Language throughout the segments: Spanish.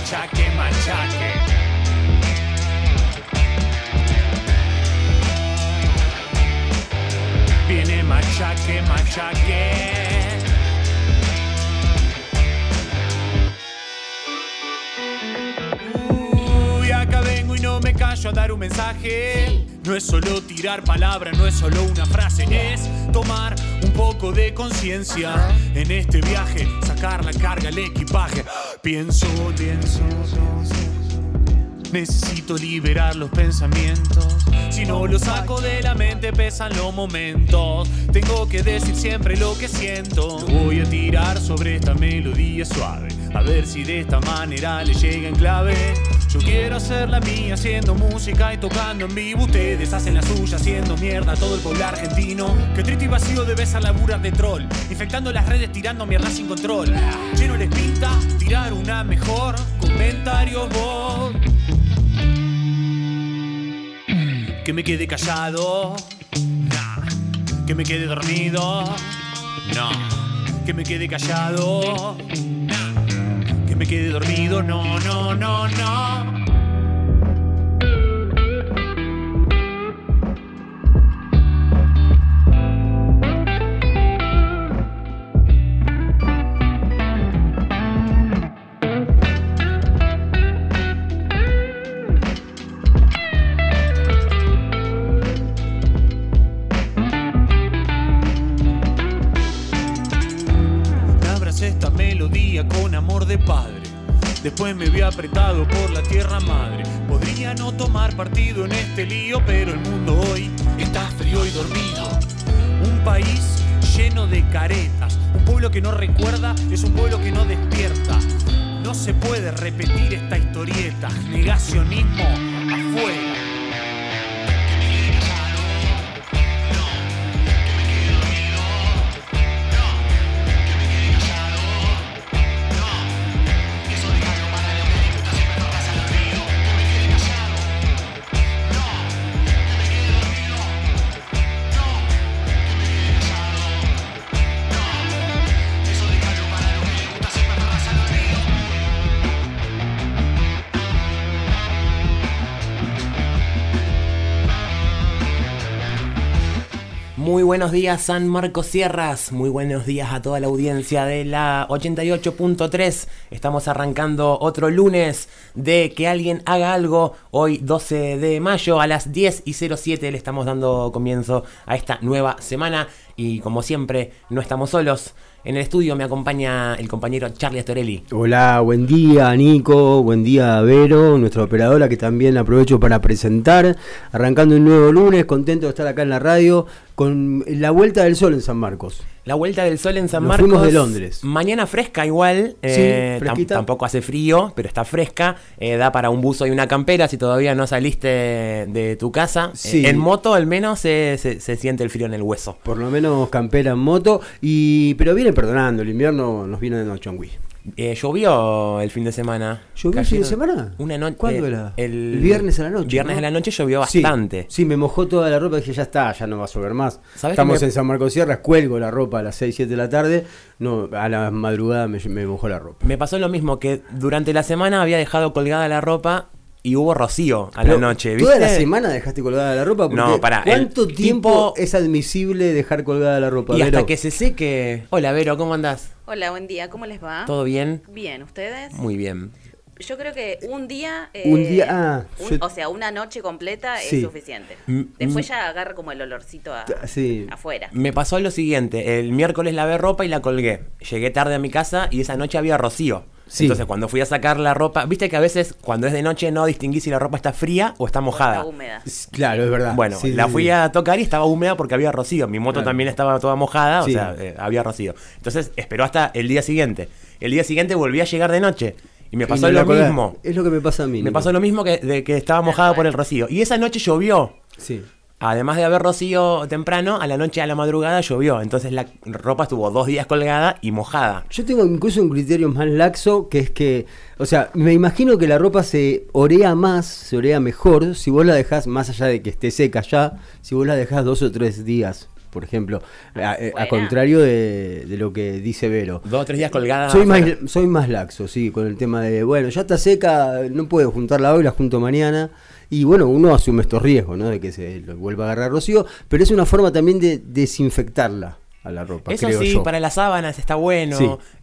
machaque, machaque. Viene machaque, machaque. Acá vengo y no me callo a dar un mensaje. No es solo tirar palabras, no es solo una frase, es tomar un poco de conciencia en este viaje, sacar la carga, el equipaje. Pienso, necesito liberar los pensamientos. Si no los saco de la mente pesan los momentos. Tengo que decir siempre lo que siento. Voy a tirar sobre esta melodía suave, a ver si de esta manera le llega en clave. Yo quiero hacer la mía haciendo música y tocando en vivo. Ustedes hacen la suya haciendo mierda a todo el pueblo argentino. Que triste y vacío debe ser laburar de troll, infectando las redes tirando mierda sin control. Lleno les pinta tirar una mejor. Comentarios vos. Que me quede callado. Nah. Que me quede dormido. No. Que me quede callado. Nah. Que me quede dormido. No, no, no, no. Con amor de padre, después me vi apretado por la tierra madre. Podría no tomar partido en este lío, pero el mundo hoy está frío y dormido. Un país lleno de caretas, un pueblo que no recuerda es un pueblo que no despierta. No se puede repetir esta historieta, negacionismo afuera. Muy buenos días San Marcos Sierras, muy buenos días a toda la audiencia de la 88.3. Estamos arrancando otro lunes de Que Alguien Haga Algo. Hoy 12 de mayo a las 10:07 le estamos dando comienzo a esta nueva semana. Y como siempre no estamos solos. En el estudio me acompaña el compañero Charlie Astorelli. Hola, buen día Nico, buen día Vero, nuestra operadora, que también aprovecho para presentar. Arrancando un nuevo lunes, contento de estar acá en la radio con la vuelta del sol en San Marcos. La vuelta del sol en San Nos Marcos. Fuimos de Londres. Mañana fresca igual. Sí, tampoco hace frío, pero está fresca. Da para un buzo y una campera si todavía no saliste de tu casa. Sí. En moto al menos se siente el frío en el hueso. Por lo menos campera en moto. Pero viene perdonando, el invierno nos viene de Nochongui. Llovió el fin de semana. ¿Llovió el fin de semana? Una noche. ¿Cuándo era? El viernes a la noche. Viernes, ¿no? A la noche llovió bastante. Sí, me mojó toda la ropa y dije, ya está, ya no va a llover más. Estamos en San Marcos Sierras, cuelgo la ropa a las 6, 7 de la tarde. No, a la madrugada me mojó la ropa. Me pasó lo mismo, que durante la semana había dejado colgada la ropa y hubo rocío a la noche, ¿viste? ¿Toda la semana dejaste colgada la ropa? Porque no, para. ¿Cuánto tiempo es admisible dejar colgada la ropa? Y Vero, hasta que se seque. Hola, Vero, ¿cómo andás? Hola, buen día, ¿cómo les va? ¿Todo bien? Bien, ¿ustedes? Muy bien. Yo creo que un día, o sea, una noche completa sí. es suficiente. Después ya agarra como el olorcito afuera. Me pasó lo siguiente, el miércoles lavé ropa y la colgué. Llegué tarde a mi casa y esa noche había rocío. Sí. Entonces cuando fui a sacar la ropa, viste que a veces cuando es de noche no distinguís si la ropa está fría o está mojada. Está húmeda. Claro, es verdad. Bueno, la fui a tocar y estaba húmeda porque había rocío. Mi moto también estaba toda mojada, o sea, había rocío. Entonces esperó hasta el día siguiente. El día siguiente volví a llegar de noche. Y me pasó lo mismo. Es lo que me pasa a mí. Me pasó lo mismo de que estaba mojada por el rocío. Y esa noche llovió. Sí. Además de haber rocío temprano, a la noche, a la madrugada llovió. Entonces la ropa estuvo 2 días colgada y mojada. Yo tengo incluso un criterio más laxo, que es que, o sea, me imagino que la ropa se orea más, se orea mejor, si vos la dejás, más allá de que esté seca ya, si vos la dejás 2 o 3 días. por ejemplo, a contrario de lo que dice Vero. 2 o 3 días colgada. Soy más laxo, sí, con el tema de, bueno, ya está seca, no puedo juntarla hoy, la junto mañana. Y bueno, uno asume estos riesgos, ¿no? De que se lo vuelva a agarrar rocío, pero es una forma también de desinfectarla a la ropa. Eso creo sí, yo. para las sábanas está bueno.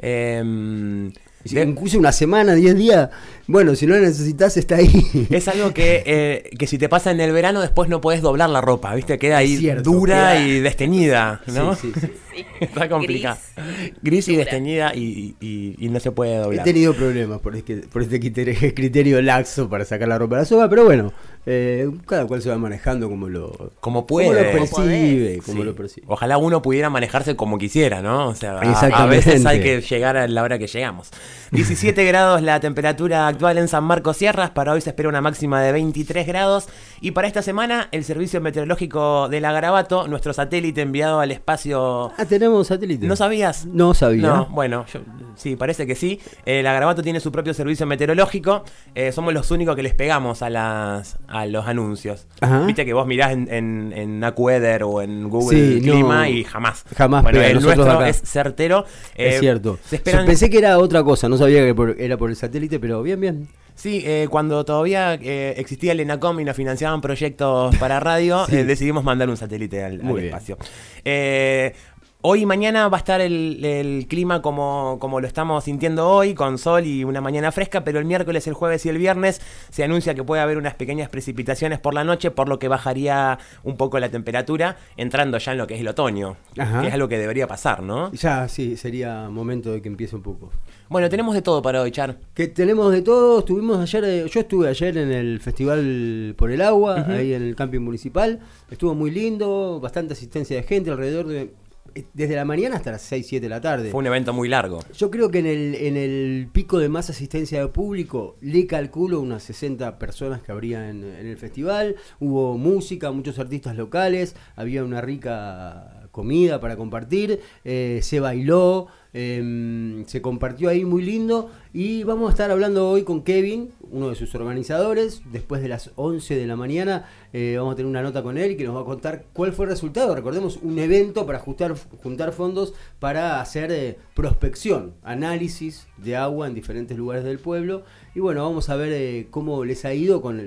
Sí. Incluso una semana, 10 días, bueno, si no la necesitas está ahí. Es algo que si te pasa en el verano después no podés doblar la ropa, ¿viste? Queda ahí dura y desteñida, ¿no? Sí. Está complicado. Gris y desteñida y no se puede doblar. He tenido problemas por este criterio laxo para sacar la ropa de la soga, pero bueno, cada cual se va manejando como puede. Como lo percibe. Ojalá uno pudiera manejarse como quisiera, ¿no? O sea, a veces hay que llegar a la hora que llegamos. 17 grados la temperatura actual en San Marcos Sierras. Para hoy se espera una máxima de 23 grados. Y para esta semana, el Servicio Meteorológico de la Garabato, nuestro satélite enviado al espacio. Tenemos satélite. ¿No sabías? No sabía. No, bueno, sí, parece que sí. La Garabato tiene su propio servicio meteorológico. Somos los únicos que les pegamos a los anuncios. Ajá. Viste que vos mirás en AccuWeather o en Google Clima y jamás. Bueno, el nuestro acá es certero. Es cierto. Pensé que era otra cosa, no sabía que era por el satélite, pero bien. Sí, cuando todavía existía el ENACOM y nos financiaban proyectos para radio, decidimos mandar un satélite al espacio. Hoy y mañana va a estar el clima como lo estamos sintiendo hoy, con sol y una mañana fresca, pero el miércoles, el jueves y el viernes se anuncia que puede haber unas pequeñas precipitaciones por la noche, por lo que bajaría un poco la temperatura, entrando ya en lo que es el otoño, que es algo que debería pasar, ¿no? Ya, sí, sería momento de que empiece un poco. Bueno, tenemos de todo para hoy, Char. Que tenemos de todo, yo estuve ayer en el Festival por el Agua, ahí en el camping municipal, estuvo muy lindo, bastante asistencia de gente, desde la mañana hasta las 6, 7 de la tarde. Fue un evento muy largo. Yo creo que en el pico de más asistencia de público, le calculo unas 60 personas que habría en el festival. Hubo música, muchos artistas locales, había una rica comida para compartir, se bailó, se compartió ahí muy lindo. Y vamos a estar hablando hoy con Kevin, uno de sus organizadores. Después de las 11 de la mañana vamos a tener una nota con él que nos va a contar cuál fue el resultado. Recordemos, un evento para juntar fondos para hacer prospección, análisis de agua en diferentes lugares del pueblo. Y bueno, vamos a ver cómo les ha ido con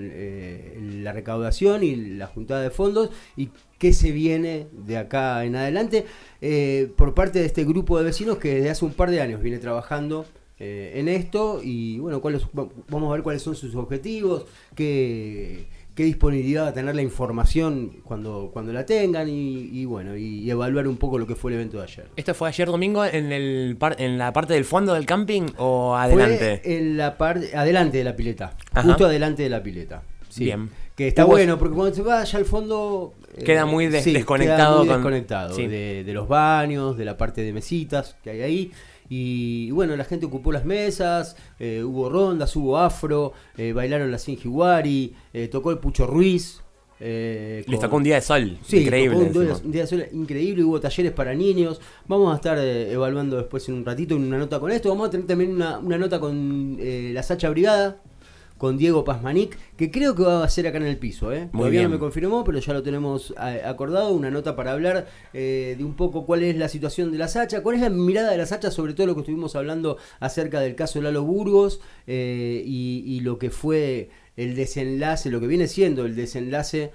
la recaudación y la juntada de fondos y qué se viene de acá en adelante por parte de este grupo de vecinos que desde hace un par de años viene trabajando en esto. Y bueno, vamos a ver cuáles son sus objetivos, qué disponibilidad va a tener la información cuando la tengan y bueno, y evaluar un poco lo que fue el evento de ayer. ¿Esto fue ayer domingo en la parte del fondo del camping o adelante? Fue en la parte adelante de la pileta. Justo adelante de la pileta. Sí. Bien. Que está bueno, porque cuando se va allá al fondo queda muy desconectado. Desconectado de los baños, de la parte de mesitas que hay ahí. Y bueno, la gente ocupó las mesas, hubo rondas, hubo afro, bailaron la Sinjiwari, tocó el Pucho Ruiz. Les tocó un día de sol, increíble. Un día de sol increíble, hubo talleres para niños. Vamos a estar evaluando después en un ratito una nota con esto. Vamos a tener también una nota con la Sacha Brigada, con Diego Pazmanic, que creo que va a ser acá en el piso. Todavía no me confirmó, pero ya lo tenemos acordado. Una nota para hablar de un poco cuál es la situación de la Sacha, cuál es la mirada de la Sacha sobre todo lo que estuvimos hablando acerca del caso de Lalo Burgos y lo que fue el desenlace, lo que viene siendo el desenlace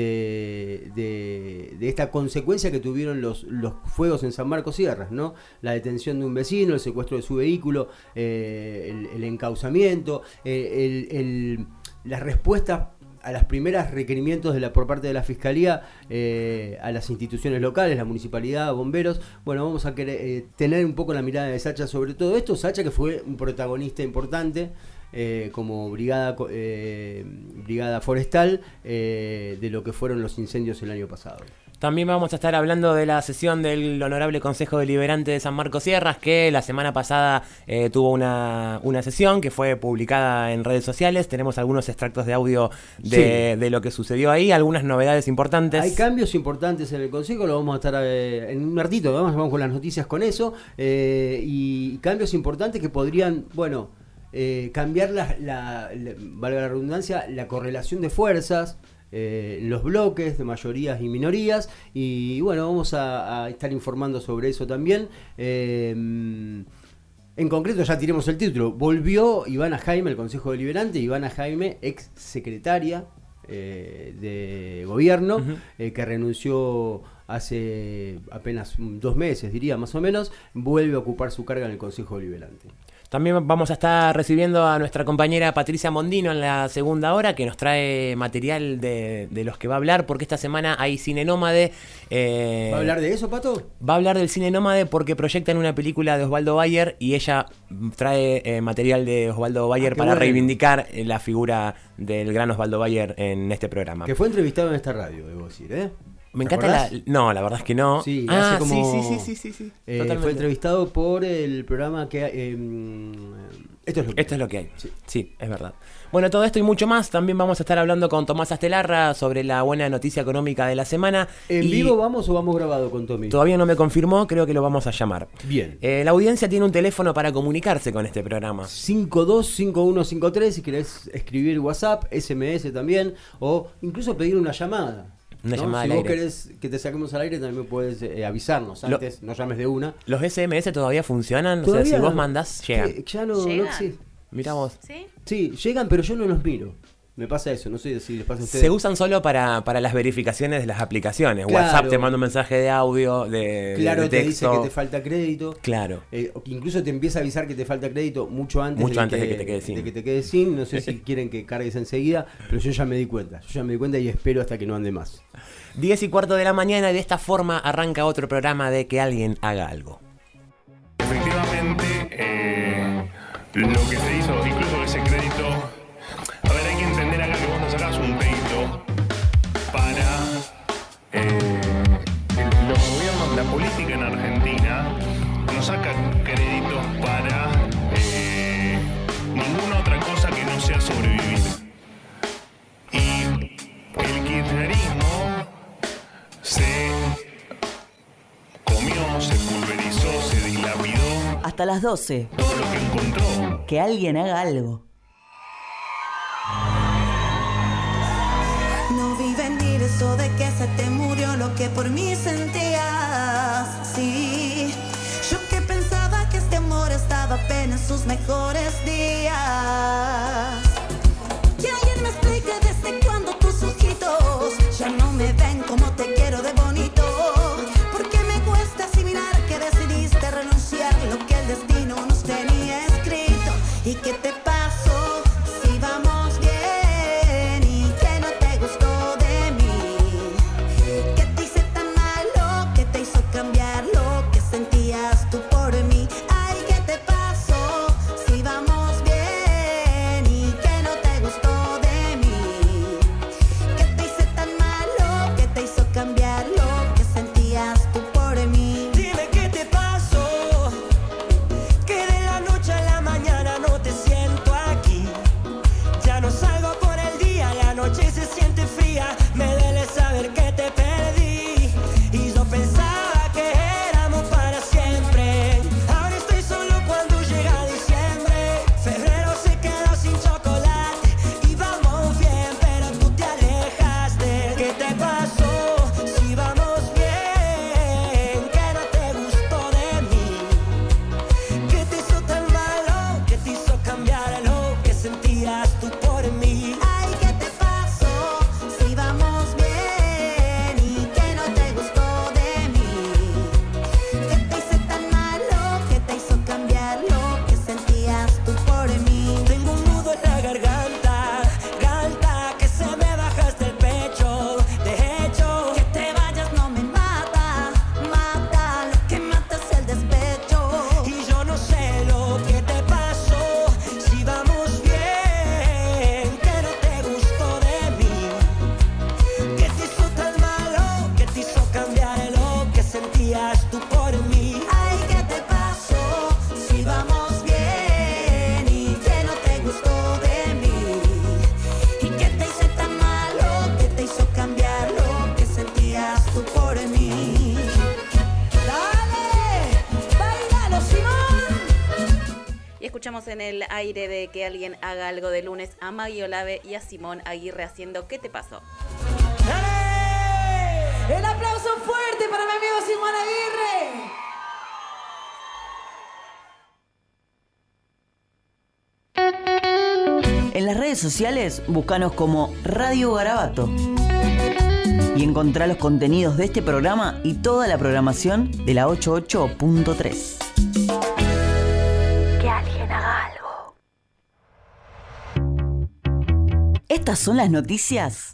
de esta consecuencia que tuvieron los fuegos en San Marcos Sierras, ¿no? La detención de un vecino, el secuestro de su vehículo, el encauzamiento, las respuestas a las primeras requerimientos por parte de la Fiscalía a las instituciones locales, la municipalidad, bomberos. Bueno, vamos a querer tener un poco la mirada de Sacha sobre todo esto. Sacha, que fue un protagonista importante como brigada forestal de lo que fueron los incendios el año pasado. También vamos a estar hablando de la sesión del Honorable Consejo Deliberante de San Marcos Sierras, que la semana pasada tuvo una sesión que fue publicada en redes sociales. Tenemos algunos extractos de audio de lo que sucedió ahí, algunas novedades importantes. Hay cambios importantes en el Consejo, lo vamos a estar en un ratito, vamos con las noticias con eso, y cambios importantes que podrían, cambiar valga la redundancia, la correlación de fuerzas los bloques de mayorías y minorías, y bueno, vamos a estar informando sobre eso también. En concreto ya tiremos el título. Volvió Ivana Jaime al Consejo Deliberante. Ivana Jaime, ex secretaria de gobierno, que renunció hace apenas 2 meses, diría más o menos, vuelve a ocupar su carga en el Consejo Deliberante. También vamos a estar recibiendo a nuestra compañera Patricia Mondino en la segunda hora, que nos trae material de los que va a hablar, porque esta semana hay Cine Nómade. ¿Va a hablar de eso, Pato? Va a hablar del Cine Nómade porque proyectan una película de Osvaldo Bayer y ella trae material de Osvaldo Bayer para reivindicar la figura del gran Osvaldo Bayer en este programa. Que fue entrevistado en esta radio, debo decir, ¿eh? Me encanta no, la verdad es que no. Sí, sí. Fue entrevistado por el programa que Esto es lo que hay. Sí, es verdad. Bueno, todo esto y mucho más. También vamos a estar hablando con Tomás Astelarra sobre la buena noticia económica de la semana. ¿En vivo vamos o vamos grabado con Tommy? Todavía no me confirmó, creo que lo vamos a llamar. Bien. La audiencia tiene un teléfono para comunicarse con este programa. 525153, si querés escribir WhatsApp, SMS también, o incluso pedir una llamada. Una llamada si al vos aire. querés que te saquemos al aire, también puedes avisarnos antes, no llames de una. ¿Los SMS todavía funcionan? ¿Todavía? O sea, si vos mandás, llegan. Ya no existe. Mirá vos. Sí, llegan, pero yo no los miro. Me pasa eso, no sé si les pasa a ustedes. Se usan solo para las verificaciones de las aplicaciones. Claro. WhatsApp te manda un mensaje de audio, de Claro, texto. te dice que te falta crédito. Claro. Incluso te empieza a avisar que te falta crédito mucho antes de que te quedes sin. De que te quedes sin. No sé si quieren que cargues enseguida, pero yo ya me di cuenta. Y espero hasta que no ande más. 10:15 de la mañana y de esta forma arranca otro programa de Que Alguien Haga Algo. Efectivamente, lo que se hizo, incluso ese crédito, a ver, hay que entender acá que vos no sacás un crédito para los gobiernos, la política en Argentina no saca créditos para ninguna otra cosa que no sea sobrevivir. Y el kirchnerismo se comió, se pulverizó, se dilapidó. Hasta las 12. Todo lo que encontró. Que alguien haga algo. No vi venir eso de que se te murió lo que por mí sentías. Sí, yo que pensaba que este amor estaba apenas en sus mejores días. Que alguien me explique desde cuándo tus ojitos ya no me ven como te quiero de bonito. Porque me cuesta asimilar que decidiste renunciar lo que el destino nos tenía escrito. ¿Y qué te pasó si vamos bien y que no te gustó de mí? ¿Qué te hice tan malo que te hizo cambiar lo que sentías tú por mí? Ay, ¿qué te pasó si vamos bien y que no te gustó de mí? ¿Qué te hice tan malo que te hizo cambiar lo que sentías tú por mí? Dime qué te pasó, que de la noche a la mañana no te siento aquí. Ya no salgo por el día, la noche se siente fría. Me duele saber que te perdí y yo pensaba que éramos para siempre. Ahora estoy solo cuando llega diciembre. Febrero se quedó sin chocolate y vamos bien, pero tú te alejaste. ¿Qué te pasó si vamos bien? Que no te gustó de mí. ¿Qué te hizo tan malo? ¿Qué te hizo cambiar lo que sentías tú por mí? Ay, ¿qué te pasó si vamos bien y que no te gustó de mí? ¿Qué te hice tan malo que te hizo cambiar lo que sentías tú por mí? Tengo un nudo en la garganta, garganta que se me baja hasta el pecho. De hecho, Que te vayas no me mata, mata, lo que mata es el despecho. y yo no sé lo que te pasó. Si vamos bien, que no te gustó de mí. ¿Qué te hizo tan malo? ¿Qué te hizo cambiar lo que sentías tú por mí? Ay, ¿qué te pasó si vamos bien y que no te gustó de mí? ¿Y qué te hice tan malo que te hizo cambiar lo que sentías tú por mí? Dale, bailalo, Simón. Y escuchamos en el aire de Que Alguien Haga Algo de lunes a Maggie Olave y a Simón Aguirre haciendo ¿Qué te pasó? El aplauso fuerte para mi amigo Simón Aguirre. En las redes sociales, búscanos como Radio Garabato. Y encontrá los contenidos de este programa y toda la programación de la 88.3. Que alguien haga algo. Estas son las noticias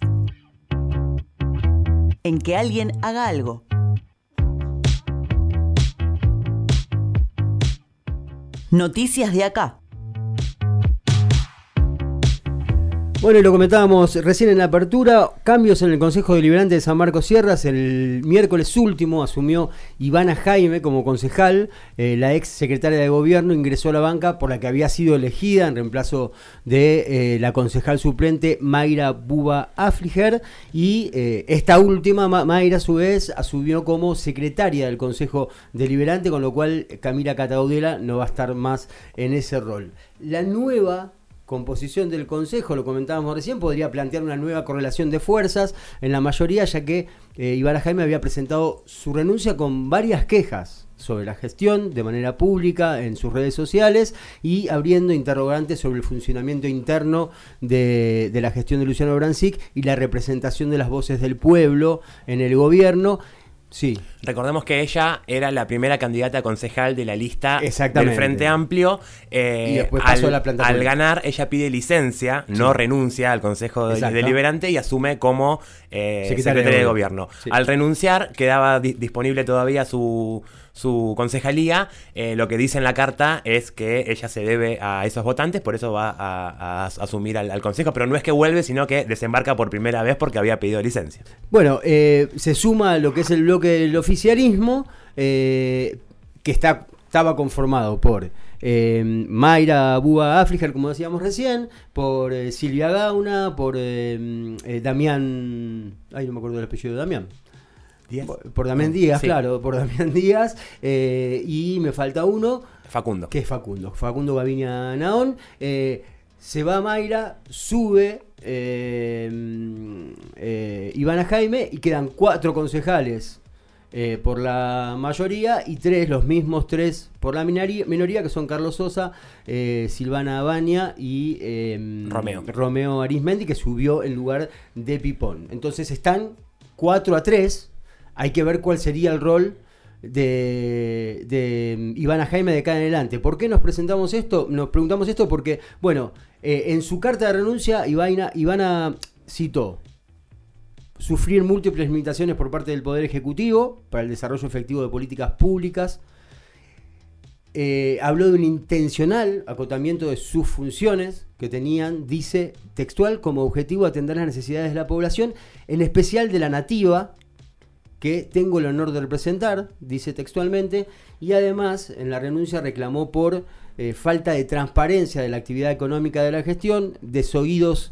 en que alguien haga algo. Noticias de acá. Bueno, y lo comentábamos recién en la apertura, cambios en el Consejo Deliberante de San Marcos Sierras. El miércoles último asumió Ivana Jaime como concejal. La ex secretaria de Gobierno ingresó a la banca por la que había sido elegida en reemplazo de la concejal suplente Mayra Buba Afliger. Y esta última, Mayra, a su vez, asumió como secretaria del Consejo Deliberante, con lo cual Camila Cataudela no va a estar más en ese rol. La nueva composición del Consejo, lo comentábamos recién, podría plantear una nueva correlación de fuerzas en la mayoría, ya que Ivana Jaime había presentado su renuncia con varias quejas sobre la gestión de manera pública en sus redes sociales y abriendo interrogantes sobre el funcionamiento interno de la gestión de Luciano Brancic y la representación de las voces del pueblo en el gobierno. Sí. Recordemos que ella era la primera candidata a concejal de la lista del Frente Amplio. Y después pasó a la plataforma. Al ganar, ella pide licencia, no renuncia al Consejo Deliberante y asume como secretaria de Gobierno. Sí. Al renunciar, quedaba disponible todavía su concejalía. Lo que dice en la carta es que ella se debe a esos votantes, por eso va a asumir al Consejo, pero no es que vuelve, sino que desembarca por primera vez porque había pedido licencia. Bueno, se suma a lo que es el bloque del oficialismo, que estaba conformado por Mayra Buba Afliger, como decíamos recién, por Silvia Gauna, por Damián, no me acuerdo del apellido de Damián. ¿Díaz? Por Damián Díaz, sí. Claro, por Damián Díaz, y me falta uno, Facundo, que es Facundo Gavinia Naón. Se va Mayra, sube Ivana Jaime y quedan 4 concejales por la mayoría y los mismos tres por la minoría, que son Carlos Sosa, Silvana Baña y Romeo Arismendi, que subió en lugar de Pipón. Entonces están 4-3. Hay que ver cuál sería el rol de Ivana Jaime de acá en adelante. ¿Por qué nos preguntamos esto? Porque, bueno, en su carta de renuncia, Ivana citó sufrir múltiples limitaciones por parte del Poder Ejecutivo para el desarrollo efectivo de políticas públicas. Habló de un intencional acotamiento de sus funciones que tenían, dice textual, como objetivo atender las necesidades de la población, en especial de la nativa, que tengo el honor de representar, dice textualmente, y además en la renuncia reclamó por falta de transparencia de la actividad económica de la gestión, desoídos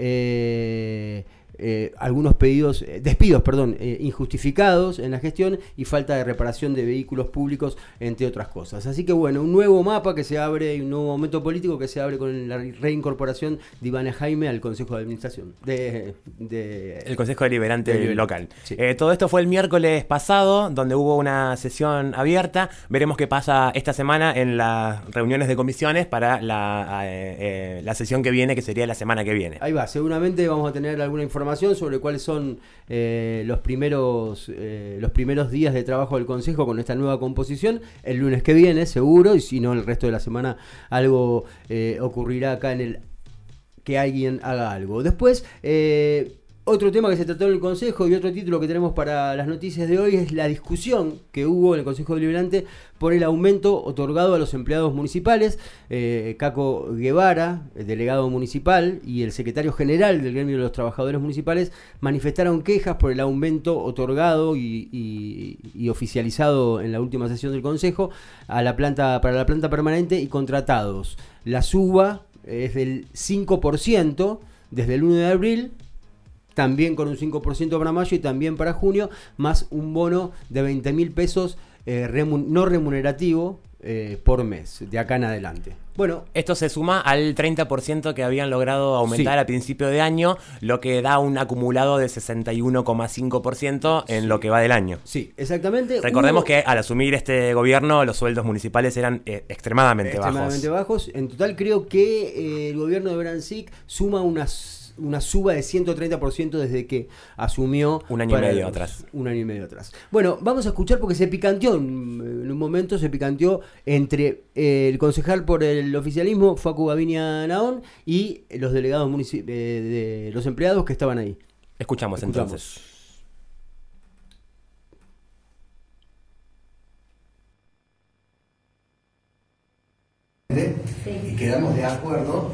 algunos despidos injustificados en la gestión y falta de reparación de vehículos públicos, entre otras cosas. Así que bueno, un nuevo mapa que se abre y un nuevo momento político que se abre con la reincorporación de Ivana Jaime al Consejo de Administración el Consejo Deliberante local. Sí. Todo esto fue el miércoles pasado, donde hubo una sesión abierta. Veremos qué pasa esta semana en las reuniones de comisiones para la sesión que viene, que sería la semana que viene. Ahí va, seguramente vamos a tener alguna información sobre cuáles son los primeros días de trabajo del Consejo con esta nueva composición el lunes que viene, seguro, y si no, el resto de la semana algo ocurrirá acá en el que alguien haga algo. Después, otro tema que se trató en el Consejo y otro título que tenemos para las noticias de hoy es la discusión que hubo en el Consejo Deliberante por el aumento otorgado a los empleados municipales. Caco Guevara, el delegado municipal, y el secretario general del gremio de los trabajadores municipales manifestaron quejas por el aumento otorgado y oficializado en la última sesión del Consejo para la planta permanente y contratados. La suba es del 5% desde el 1 de abril, también con un 5% para mayo y también para junio, más un bono de 20.000 pesos no remunerativo por mes, de acá en adelante. Bueno, esto se suma al 30% que habían logrado aumentar a principio de año, lo que da un acumulado de 61,5% en lo que va del año. Sí, exactamente. Recordemos que al asumir este gobierno los sueldos municipales eran extremadamente bajos. En total creo que el gobierno de Berancic suma una suba de 130% desde que asumió. Un año y medio atrás. Bueno, vamos a escuchar porque se picanteó, en un momento se picanteó entre el concejal por el oficialismo, Facu Gavinia Naón, y los delegados de los empleados que estaban ahí. Escuchamos. Entonces. Y quedamos de acuerdo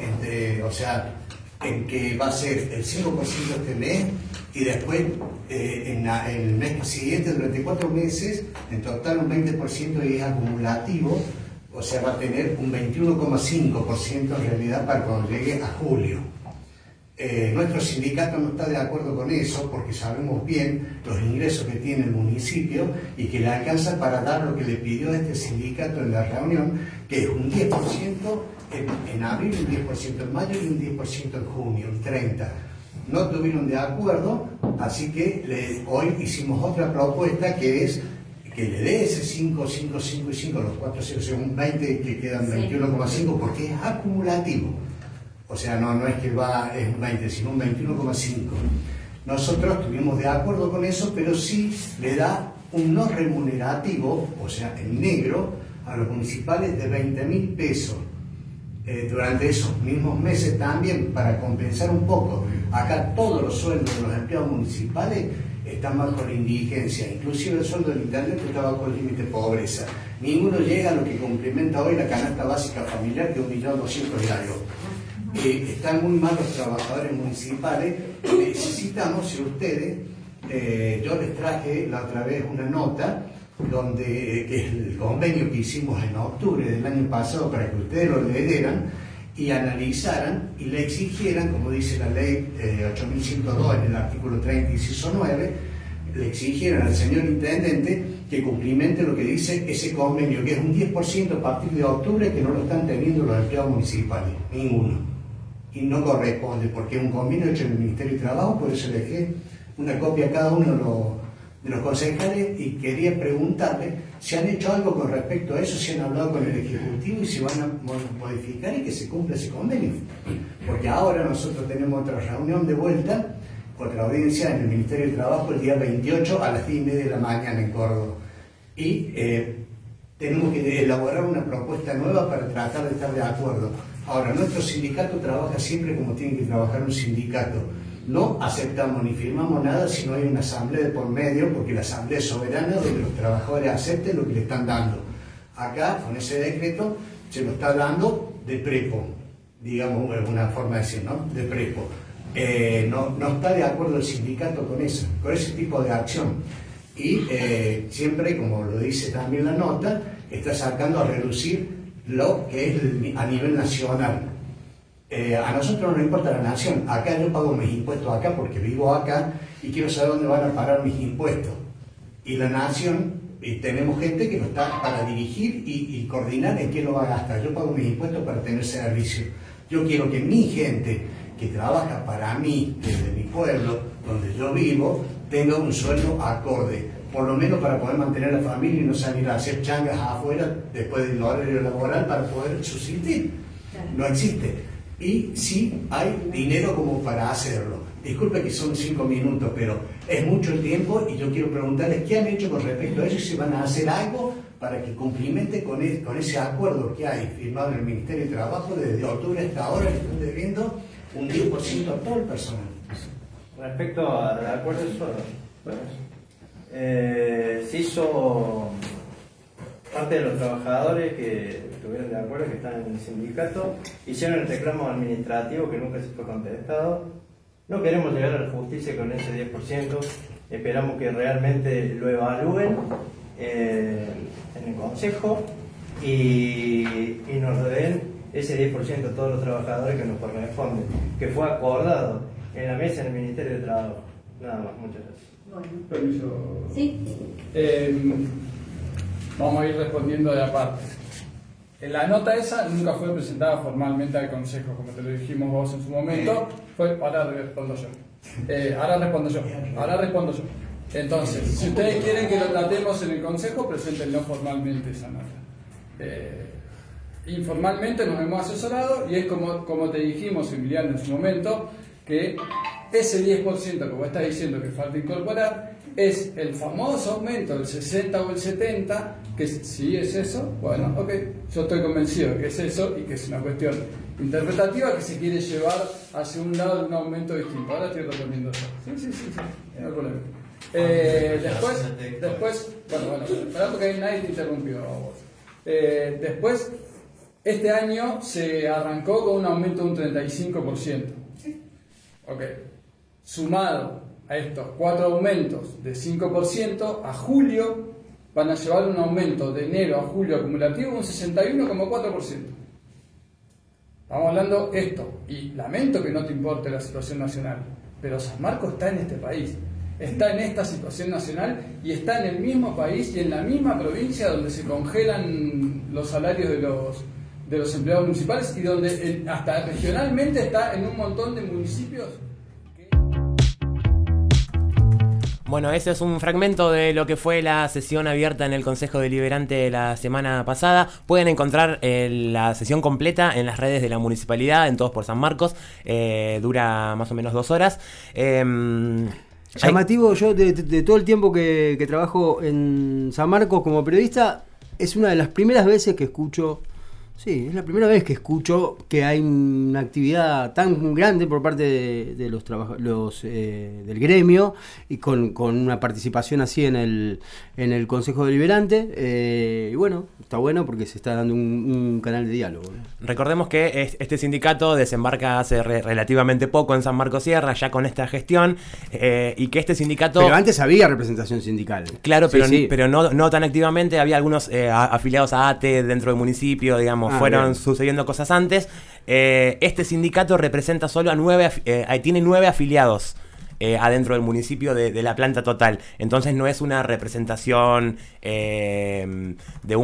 en que va a ser el 5% este mes y después en el mes siguiente, durante 4 meses, en total un 20% es acumulativo, o sea, va a tener un 21,5% en realidad para cuando llegue a julio. Nuestro sindicato no está de acuerdo con eso porque sabemos bien los ingresos que tiene el municipio y que le alcanza para dar lo que le pidió este sindicato en la reunión, que es un 10% en abril, un 10% en mayo y un 10% en junio, un 30%. No tuvieron de acuerdo, así que hoy hicimos otra propuesta que es que le dé ese 5, 5, 5 y 5, los 4 ceros, un 20 que quedan 21,5 porque es acumulativo. O sea, no es que es un 20, sino un 21,5. Nosotros estuvimos de acuerdo con eso, pero sí le da un no remunerativo, o sea, en negro, a los municipales de 20.000 pesos. Durante esos mismos meses también, para compensar un poco. Acá todos los sueldos de los empleados municipales están bajo la indigencia, inclusive el sueldo del intendente está bajo el límite de pobreza. Ninguno llega a lo que complementa hoy la canasta básica familiar, que es 1.200.000 y algo. Están muy mal los trabajadores municipales. Necesitamos, si ustedes, yo les traje la otra vez una nota que es el convenio que hicimos en octubre del año pasado para que ustedes lo leyeran y analizaran y le exigieran, como dice la ley 8102 en el artículo 30, inciso 9, le exigieran al señor intendente que cumplimente lo que dice ese convenio, que es un 10% a partir de octubre que no lo están teniendo los empleados municipales, ninguno. Y no corresponde, porque es un convenio hecho en el Ministerio de Trabajo, por eso le dejé una copia a cada uno de los concejales y quería preguntarle si han hecho algo con respecto a eso, si han hablado con el Ejecutivo y si van a modificar y que se cumpla ese convenio. Porque ahora nosotros tenemos otra reunión de vuelta, otra audiencia en el Ministerio de Trabajo el día 28 a las 10:30 de la mañana en Córdoba. Y tenemos que elaborar una propuesta nueva para tratar de estar de acuerdo. Ahora, nuestro sindicato trabaja siempre como tiene que trabajar un sindicato. No aceptamos ni firmamos nada si no hay una asamblea de por medio, porque la asamblea es soberana donde los trabajadores acepten lo que le están dando. Acá, con ese decreto, se lo está dando de prepo, digamos, una forma de decir, ¿no? De prepo. No está de acuerdo el sindicato con ese tipo de acción. Y siempre, como lo dice también la nota, está sacando a reducir lo que es a nivel nacional. A nosotros no nos importa la nación. Acá yo pago mis impuestos acá porque vivo acá y quiero saber dónde van a parar mis impuestos. Y la nación, tenemos gente que lo está para dirigir y coordinar en qué lo va a gastar. Yo pago mis impuestos para tener servicio. Yo quiero que mi gente que trabaja para mí desde mi pueblo, donde yo vivo, tenga un sueldo acorde, por lo menos para poder mantener a la familia y no salir a hacer changas afuera después del horario laboral para poder subsistir. No existe. Y sí hay dinero como para hacerlo. Disculpe que son 5 minutos, pero es mucho el tiempo y yo quiero preguntarles qué han hecho con respecto a eso y si van a hacer algo para que cumplimente con ese acuerdo que hay firmado en el Ministerio de Trabajo desde octubre hasta ahora, que están debiendo un 10% a todo el personal. Respecto al acuerdo, se hizo parte de los trabajadores que estuvieron de acuerdo, que están en el sindicato, hicieron el reclamo administrativo que nunca se fue contestado. No queremos llegar a la justicia con ese 10%, esperamos que realmente lo evalúen en el Consejo y nos den ese 10% a todos los trabajadores que nos corresponde, que fue acordado en la mesa del Ministerio de Trabajo. Nada más, muchas gracias. Bueno. Permiso. Sí. Vamos a ir respondiendo de aparte. La nota esa nunca fue presentada formalmente al Consejo, como te lo dijimos vos en su momento. Ahora respondo yo. Entonces, si ustedes quieren que lo tratemos en el Consejo, preséntenlo formalmente esa nota. Informalmente nos hemos asesorado y es como te dijimos, Emiliano, en su momento, que ese 10% que vos estás diciendo que falta incorporar es el famoso aumento del 60 o el 70, que si es eso, bueno, ok, yo estoy convencido de que es eso y que es una cuestión interpretativa que se quiere llevar hacia un lado de un aumento distinto. Ahora estoy respondiendo eso. Sí, no hay problema. Después, bueno, esperá porque nadie te interrumpió a vos. Después, este año se arrancó con un aumento de un 35%. Ok. Sumado a estos 4 aumentos de 5%, a julio van a llevar un aumento de enero a julio acumulativo de un 61,4%. Estamos hablando esto, y lamento que no te importe la situación nacional, pero San Marcos está en este país, está en esta situación nacional y está en el mismo país y en la misma provincia donde se congelan los salarios de los empleados municipales y donde hasta regionalmente está en un montón de municipios. Bueno, ese es un fragmento de lo que fue la sesión abierta en el Consejo Deliberante la semana pasada. Pueden encontrar la sesión completa en las redes de la municipalidad, en Todos por San Marcos. Dura más o menos 2 horas. Llamativo, yo de todo el tiempo que trabajo en San Marcos como periodista, es una de las primeras veces que escucho... Sí, es la primera vez que escucho que hay una actividad tan grande por parte de los trabajadores del gremio y con una participación así en el Consejo Deliberante. Y bueno, está bueno porque se está dando un canal de diálogo, ¿no? Recordemos que este sindicato desembarca hace relativamente poco en San Marcos Sierra, ya con esta gestión, y que este sindicato... Pero antes había representación sindical. Claro, pero no tan activamente. Había algunos afiliados a ATE dentro del municipio, digamos. Fueron sucediendo cosas antes. Este sindicato representa solo tiene 9 afiliados adentro del municipio de la planta total. Entonces no es una representación de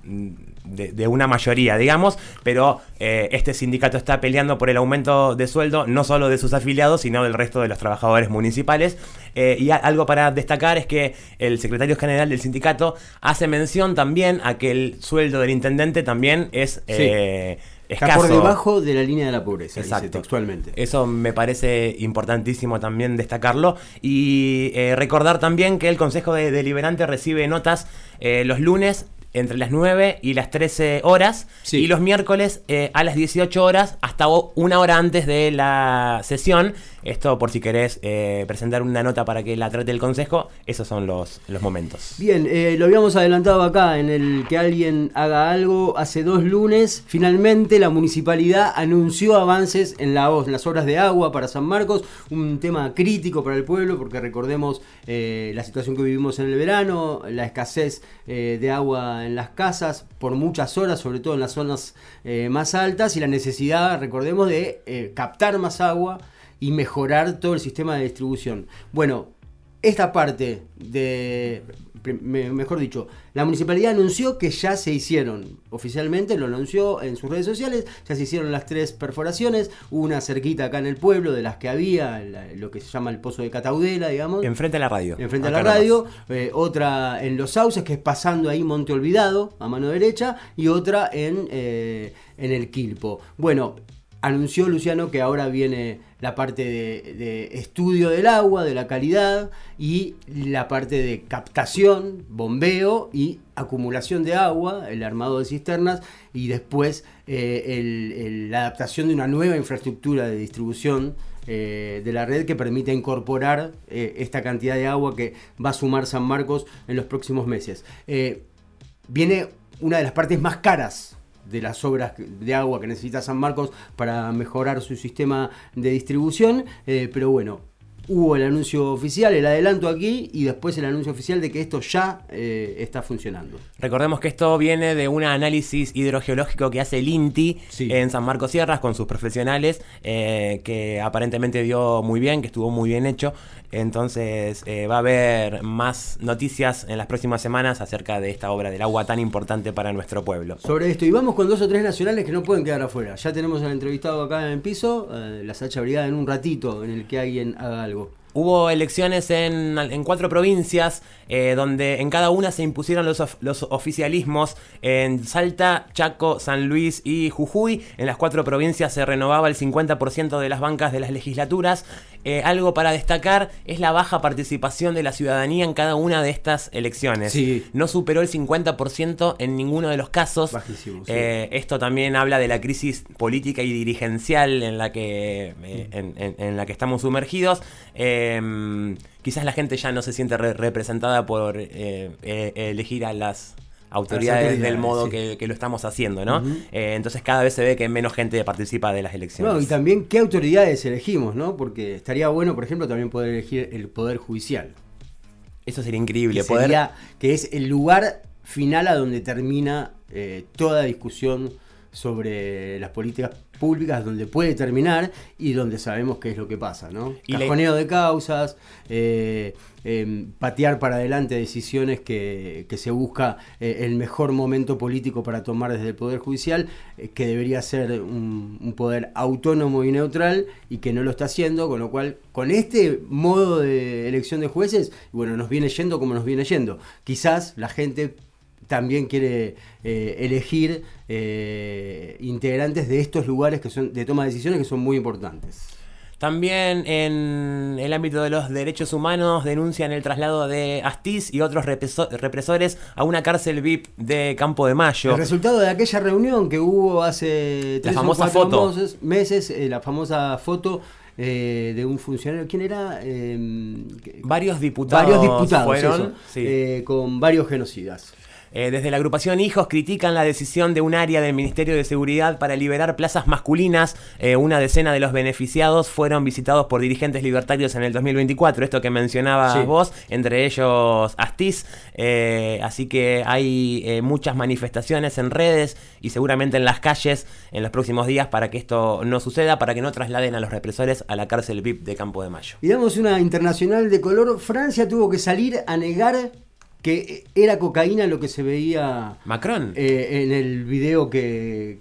una mayoría, digamos, pero este sindicato está peleando por el aumento de sueldo no solo de sus afiliados, sino del resto de los trabajadores municipales. Y algo para destacar es que el secretario general del sindicato hace mención también a que el sueldo del intendente también es escaso. Está por debajo de la línea de la pobreza, exacto, dice textualmente. Eso me parece importantísimo también destacarlo. Y recordar también que el Consejo Deliberante recibe notas los lunes entre las 9 y las 13 horas, sí, y los miércoles a las 18 horas hasta 1 hora antes de la sesión. Esto por si querés presentar una nota para que la trate el Consejo, esos son los momentos. Bien, lo habíamos adelantado acá en el que alguien haga algo. Hace 2 lunes, finalmente la municipalidad anunció avances en las obras de agua para San Marcos, un tema crítico para el pueblo, porque recordemos la situación que vivimos en el verano, la escasez de agua en las casas por muchas horas, sobre todo en las zonas más altas, y la necesidad, recordemos, de captar más agua y mejorar todo el sistema de distribución. Bueno, esta parte mejor dicho, la municipalidad anunció que ya se hicieron, oficialmente lo anunció en sus redes sociales, ya se hicieron las 3 perforaciones, una cerquita acá en el pueblo de las que había, lo que se llama el Pozo de Cataudela, digamos. Enfrente a la radio. Enfrente a la radio, otra en Los Sauces, que es pasando ahí Monte Olvidado, a mano derecha, y otra en el Quilpo. Bueno, anunció Luciano que ahora viene la parte de estudio del agua, de la calidad, y la parte de captación, bombeo y acumulación de agua, el armado de cisternas, y después la adaptación de una nueva infraestructura de distribución de la red que permita incorporar esta cantidad de agua que va a sumar San Marcos en los próximos meses. Viene una de las partes más caras de las obras de agua que necesita San Marcos para mejorar su sistema de distribución, pero bueno, hubo el anuncio oficial, el adelanto aquí, y después el anuncio oficial de que esto ya está funcionando. Recordemos que esto viene de un análisis hidrogeológico que hace el INTI en San Marcos Sierras con sus profesionales, que aparentemente dio muy bien, que estuvo muy bien hecho. Entonces va a haber más noticias en las próximas semanas acerca de esta obra del agua tan importante para nuestro pueblo. Sobre esto, y vamos con 2 o 3 nacionales que no pueden quedar afuera. Ya tenemos al entrevistado acá en el piso, la Sacha Brigada, en un ratito en el que alguien haga algo. Hubo elecciones en 4 provincias, donde en cada una se impusieron los oficialismos. En Salta, Chaco, San Luis y Jujuy, en las 4 provincias se renovaba el 50% de las bancas de las legislaturas. Algo para destacar es la baja participación de la ciudadanía en cada una de estas elecciones. Sí. No superó el 50% en ninguno de los casos. Bajísimo, sí. Esto también habla de la crisis política y dirigencial en la que estamos sumergidos. Quizás la gente ya no se siente representada por elegir a las autoridades del modo que lo estamos haciendo, ¿no? Entonces cada vez se ve que menos gente participa de las elecciones. No, y también qué autoridades elegimos, ¿no? Porque estaría bueno, por ejemplo, también poder elegir el Poder Judicial. Eso sería increíble. Que es el lugar final a donde termina toda discusión sobre las políticas públicas, donde puede terminar y donde sabemos qué es lo que pasa, ¿no? Cajoneo de causas, patear para adelante decisiones que se busca el mejor momento político para tomar desde el Poder Judicial, que debería ser un poder autónomo y neutral, y que no lo está haciendo, con lo cual, con este modo de elección de jueces, bueno, nos viene yendo como nos viene yendo. Quizás la gente también quiere elegir integrantes de estos lugares que son de toma de decisiones, que son muy importantes. También en el ámbito de los derechos humanos denuncian el traslado de Astiz y otros represores a una cárcel VIP de Campo de Mayo. El resultado de aquella reunión que hubo hace 3 o 4 meses, la famosa foto de un funcionario. ¿Quién era? Varios diputados fueron, con varios genocidas. Desde la agrupación Hijos critican la decisión de un área del Ministerio de Seguridad para liberar plazas masculinas. Una decena de los beneficiados fueron visitados por dirigentes libertarios en el 2024. Esto que mencionabas vos, entre ellos Astiz. Así que hay muchas manifestaciones en redes y seguramente en las calles en los próximos días para que esto no suceda, para que no trasladen a los represores a la cárcel VIP de Campo de Mayo. Y damos una internacional de color. Francia tuvo que salir a negar que era cocaína lo que se veía Macron en el video que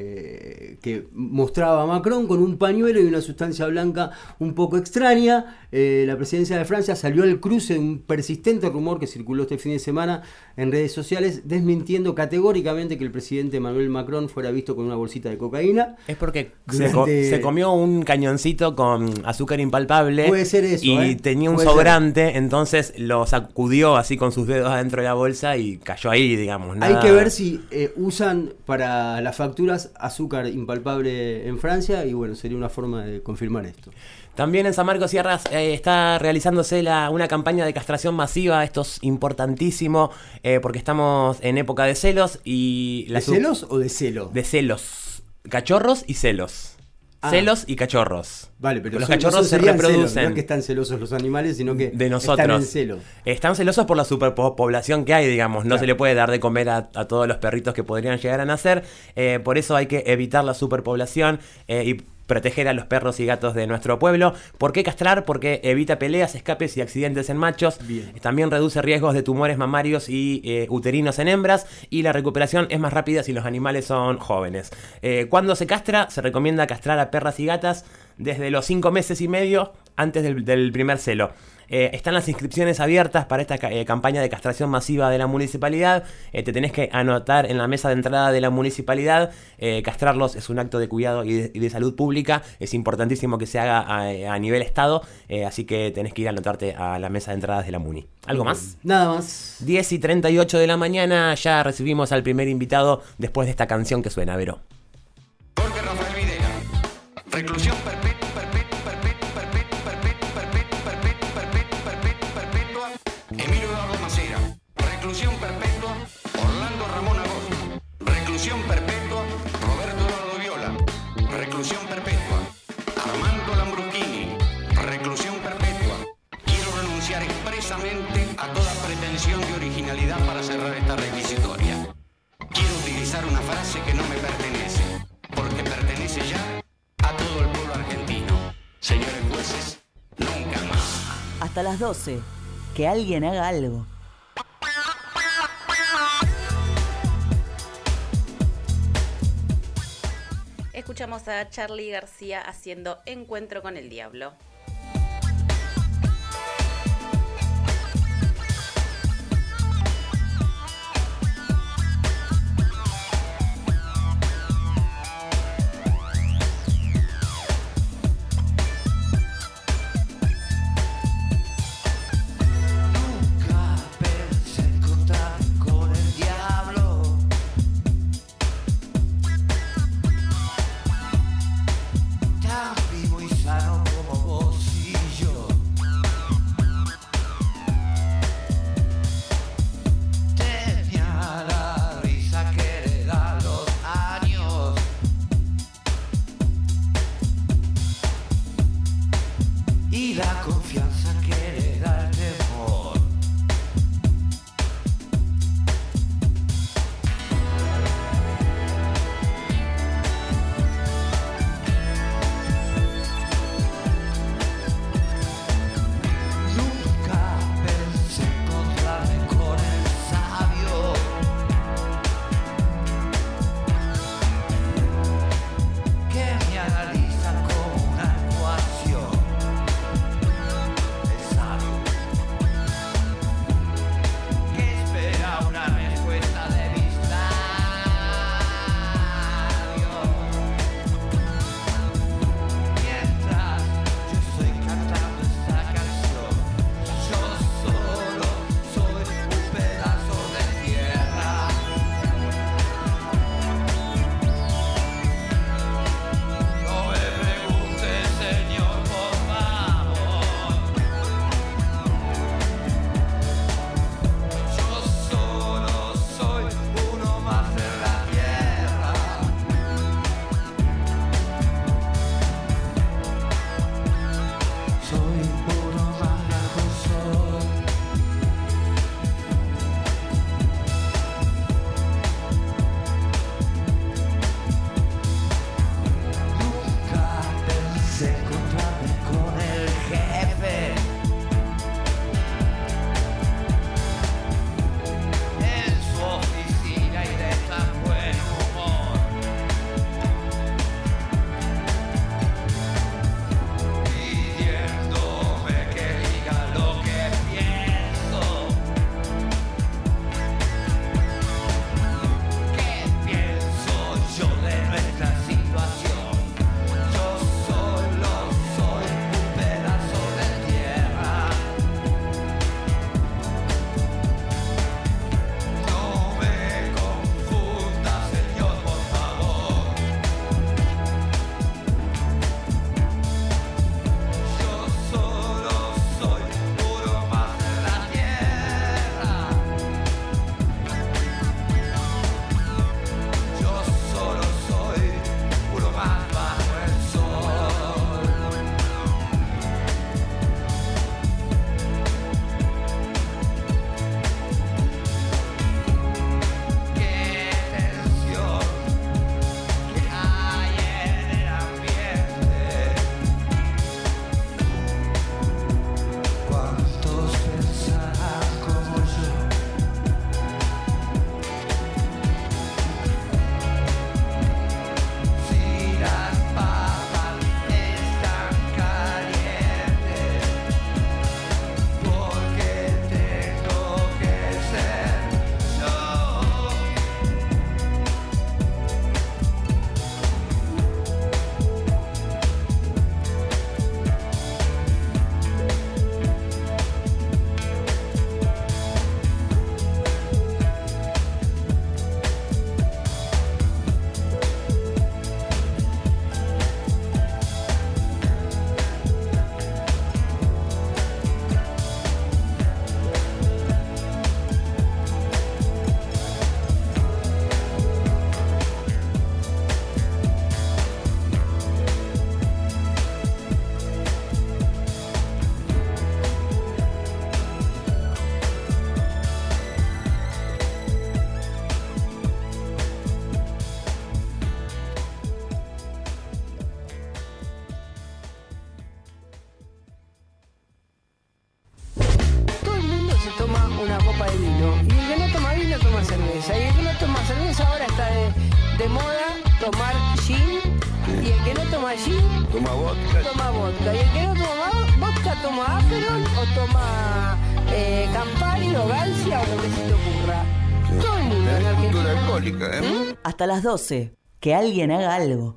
mostraba Macron con un pañuelo y una sustancia blanca un poco extraña. La presidencia de Francia salió al cruce de un persistente rumor que circuló este fin de semana en redes sociales, desmintiendo categóricamente que el presidente Emmanuel Macron fuera visto con una bolsita de cocaína. Es porque se comió un cañoncito con azúcar impalpable. Puede ser eso, y tenía un sobrante, entonces lo sacudió así con sus dedos adentro de la bolsa y cayó ahí, digamos. Hay que ver si usan para las facturas azúcar impalpable en Francia, y bueno, sería una forma de confirmar esto. También en San Marcos Sierras está realizándose una campaña de castración masiva. Esto es importantísimo porque estamos en época de celos. ¿De celos o de celo? De celos. Cachorros y celos. Celos y cachorros. Vale, pero los cachorros se reproducen. Celos, no es que están celosos los animales, sino que de nosotros. Están en celo. Están celosos por la superpoblación que hay, digamos. No se le puede dar de comer a todos los perritos que podrían llegar a nacer. Por eso hay que evitar la superpoblación y proteger a los perros y gatos de nuestro pueblo. ¿Por qué castrar? Porque evita peleas, escapes y accidentes en machos. Bien. También reduce riesgos de tumores mamarios y uterinos en hembras. Y la recuperación es más rápida si los animales son jóvenes. Cuando se castra, se recomienda castrar a perras y gatas desde los 5 meses y medio antes del primer celo. Están las inscripciones abiertas para esta campaña de castración masiva de la municipalidad. Te tenés que anotar en la mesa de entrada de la municipalidad. Castrarlos es un acto de cuidado y de salud pública. Es importantísimo que se haga a nivel estado. Así que tenés que ir a anotarte a la mesa de entradas de la Muni. ¿Algo más? Nada más. 10:38 de la mañana. Ya recibimos al primer invitado después de esta canción que suena, Vero. Jorge Rafael Videla. Reclusión perpetua. Emilio Eduardo Macera. Reclusión perpetua. Orlando Ramón Agosto. Reclusión perpetua. Roberto Eduardo Viola. Reclusión perpetua. Armando Lambruschini. Reclusión perpetua. señores jueces, nunca más. Hasta las 12. Que alguien haga algo. Escuchamos a Charly García haciendo Encuentro con el Diablo. Tan vivo y sano como vos. una copa de vino. Y el que no toma vino toma cerveza. Y el que no toma cerveza ahora está de moda tomar gin. Y el que no toma gin toma vodka. Y el que no toma vodka toma Aperol o toma Campari o Galcia o lo que se te ocurra. Todo el mundo en Argentina. Hasta las 12. Que alguien haga algo.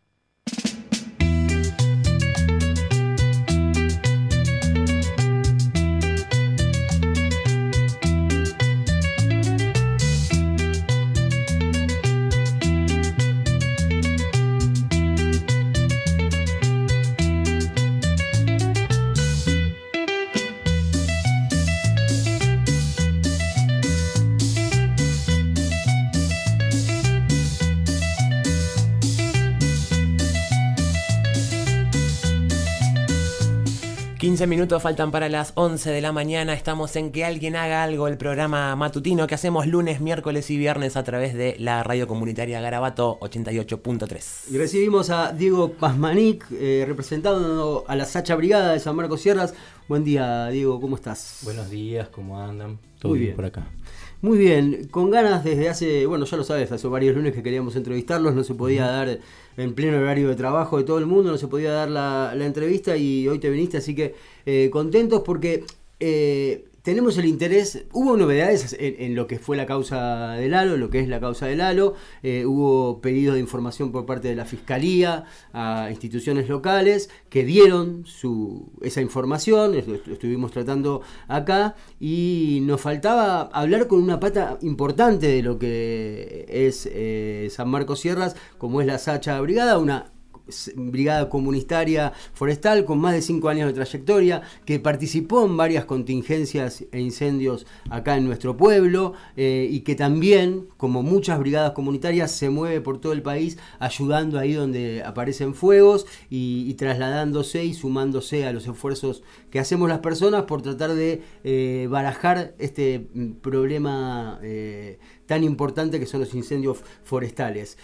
Minutos faltan para las 11 de la mañana. Estamos en Que Alguien Haga Algo, el programa matutino que hacemos lunes, miércoles y viernes a través de la radio comunitaria Garabato 88.3. Y recibimos a Diego Pazmanic, representando a la Sacha Brigada de San Marcos Sierras. Buen día, Diego, ¿cómo estás? Buenos días, ¿cómo andan? Todo Muy bien bien por acá. Muy bien, con ganas desde hace, bueno, ya lo sabes, hace varios lunes que queríamos entrevistarlos, no se podía dar en pleno horario de trabajo de todo el mundo, no se podía dar la entrevista y hoy te viniste, así que contentos porque tenemos el interés, hubo novedades en lo que fue la causa de Lalo, lo que es la causa de Lalo, hubo pedidos de información por parte de la Fiscalía a instituciones locales que dieron esa información, lo estuvimos tratando acá y nos faltaba hablar con una pata importante de lo que es San Marcos Sierras, como es la Sacha Brigada, una brigada comunitaria forestal con más de 5 años de trayectoria, que participó en varias contingencias e incendios acá en nuestro pueblo y que también, como muchas brigadas comunitarias, se mueve por todo el país ayudando ahí donde aparecen fuegos y trasladándose y sumándose a los esfuerzos que hacemos las personas por tratar de barajar este problema tan importante que son los incendios forestales.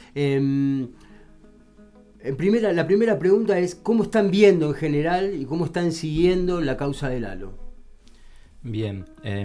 La primera pregunta es ¿cómo están viendo en general y cómo están siguiendo la causa de Lalo? Bien,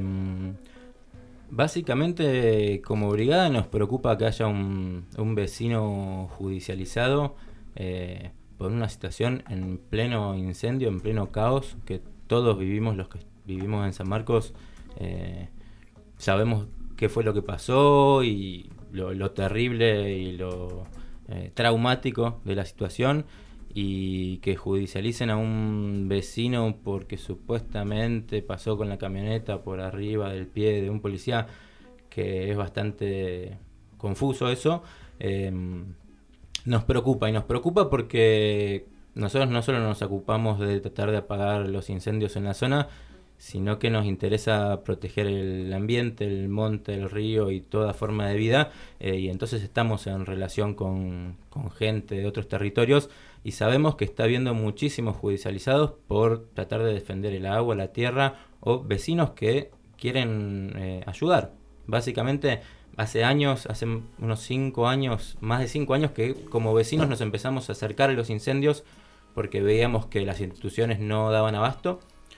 básicamente como brigada nos preocupa que haya un vecino judicializado por una situación en pleno incendio, en pleno caos, que todos vivimos, los que vivimos en San Marcos, sabemos qué fue lo que pasó y lo terrible y lo traumático de la situación, y que judicialicen a un vecino porque supuestamente pasó con la camioneta por arriba del pie de un policía, que es bastante confuso eso. Nos preocupa porque nosotros no solo nos ocupamos de tratar de apagar los incendios en la zona, sino que nos interesa proteger el ambiente, el monte, el río y toda forma de vida, y entonces estamos en relación con gente de otros territorios y sabemos que está habiendo muchísimos judicializados por tratar de defender el agua, la tierra, o vecinos que quieren ayudar. Básicamente hace unos 5 años, más de 5 años, que como vecinos nos empezamos a acercar a los incendios porque veíamos que las instituciones no daban abasto,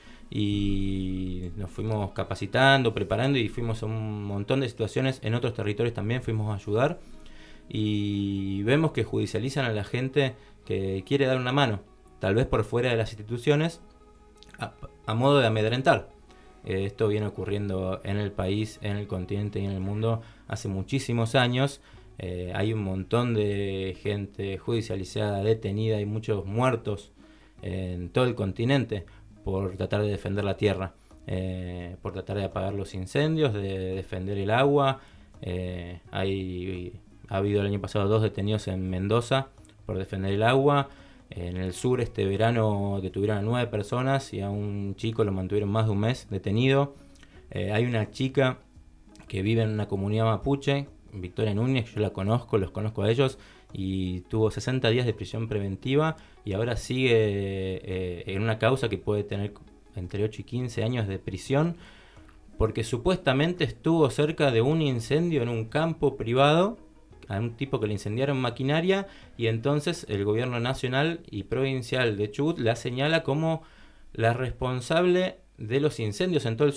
y nos fuimos capacitando, preparando, y fuimos a un montón de situaciones en otros territorios también, fuimos a ayudar, y vemos que judicializan a la gente que quiere dar una mano, tal vez por fuera de las instituciones, a modo de amedrentar. Esto viene ocurriendo en el país, en el continente y en el mundo hace muchísimos años. Hay un montón de gente judicializada, detenida, y muchos muertos en todo el continente por tratar de defender la tierra, por tratar de apagar los incendios, de defender el agua. Ha habido el año pasado 2 detenidos en Mendoza por defender el agua. En el sur este verano detuvieron a 9 personas y a un chico lo mantuvieron más de un mes detenido. Hay una chica que vive en una comunidad mapuche, Victoria Núñez, yo la conozco, los conozco a ellos, y tuvo 60 días de prisión preventiva y ahora sigue en una causa que puede tener entre 8 y 15 años de prisión, porque supuestamente estuvo cerca de un incendio en un campo privado, a un tipo que le incendiaron maquinaria, y entonces el gobierno nacional y provincial de Chubut la señala como la responsable de los incendios en todo el sur.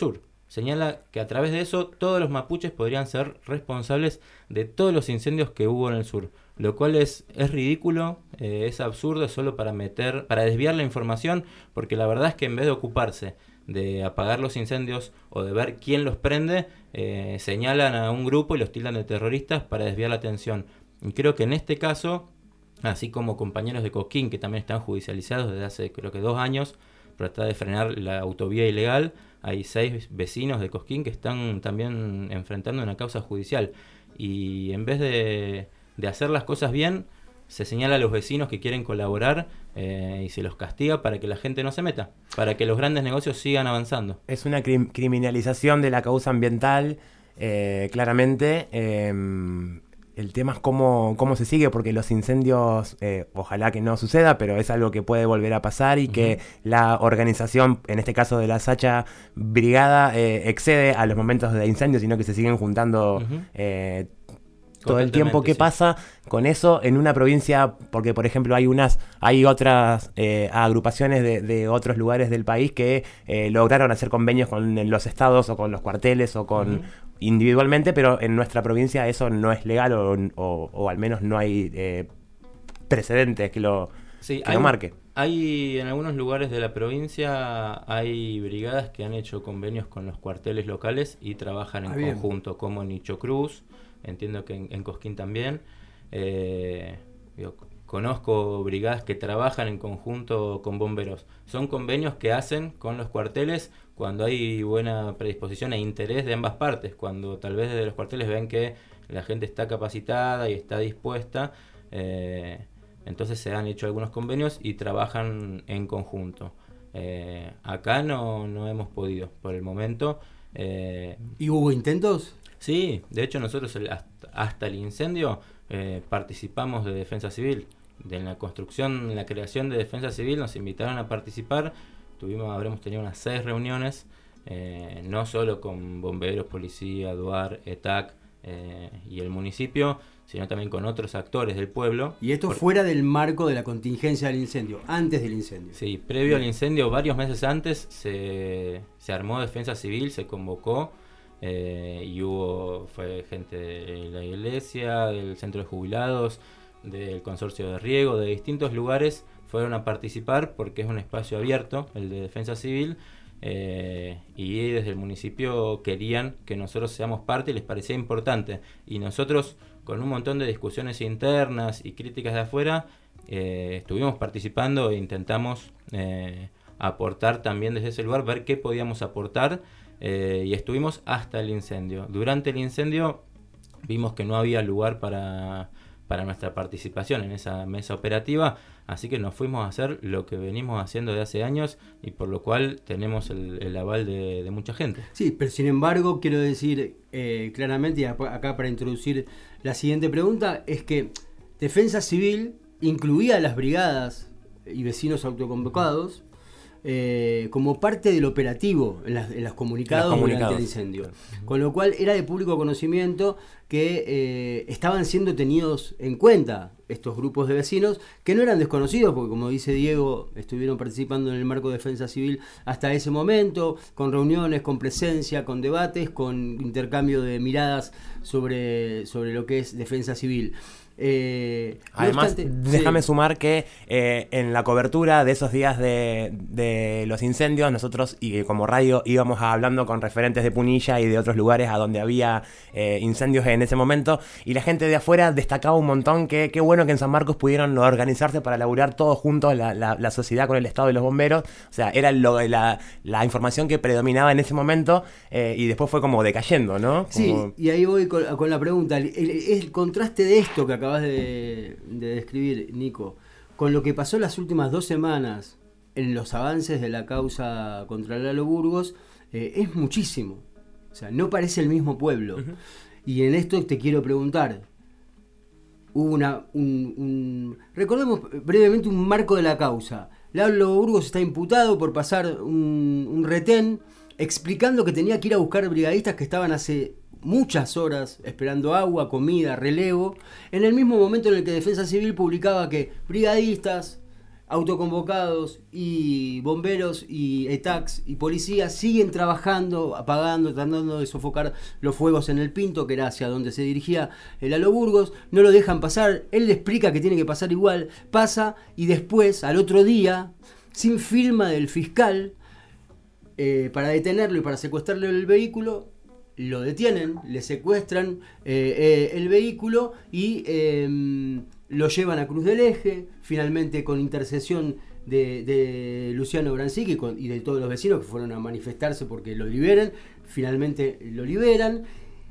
señala que a través de eso todos los mapuches podrían ser responsables de todos los incendios que hubo en el sur, lo cual es ridículo, es absurdo, es solo para desviar la información, porque la verdad es que en vez de ocuparse de apagar los incendios o de ver quién los prende, señalan a un grupo y los tildan de terroristas para desviar la atención. Y creo que en este caso, así como compañeros de Cosquín, que también están judicializados desde hace creo que 2 años, para tratar de frenar la autovía ilegal, hay 6 vecinos de Cosquín que están también enfrentando una causa judicial. Y en vez de hacer las cosas bien, se señala a los vecinos que quieren colaborar y se los castiga para que la gente no se meta, para que los grandes negocios sigan avanzando. Es una criminalización de la causa ambiental, claramente. El tema es cómo se sigue, porque los incendios, ojalá que no suceda, pero es algo que puede volver a pasar y que la organización, en este caso de la Sacha Brigada, excede a los momentos de incendio, sino que se siguen juntando todo el tiempo. ¿Qué pasa con eso en una provincia? Porque, por ejemplo, hay otras agrupaciones de otros lugares del país que lograron hacer convenios con los estados o con los cuarteles o con individualmente, pero en nuestra provincia eso no es legal o al menos no hay precedentes que lo marque. Hay en algunos lugares de la provincia hay brigadas que han hecho convenios con los cuarteles locales y trabajan en conjunto, como en Nicho Cruz. Entiendo que en Cosquín también. Conozco brigadas que trabajan en conjunto con bomberos. Son convenios que hacen con los cuarteles cuando hay buena predisposición e interés de ambas partes. Cuando tal vez desde los cuarteles ven que la gente está capacitada y está dispuesta, entonces se han hecho algunos convenios y trabajan en conjunto. Acá no hemos podido por el momento. ¿Y hubo intentos? Sí, de hecho nosotros hasta el incendio participamos de Defensa Civil. En la construcción, en la creación de Defensa Civil nos invitaron a participar. Habremos tenido unas 6 reuniones, no solo con bomberos, policía, DUAR, ETAC y el municipio, sino también con otros actores del pueblo. Y esto fuera del marco de la contingencia del incendio, antes del incendio. Sí, previo al incendio, varios meses antes, se armó Defensa Civil, se convocó. Y fue gente de la iglesia, del centro de jubilados, del consorcio de riego, de distintos lugares fueron a participar porque es un espacio abierto, el de Defensa Civil, y desde el municipio querían que nosotros seamos parte y les parecía importante, y nosotros con un montón de discusiones internas y críticas de afuera estuvimos participando e intentamos aportar también desde ese lugar, ver qué podíamos aportar. Y estuvimos hasta el incendio. Durante el incendio vimos que no había lugar para nuestra participación en esa mesa operativa, así que nos fuimos a hacer lo que venimos haciendo de hace años y por lo cual tenemos el aval de mucha gente. Sí, pero sin embargo quiero decir claramente, y acá para introducir la siguiente pregunta, es que Defensa Civil incluía a las brigadas y vecinos autoconvocados como parte del operativo en los comunicados durante el incendio. Con lo cual era de público conocimiento que estaban siendo tenidos en cuenta estos grupos de vecinos que no eran desconocidos, porque como dice Diego, estuvieron participando en el marco de Defensa Civil hasta ese momento, con reuniones, con presencia, con debates, con intercambio de miradas sobre lo que es Defensa Civil. Además, déjame sumar que en la cobertura de esos días de los incendios, nosotros y como radio íbamos hablando con referentes de Punilla y de otros lugares a donde había incendios en ese momento, y la gente de afuera destacaba un montón que qué bueno que en San Marcos pudieron organizarse para laburar todos juntos, la sociedad con el Estado y los bomberos. O sea, era la información que predominaba en ese momento, y después fue como decayendo, ¿no? Sí, y ahí voy con la pregunta. El contraste de esto que acabas de describir, Nico, con lo que pasó las últimas 2 semanas en los avances de la causa contra Lalo Burgos, es muchísimo. O sea, no parece el mismo pueblo. Uh-huh. Y en esto te quiero preguntar, hubo recordemos brevemente un marco de la causa. Lalo Burgos está imputado por pasar un retén explicando que tenía que ir a buscar brigadistas que estaban hace muchas horas esperando agua, comida, relevo, en el mismo momento en el que Defensa Civil publicaba que brigadistas autoconvocados y bomberos y ETACS y policías siguen trabajando, apagando, tratando de sofocar los fuegos en el Pinto, que era hacia donde se dirigía el Lalo Burgos. No lo dejan pasar, él le explica que tiene que pasar igual, pasa, y después, al otro día, sin firma del fiscal, para detenerlo y para secuestrarle el vehículo, lo detienen, le secuestran el vehículo y lo llevan a Cruz del Eje, finalmente con intercesión de Luciano Brancic y de todos los vecinos que fueron a manifestarse porque lo liberen. Finalmente lo liberan,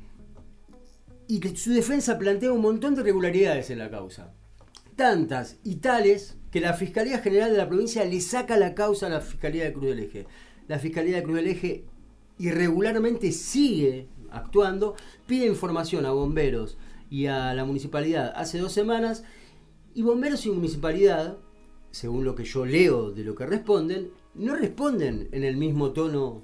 y su defensa plantea un montón de irregularidades en la causa, tantas y tales que la Fiscalía General de la provincia le saca la causa a la Fiscalía de Cruz del Eje. La Fiscalía de Cruz del Eje irregularmente sigue actuando, pide información a bomberos y a la municipalidad hace 2 semanas, y bomberos y municipalidad, según lo que yo leo de lo que responden, no responden en el mismo tono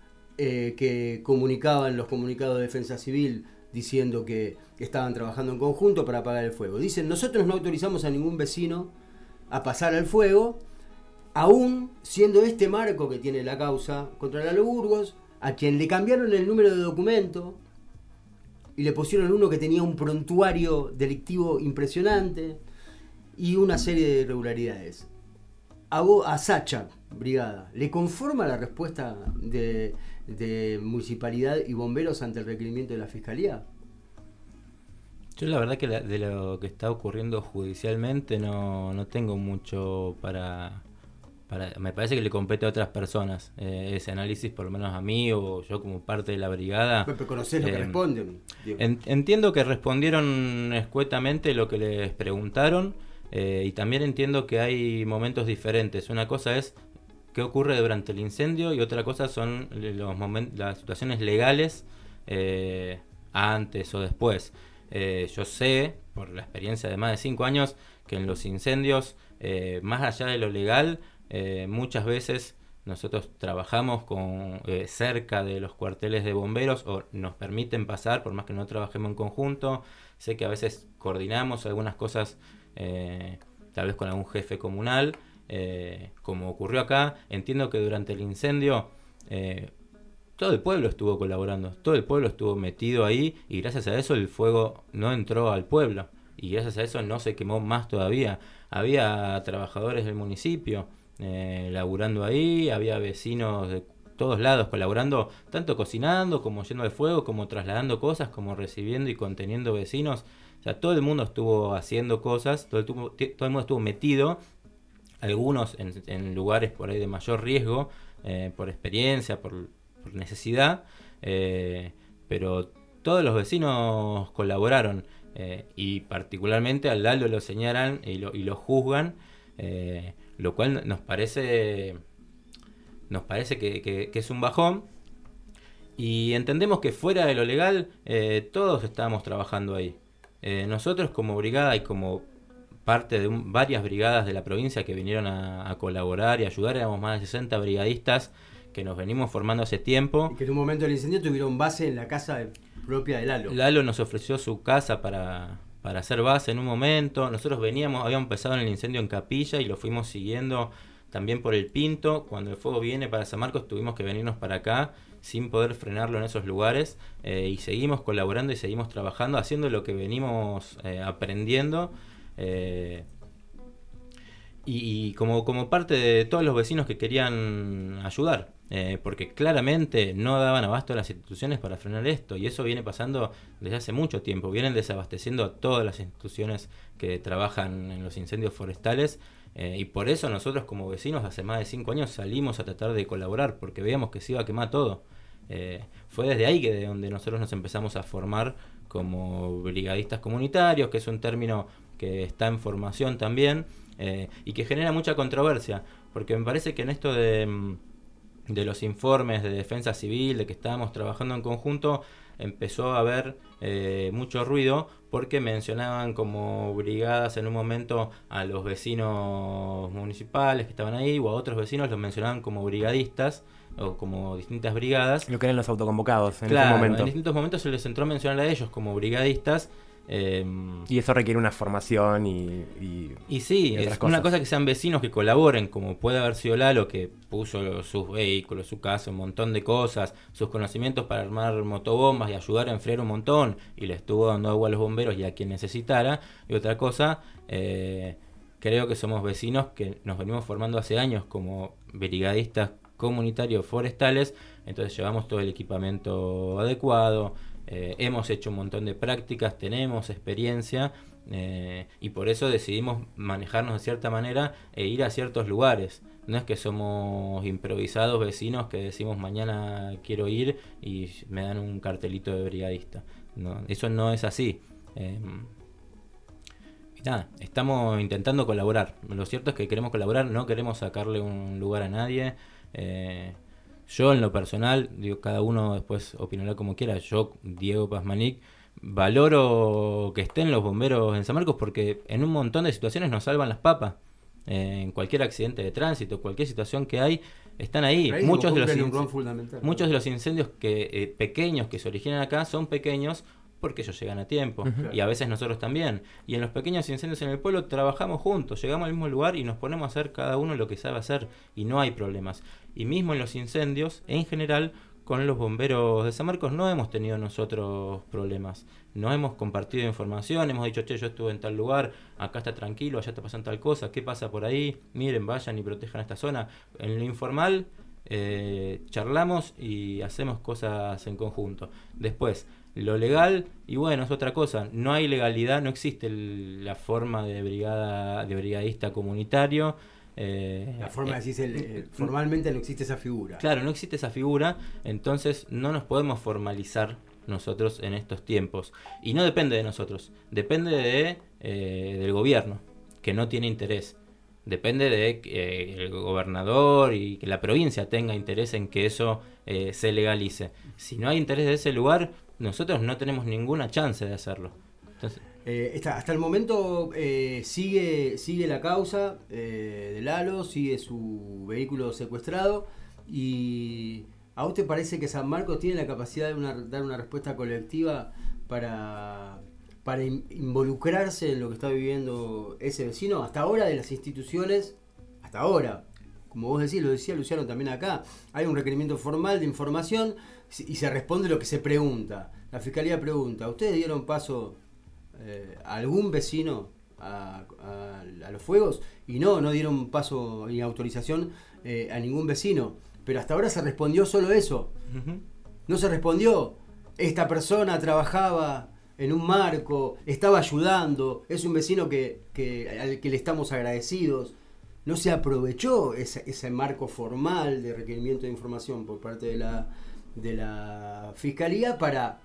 que comunicaban los comunicados de Defensa Civil diciendo que estaban trabajando en conjunto para apagar el fuego. Dicen: nosotros no autorizamos a ningún vecino a pasar al fuego, aún siendo este marco que tiene la causa contra Lalo Burgos, a quien le cambiaron el número de documento y le pusieron uno que tenía un prontuario delictivo impresionante y una serie de irregularidades. A Sacha Brigada, ¿le conforma la respuesta de municipalidad y bomberos ante el requerimiento de la Fiscalía? Yo la verdad que de lo que está ocurriendo judicialmente no tengo mucho para... Me parece que le compete a otras personas ese análisis, por lo menos a mí o yo como parte de la brigada. Pero conocés lo que responden. Entiendo que respondieron escuetamente lo que les preguntaron, y también entiendo que hay momentos diferentes. Una cosa es qué ocurre durante el incendio y otra cosa son las situaciones legales antes o después. Yo sé, por la experiencia de más de 5 años, que en los incendios, más allá de lo legal, muchas veces nosotros trabajamos cerca de los cuarteles de bomberos, o nos permiten pasar por más que no trabajemos en conjunto. Sé que a veces coordinamos algunas cosas, tal vez con algún jefe comunal, como ocurrió acá. Entiendo que durante el incendio todo el pueblo estuvo colaborando, todo el pueblo estuvo metido ahí, y gracias a eso el fuego no entró al pueblo, y gracias a eso no se quemó más todavía. Había trabajadores del municipio laburando ahí, había vecinos de todos lados colaborando, tanto cocinando como yendo al fuego, como trasladando cosas, como recibiendo y conteniendo vecinos. O sea, todo el mundo estuvo haciendo cosas, todo el mundo estuvo metido, algunos en lugares por ahí de mayor riesgo, por experiencia, por necesidad, pero todos los vecinos colaboraron, y particularmente al Lalo lo señalan y lo juzgan, lo cual nos parece que es un bajón, y entendemos que fuera de lo legal todos estábamos trabajando ahí. Nosotros como brigada y como parte de varias brigadas de la provincia que vinieron a colaborar y ayudar, éramos más de 60 brigadistas que nos venimos formando hace tiempo. Y que en un momento del incendio tuvieron base en la casa propia de Lalo. Lalo nos ofreció su casa para hacer base en un momento. Nosotros habíamos empezado en el incendio en Capilla y lo fuimos siguiendo también por el Pinto. Cuando el fuego viene para San Marcos tuvimos que venirnos para acá sin poder frenarlo en esos lugares, y seguimos colaborando y seguimos trabajando, haciendo lo que venimos aprendiendo, y como parte de todos los vecinos que querían ayudar, porque claramente no daban abasto a las instituciones para frenar esto, y eso viene pasando desde hace mucho tiempo. Vienen desabasteciendo a todas las instituciones que trabajan en los incendios forestales, y por eso nosotros como vecinos hace más de 5 años salimos a tratar de colaborar, porque veíamos que se iba a quemar todo. Fue desde ahí de donde nosotros nos empezamos a formar como brigadistas comunitarios, que es un término que está en formación también, y que genera mucha controversia, porque me parece que en esto de los informes de defensa civil, de que estábamos trabajando en conjunto, empezó a haber mucho ruido, porque mencionaban como brigadas en un momento a los vecinos municipales que estaban ahí, o a otros vecinos los mencionaban como brigadistas, o como distintas brigadas. Lo que eran los autoconvocados en ese momento. En distintos momentos se les entró a mencionar a ellos como brigadistas, Y eso requiere una formación y sí, otras es cosas. una cosa que sean vecinos que colaboren, como puede haber sido Lalo, que puso sus vehículos, su casa, un montón de cosas, sus conocimientos para armar motobombas y ayudar a enfriar un montón, y le estuvo dando agua a los bomberos y a quien necesitara. Y otra cosa, creo que somos vecinos que nos venimos formando hace años como brigadistas comunitarios forestales, entonces llevamos todo el equipamiento adecuado. Hemos hecho un montón de prácticas, tenemos experiencia, y por eso decidimos manejarnos de cierta manera e ir a ciertos lugares. No es que somos improvisados vecinos que decimos mañana quiero ir y me dan un cartelito de brigadista. No, eso no es así. Y nada, estamos intentando colaborar. Lo cierto es que queremos colaborar, no queremos sacarle un lugar a nadie. Yo en lo personal, digo, cada uno después opinará como quiera. Yo, Diego Pazmanic, valoro que estén los bomberos en San Marcos porque en un montón de situaciones nos salvan las papas. En cualquier accidente de tránsito, cualquier situación que hay, están ahí. Muchos de los incendios pequeños que se originan acá son pequeños porque ellos llegan a tiempo, y a veces nosotros también. Y en los pequeños incendios en el pueblo trabajamos juntos, llegamos al mismo lugar y nos ponemos a hacer cada uno lo que sabe hacer, y no hay problemas. Y mismo en los incendios, en general, con los bomberos de San Marcos no hemos tenido nosotros problemas. No hemos compartido información, hemos dicho, che, yo estuve en tal lugar, acá está tranquilo, allá está pasando tal cosa, ¿qué pasa por ahí? Miren, vayan y protejan esta zona. En lo informal, charlamos y hacemos cosas en conjunto. Después, lo legal, y bueno, es otra cosa. No hay legalidad, no existe la forma de brigadista comunitario. La forma de decir, formalmente no existe esa figura. Claro, no existe esa figura, entonces no nos podemos formalizar nosotros en estos tiempos. Y no depende de nosotros, depende del gobierno, que no tiene interés. Depende de que el gobernador y que la provincia tenga interés en que eso se legalice. Si no hay interés de ese lugar, nosotros no tenemos ninguna chance de hacerlo. Entonces, hasta el momento sigue la causa de Lalo, sigue su vehículo secuestrado. ¿Y a usted parece que San Marcos tiene la capacidad de dar una respuesta colectiva para involucrarse en lo que está viviendo ese vecino? Hasta ahora, de las instituciones, hasta ahora, como vos decís, lo decía Luciano también acá, hay un requerimiento formal de información y se responde lo que se pregunta. La Fiscalía pregunta, ¿ustedes dieron paso a algún vecino a los fuegos? Y no dieron paso ni autorización a ningún vecino. Pero hasta ahora se respondió solo eso. No se respondió, esta persona trabajaba en un marco, estaba ayudando, es un vecino al que le estamos agradecidos. No se aprovechó ese marco formal de requerimiento de información por parte de la Fiscalía para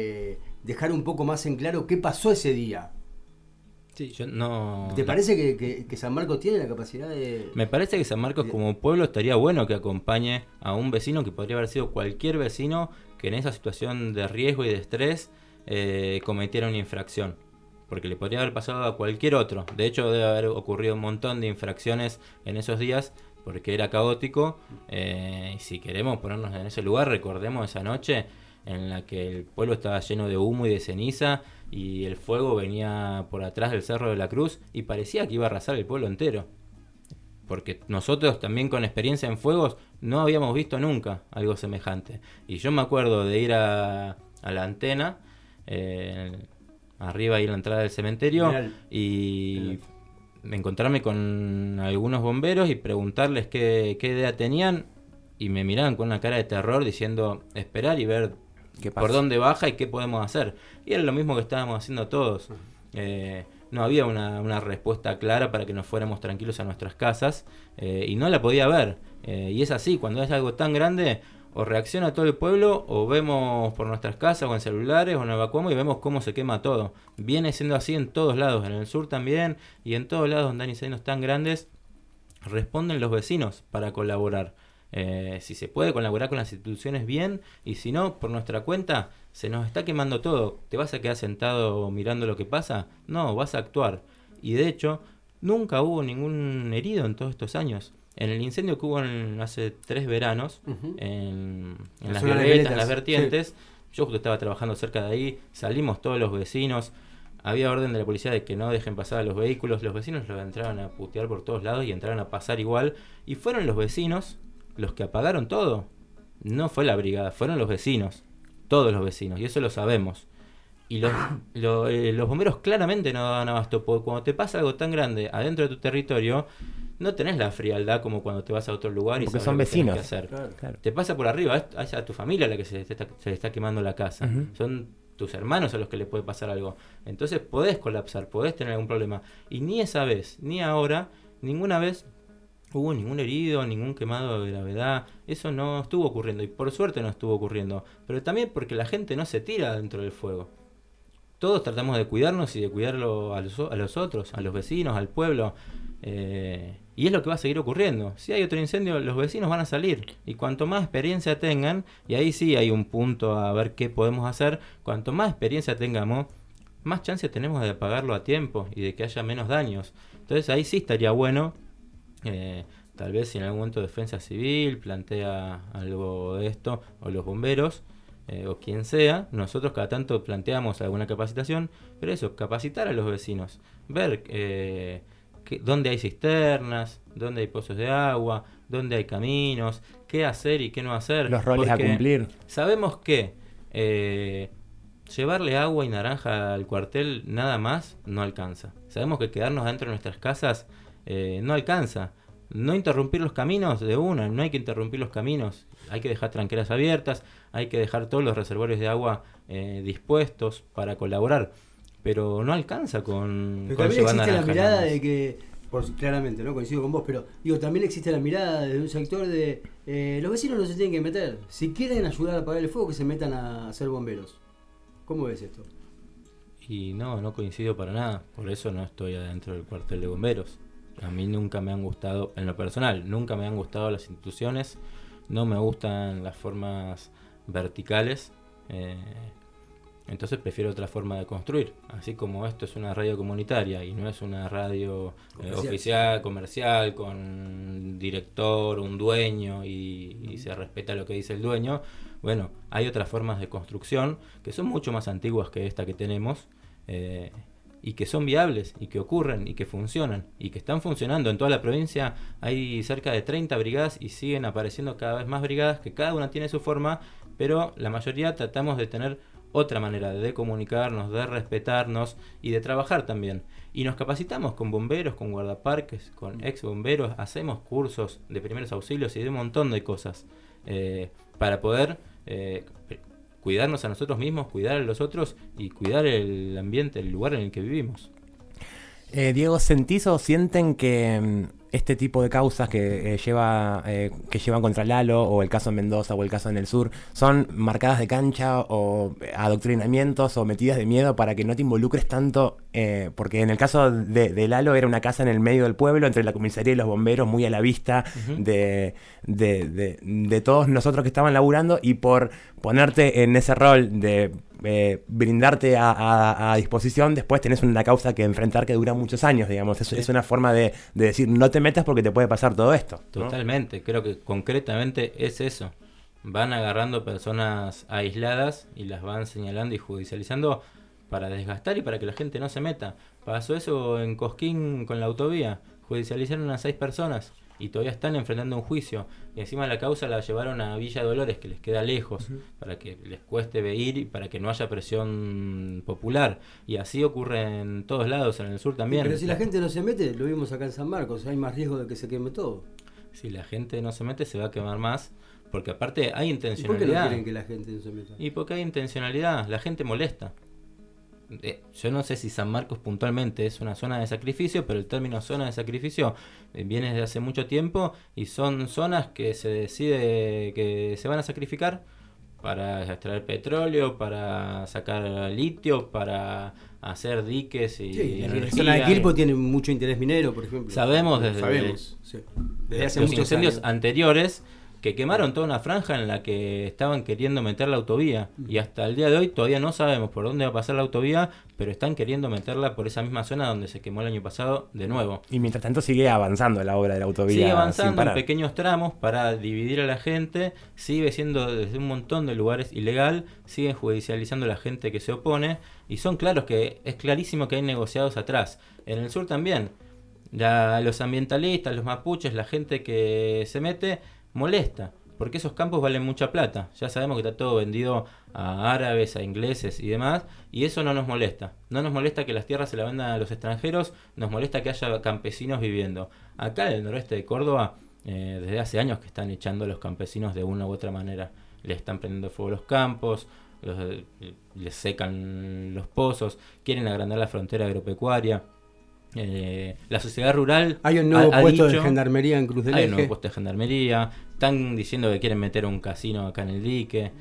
dejar un poco más en claro qué pasó ese día. Sí, yo no. ¿Te parece que San Marcos tiene la capacidad de...? Me parece que San Marcos como pueblo estaría bueno que acompañe a un vecino que podría haber sido cualquier vecino que en esa situación de riesgo y de estrés cometiera una infracción, porque le podría haber pasado a cualquier otro. De hecho, debe haber ocurrido un montón de infracciones en esos días porque era caótico. Y si queremos ponernos en ese lugar, recordemos esa noche en la que el pueblo estaba lleno de humo y de ceniza y el fuego venía por atrás del Cerro de la Cruz y parecía que iba a arrasar el pueblo entero, porque nosotros también con experiencia en fuegos no habíamos visto nunca algo semejante. Y yo me acuerdo de ir a la antena, arriba ahí en la entrada del cementerio, y encontrarme con algunos bomberos y preguntarles qué idea tenían, y me miraban con una cara de terror diciendo esperar y ver por dónde baja y qué podemos hacer. Y era lo mismo que estábamos haciendo todos. No había una respuesta clara para que nos fuéramos tranquilos a nuestras casas, y no la podía ver. Y es así, cuando es algo tan grande, o reacciona todo el pueblo, o vemos por nuestras casas o en celulares, o nos evacuamos y vemos cómo se quema todo. Viene siendo así en todos lados, en el sur también, y en todos lados donde hay incendios tan grandes, responden los vecinos para colaborar. Si se puede colaborar con las instituciones, bien, y si no, por nuestra cuenta, se nos está quemando todo. ¿Te vas a quedar sentado mirando lo que pasa? No, vas a actuar. Y de hecho, nunca hubo ningún herido en todos estos años. En el incendio que hubo hace 3 veranos, en las violetas, en las vertientes, sí. Yo justo estaba trabajando cerca de ahí, salimos todos los vecinos, había orden de la policía de que no dejen pasar a los vehículos. Los vecinos los entraban a putear por todos lados y entraron a pasar igual. Y fueron los vecinos los que apagaron todo. No fue la brigada, fueron los vecinos. Todos los vecinos, y eso lo sabemos. Y los bomberos claramente no daban abasto, porque cuando te pasa algo tan grande adentro de tu territorio, no tenés la frialdad como cuando te vas a otro lugar y porque sabes son lo que tenés vecinos. que hacer. Claro. Te pasa por arriba, es a tu familia la que se le está quemando la casa. Uh-huh. Son tus hermanos a los que les puede pasar algo. Entonces podés colapsar, podés tener algún problema. Y ni esa vez, ni ahora, ninguna vez hubo ningún herido, ningún quemado de gravedad. Eso no estuvo ocurriendo, y por suerte no estuvo ocurriendo. Pero también porque la gente no se tira dentro del fuego. Todos tratamos de cuidarnos y de cuidarlo a los otros, a los vecinos, al pueblo. Y es lo que va a seguir ocurriendo. Si hay otro incendio, los vecinos van a salir. Y cuanto más experiencia tengan, y ahí sí hay un punto a ver qué podemos hacer, cuanto más experiencia tengamos, más chance tenemos de apagarlo a tiempo y de que haya menos daños. Entonces ahí sí estaría bueno, tal vez si en algún momento Defensa Civil plantea algo de esto, o los bomberos, o quien sea, nosotros cada tanto planteamos alguna capacitación, pero eso, capacitar a los vecinos, ver dónde hay cisternas, dónde hay pozos de agua, dónde hay caminos, qué hacer y qué no hacer. Los roles a cumplir. Sabemos que llevarle agua y naranja al cuartel nada más no alcanza. Sabemos que quedarnos dentro de nuestras casas no alcanza. No interrumpir los caminos de una, no hay que interrumpir los caminos. Hay que dejar tranqueras abiertas, hay que dejar todos los reservorios de agua dispuestos para colaborar. Pero no alcanza con también llevar existe la naranjas mirada nada más. de que, claramente, ¿no? Coincido con vos, pero digo, también existe la mirada de un sector de los vecinos no se tienen que meter. Si quieren ayudar a apagar el fuego, que se metan a ser bomberos. ¿Cómo ves esto? Y no coincido para nada. Por eso no estoy adentro del cuartel de bomberos. A mí nunca me han gustado, en lo personal, nunca me han gustado las instituciones. No me gustan las formas verticales. Entonces prefiero otra forma de construir. Así como esto es una radio comunitaria y no es una radio oficial, comercial, con director, un dueño y se respeta lo que dice el dueño. Bueno, hay otras formas de construcción que son mucho más antiguas que esta que tenemos, y que son viables, y que ocurren, y que funcionan, y que están funcionando. En toda la provincia hay cerca de 30 brigadas y siguen apareciendo cada vez más brigadas, que cada una tiene su forma, pero la mayoría tratamos de tener otra manera de comunicarnos, de respetarnos y de trabajar también. Y nos capacitamos con bomberos, con guardaparques, con ex bomberos, hacemos cursos de primeros auxilios y de un montón de cosas para poder cuidarnos a nosotros mismos, cuidar a los otros y cuidar el ambiente, el lugar en el que vivimos. Diego, ¿sentís o sienten que este tipo de causas que llevan contra Lalo, o el caso en Mendoza o el caso en el sur, son marcadas de cancha o adoctrinamientos o metidas de miedo para que no te involucres tanto? Porque en el caso de Lalo era una casa en el medio del pueblo, entre la comisaría y los bomberos, muy a la vista de todos nosotros que estaban laburando, y por ponerte en ese rol de brindarte a disposición, después tenés una causa que enfrentar que dura muchos años, digamos. Es una forma de decir, no te metas porque te puede pasar todo esto, ¿no? Totalmente, creo que concretamente es eso. Van agarrando personas aisladas y las van señalando y judicializando para desgastar y para que la gente no se meta. Pasó eso en Cosquín con la autovía, judicializaron a 6 personas y todavía están enfrentando un juicio, y encima la causa la llevaron a Villa Dolores, que les queda lejos, para que les cueste ir y para que no haya presión popular, y así ocurre en todos lados, en el sur también. Pero si la gente no se mete, lo vimos acá en San Marcos, hay más riesgo de que se queme todo. Si la gente no se mete, se va a quemar más, porque aparte hay intencionalidad. ¿Y por qué no quieren que la gente no se meta? Y porque hay intencionalidad, la gente molesta. Yo no sé si San Marcos puntualmente es una zona de sacrificio, pero el término zona de sacrificio viene desde hace mucho tiempo, y son zonas que se decide que se van a sacrificar para extraer petróleo, para sacar litio, para hacer diques y energía. La zona de Quilpo tiene mucho interés minero, por ejemplo. Sabemos desde hace los muchos incendios años anteriores que quemaron toda una franja en la que estaban queriendo meter la autovía, y hasta el día de hoy todavía no sabemos por dónde va a pasar la autovía, pero están queriendo meterla por esa misma zona donde se quemó el año pasado de nuevo. Y mientras tanto sigue avanzando la obra de la autovía. Sigue avanzando en pequeños tramos para dividir a la gente, sigue siendo desde un montón de lugares ilegal, siguen judicializando a la gente que se opone, y son claros que es clarísimo que hay negociados atrás. En el sur también, los ambientalistas, los mapuches, la gente que se mete, molesta, porque esos campos valen mucha plata. Ya sabemos que está todo vendido a árabes, a ingleses y demás, y eso no nos molesta. No nos molesta que las tierras se las vendan a los extranjeros, nos molesta que haya campesinos viviendo. Acá en el noroeste de Córdoba, desde hace años que están echando a los campesinos de una u otra manera. Les están prendiendo fuego los campos, les secan los pozos, quieren agrandar la frontera agropecuaria. La sociedad rural hay un nuevo puesto de gendarmería en Cruz del Eje. Hay un nuevo puesto de gendarmería. Están diciendo que quieren meter un casino acá en el dique.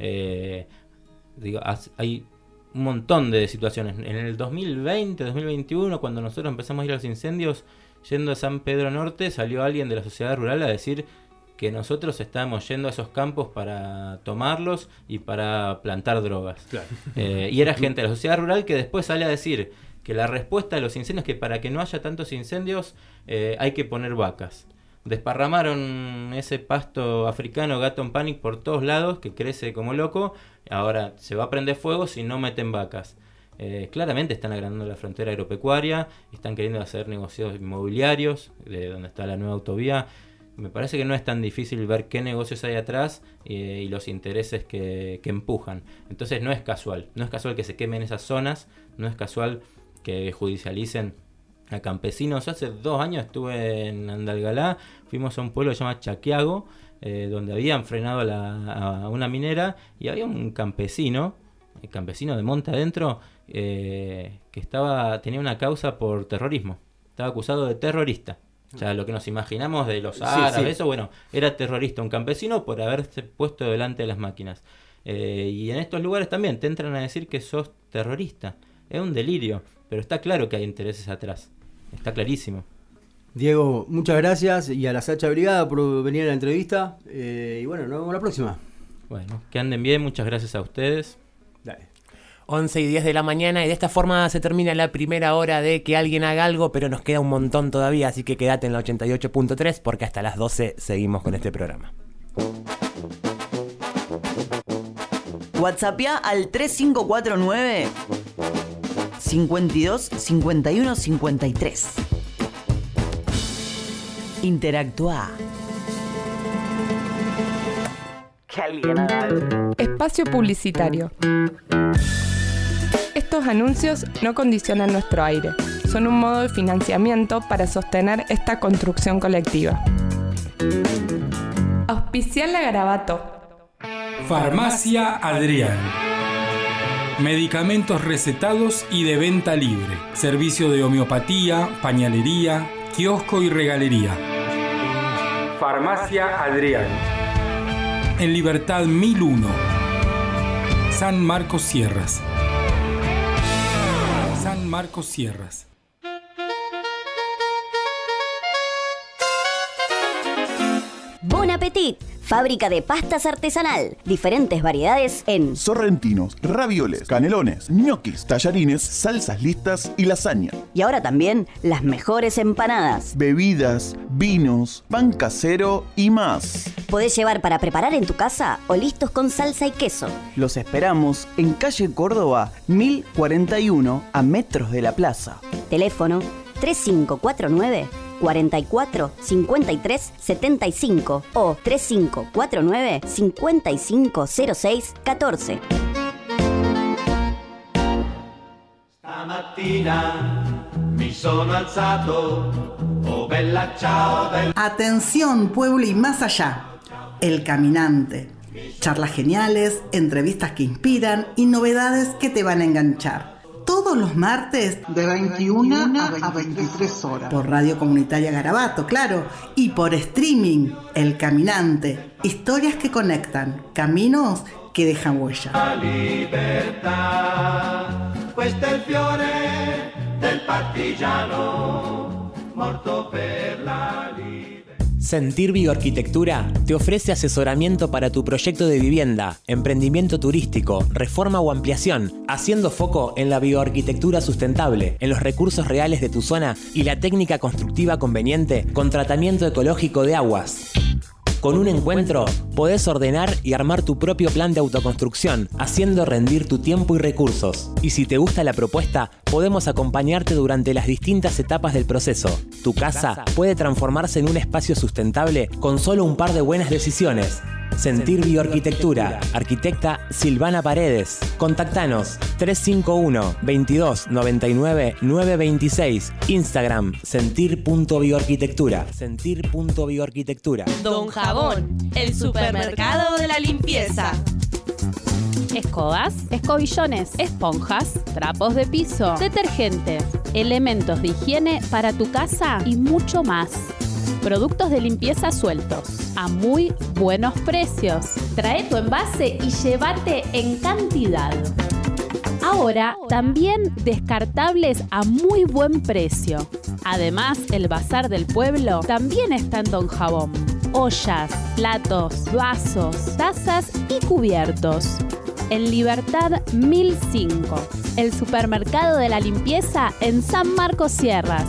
Hay un montón de situaciones. En el 2020, 2021, cuando nosotros empezamos a ir a los incendios, yendo a San Pedro Norte, salió alguien de la sociedad rural a decir que nosotros estábamos yendo a esos campos para tomarlos y para plantar drogas. Claro. Y era gente de la sociedad rural que después sale a decir que la respuesta a los incendios es que para que no haya tantos incendios hay que poner vacas. Desparramaron ese pasto africano Gatton Panic por todos lados, que crece como loco. Ahora se va a prender fuego si no meten vacas. Claramente están agrandando la frontera agropecuaria, están queriendo hacer negocios inmobiliarios, de donde está la nueva autovía. Me parece que no es tan difícil ver qué negocios hay atrás y los intereses que empujan. Entonces no es casual que se quemen esas zonas, no es casual que judicialicen a campesinos. Hace 2 años estuve en Andalgalá, fuimos a un pueblo que se llama Chaquiago, donde habían frenado a una minera, y había un campesino, el campesino de monte adentro, que tenía una causa por terrorismo, estaba acusado de terrorista. O sea, lo que nos imaginamos de los árabes, eso, bueno, era terrorista, un campesino por haberse puesto delante de las máquinas. Y en estos lugares también te entran a decir que sos terrorista. Es un delirio, pero está claro que hay intereses atrás. Está clarísimo. Diego, muchas gracias, y a la Sacha Brigada por venir a la entrevista. Y bueno, nos vemos la próxima. Bueno, que anden bien, muchas gracias a ustedes. Dale. 11:10 de la mañana, y de esta forma se termina la primera hora de Que Alguien Haga Algo, pero nos queda un montón todavía, así que quédate en la 88.3 porque hasta las 12 seguimos con este programa. WhatsAppea al 3549 52 51 53. Interactúa. Que alguien haga algo. Espacio publicitario. Estos anuncios no condicionan nuestro aire, son un modo de financiamiento para sostener esta construcción colectiva. Auspiciar la Garabato. Farmacia Adrián. Medicamentos recetados y de venta libre. Servicio de homeopatía, pañalería, kiosco y regalería. Farmacia Adrián. En Libertad 1001. San Marcos Sierras. San Marcos Sierras. Bon Appetit, fábrica de pastas artesanal, diferentes variedades en sorrentinos, ravioles, canelones, ñoquis, tallarines, salsas listas y lasaña. Y ahora también las mejores empanadas, bebidas, vinos, pan casero y más. Podés llevar para preparar en tu casa o listos con salsa y queso. Los esperamos en calle Córdoba 1041, a metros de la plaza. Teléfono 3549 44 53 75 o 3549 5506 14. Stamattina mi sono alzato, oh bella ciao, bella. Atención, pueblo y más allá. El Caminante. Charlas geniales, entrevistas que inspiran y novedades que te van a enganchar. Todos los martes de 21 a 23 horas. Por Radio Comunitaria Garabato, claro. Y por streaming, El Caminante. Historias que conectan, caminos que dejan huella. La libertà, questo è il fiore del partigiano, morto per la libertà. Sentir Bioarquitectura te ofrece asesoramiento para tu proyecto de vivienda, emprendimiento turístico, reforma o ampliación, haciendo foco en la bioarquitectura sustentable, en los recursos reales de tu zona y la técnica constructiva conveniente con tratamiento ecológico de aguas. Con un encuentro, podés ordenar y armar tu propio plan de autoconstrucción, haciendo rendir tu tiempo y recursos. Y si te gusta la propuesta, podemos acompañarte durante las distintas etapas del proceso. Tu casa puede transformarse en un espacio sustentable con solo un par de buenas decisiones. Sentir Bioarquitectura. Arquitecta Silvana Paredes. Contactanos 351 22 99 926. Instagram sentir.bioarquitectura. Sentir.bioarquitectura. Don Jabón, el supermercado de la limpieza. Escobas, escobillones, esponjas, trapos de piso, detergentes, elementos de higiene para tu casa y mucho más. Productos de limpieza sueltos, a muy buenos precios. Trae tu envase y llévate en cantidad. Ahora, también descartables a muy buen precio. Además, el bazar del pueblo también está en Don Jabón. Ollas, platos, vasos, tazas y cubiertos. En Libertad 1005, el supermercado de la limpieza en San Marcos Sierras.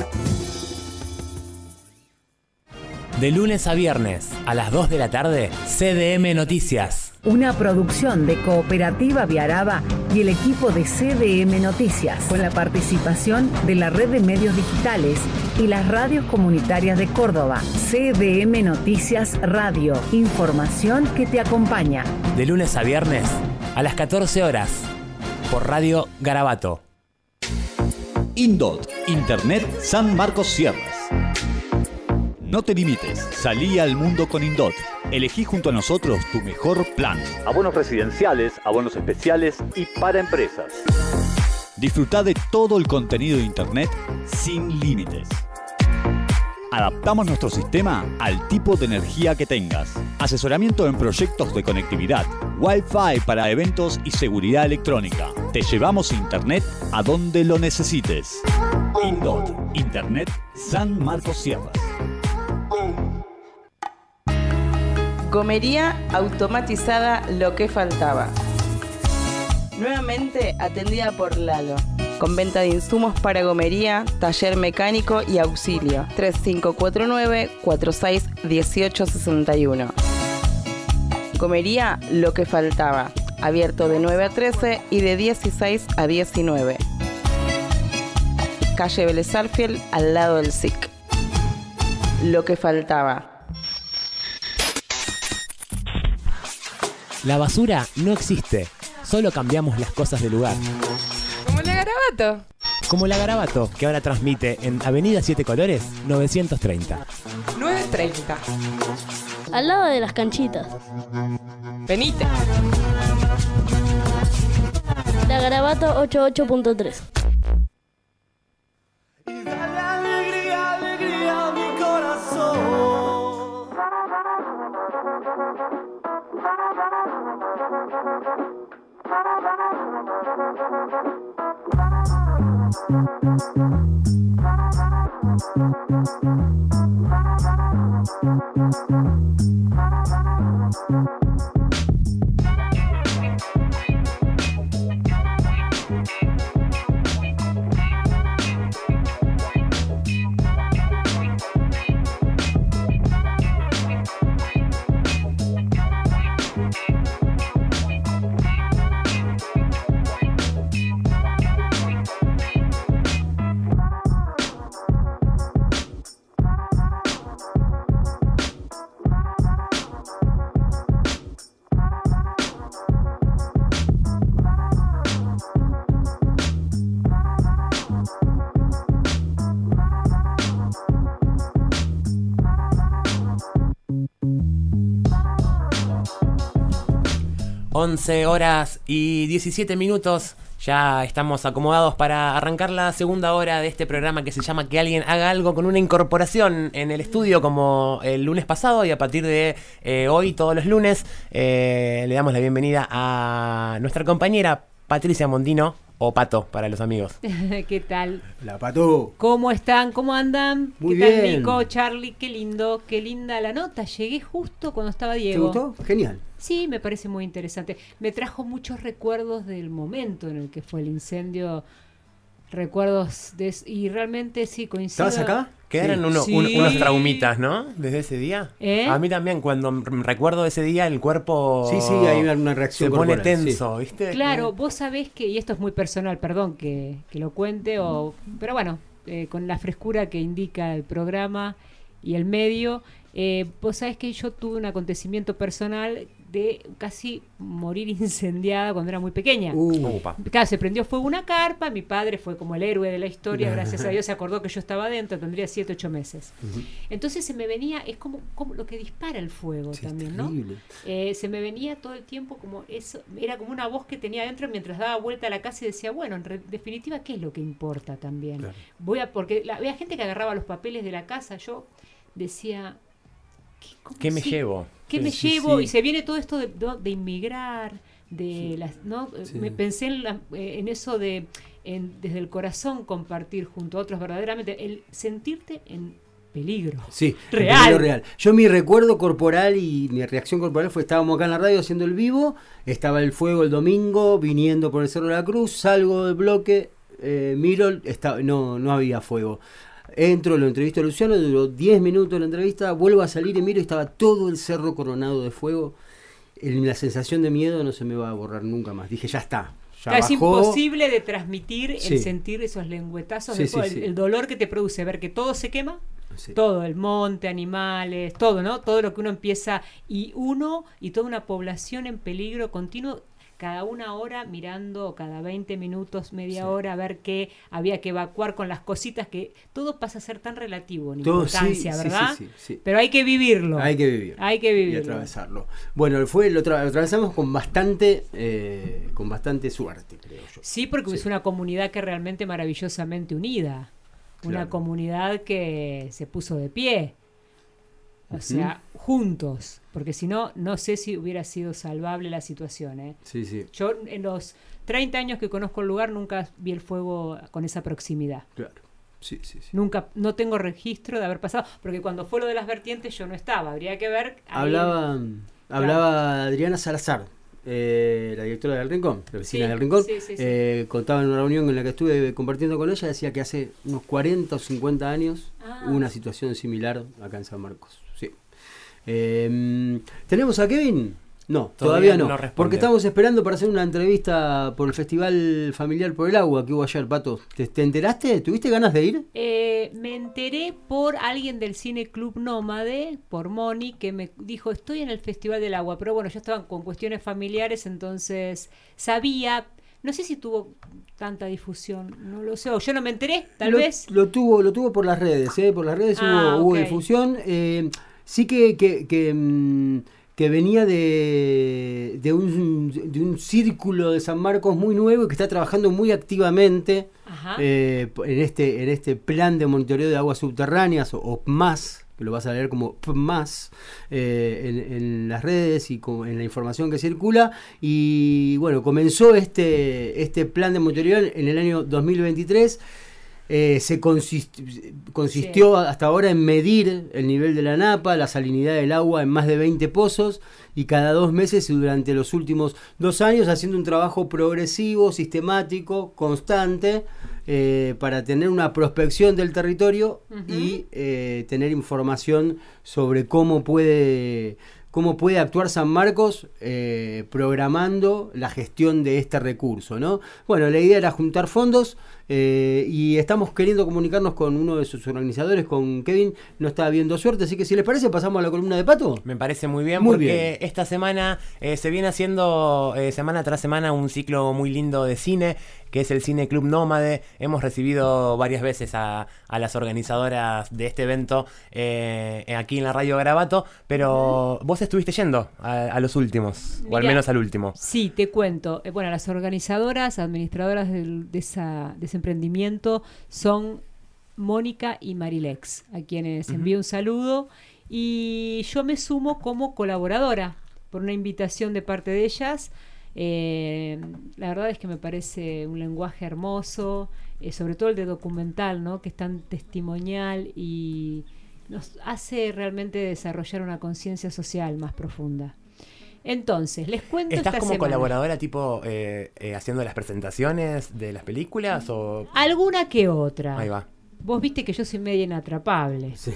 De lunes a viernes, a las 2 de la tarde, CDM Noticias. Una producción de Cooperativa Viaraba y el equipo de CDM Noticias, con la participación de la Red de Medios Digitales y las radios comunitarias de Córdoba. CDM Noticias Radio, información que te acompaña. De lunes a viernes, a las 14 horas, por Radio Garabato. Indot, Internet San Marcos Sierras. No te limites, salí al mundo con Indot. Elegí junto a nosotros tu mejor plan. Abonos residenciales, abonos especiales y para empresas. Disfruta de todo el contenido de Internet sin límites. Adaptamos nuestro sistema al tipo de energía que tengas. Asesoramiento en proyectos de conectividad, Wi-Fi para eventos y seguridad electrónica. Te llevamos Internet a donde lo necesites. Indot, Internet San Marcos Sierras. Gomería automatizada Lo que faltaba. Nuevamente atendida por Lalo. Con venta de insumos para gomería, taller mecánico y auxilio. 3549-461861. Gomería Lo que faltaba. Abierto de 9 a 13 y de 16 a 19. Calle Vélez Sarsfield, al lado del SIC. Lo que faltaba. La basura no existe, solo cambiamos las cosas de lugar. Como la Garabato. Como la Garabato, que ahora transmite en Avenida 7 Colores, 930. 930. Al lado de las canchitas. Venite. La Garabato 88.3. Alegría, alegría, mi corazón. Horas y 17 minutos. Ya estamos acomodados para arrancar la segunda hora de este programa que se llama Que Alguien Haga Algo, con una incorporación en el estudio como el lunes pasado, y a partir de hoy, todos los lunes, le damos la bienvenida a nuestra compañera Patricia Mondino. o Pato para los amigos. ¿Qué tal? La Pato. ¿Cómo están? ¿Cómo andan? Muy ¿Qué tal, bien. Nico, Charlie? Qué lindo, qué linda la nota. Llegué justo cuando estaba ¿Te Diego. gustó? Genial. Sí, me parece muy interesante. Me trajo muchos recuerdos del momento en el que fue el incendio. Recuerdos y realmente sí coincido. ¿Estabas acá? Quedaron unos traumitas, ¿no? Desde ese día. A mí también, cuando recuerdo ese día, el cuerpo Sí, hay una reacción se pone corporal, tenso, sí. ¿viste? Claro, vos sabés que, y esto es muy personal, perdón que lo cuente, pero bueno, con la frescura que indica el programa y el medio, vos sabés que yo tuve un acontecimiento personal de casi morir incendiada cuando era muy pequeña. Claro, se prendió fuego una carpa, mi padre fue como el héroe de la historia, gracias a Dios se acordó que yo estaba adentro, tendría 7, 8 meses. Entonces se me venía, es como lo que dispara el fuego también, ¿no? Se me venía todo el tiempo como eso, era como una voz que tenía adentro mientras daba vuelta a la casa y decía, bueno, en definitiva, ¿qué es lo que importa también? Claro. Porque había gente que agarraba los papeles de la casa, yo decía, ¿qué me llevo? ¿Qué me llevo? Y se viene todo esto de inmigrar, ¿no? Me pensé en eso de desde el corazón compartir junto a otros verdaderamente, el sentirte en peligro. Sí, real. Peligro real. Yo mi recuerdo corporal y mi reacción corporal fue, estábamos acá en la radio haciendo el vivo, estaba el fuego el domingo, viniendo por el Cerro de la Cruz, salgo del bloque, miro, no había fuego. Entro, lo entrevisto a Luciano, duró 10 minutos la entrevista, vuelvo a salir y miro y estaba todo el cerro coronado de fuego. La sensación de miedo no se me va a borrar nunca más. Dije, ya está. Es imposible de transmitir el sentir esos lengüetazos de fuego, el dolor que te produce ver que todo se quema, todo, el monte, animales, todo, ¿no? Todo lo que uno empieza, y toda una población en peligro continuo, cada una hora mirando, cada 20 minutos, media hora, a ver qué había que evacuar con las cositas, que todo pasa a ser tan relativo en importancia, ¿verdad? Sí. Pero hay que vivirlo. Hay que vivirlo. Y atravesarlo. Bueno, lo atravesamos con bastante suerte, creo yo. Sí, porque es una comunidad que realmente maravillosamente unida. Una comunidad que se puso de pie. O sea, juntos, porque si no, no sé si hubiera sido salvable la situación, ¿eh? Sí. Yo en los 30 años que conozco el lugar nunca vi el fuego con esa proximidad. Claro, sí. Nunca, no tengo registro de haber pasado, porque cuando fue lo de las vertientes yo no estaba, habría que ver. Hablaba Adriana Salazar, la directora del Rincón, la vecina del Rincón, contaba en una reunión en la que estuve compartiendo con ella, decía que hace unos 40 o 50 años hubo una situación similar acá en San Marcos. Sí. ¿Tenemos a Kevin? No, todavía no, porque estamos esperando para hacer una entrevista por el Festival Familiar por el Agua que hubo ayer, Pato. ¿Te enteraste? ¿Tuviste ganas de ir? Me enteré por alguien del Cine Club Nómade, por Moni, que me dijo, estoy en el Festival del Agua, pero bueno, yo estaba con cuestiones familiares, entonces sabía, no sé si tuvo tanta difusión, no lo sé, o yo no me enteré, tal vez. Lo tuvo por las redes, por las redes hubo difusión, sí que venía de un círculo de San Marcos muy nuevo y que está trabajando muy activamente en este plan de monitoreo de aguas subterráneas o PMAS, que lo vas a leer como PMAS en las redes y en la información que circula. Y bueno, comenzó este plan de monitoreo en el año 2023. Se consistió hasta ahora en medir el nivel de la napa, la salinidad del agua en más de 20 pozos, y cada 2 meses y durante los últimos 2 años haciendo un trabajo progresivo, sistemático, constante, para tener una prospección del territorio y tener información sobre cómo puede actuar San Marcos programando la gestión de este recurso, ¿no? Bueno, la idea era juntar fondos y estamos queriendo comunicarnos con uno de sus organizadores, con Kevin. No está viendo suerte, así que si les parece pasamos a la columna de Pato. Me parece muy bien, porque esta semana se viene haciendo semana tras semana un ciclo muy lindo de cine, que es el Cine Club Nómade. Hemos recibido varias veces a las organizadoras de este evento aquí en la Radio Garabato, pero vos estuviste yendo a los últimos, o al menos al último. Sí, te cuento. Bueno, las organizadoras, administradoras de ese emprendimiento son Mónica y Marilex, a quienes envío un saludo, y yo me sumo como colaboradora por una invitación de parte de ellas. La verdad es que me parece un lenguaje hermoso, sobre todo el de documental, ¿no? Que es tan testimonial y nos hace realmente desarrollar una conciencia social más profunda. Entonces, les cuento ¿Estás esta como semana. colaboradora tipo haciendo las presentaciones de las películas o...? Alguna que otra. Ahí va. Vos viste que yo soy media inatrapable. Sí.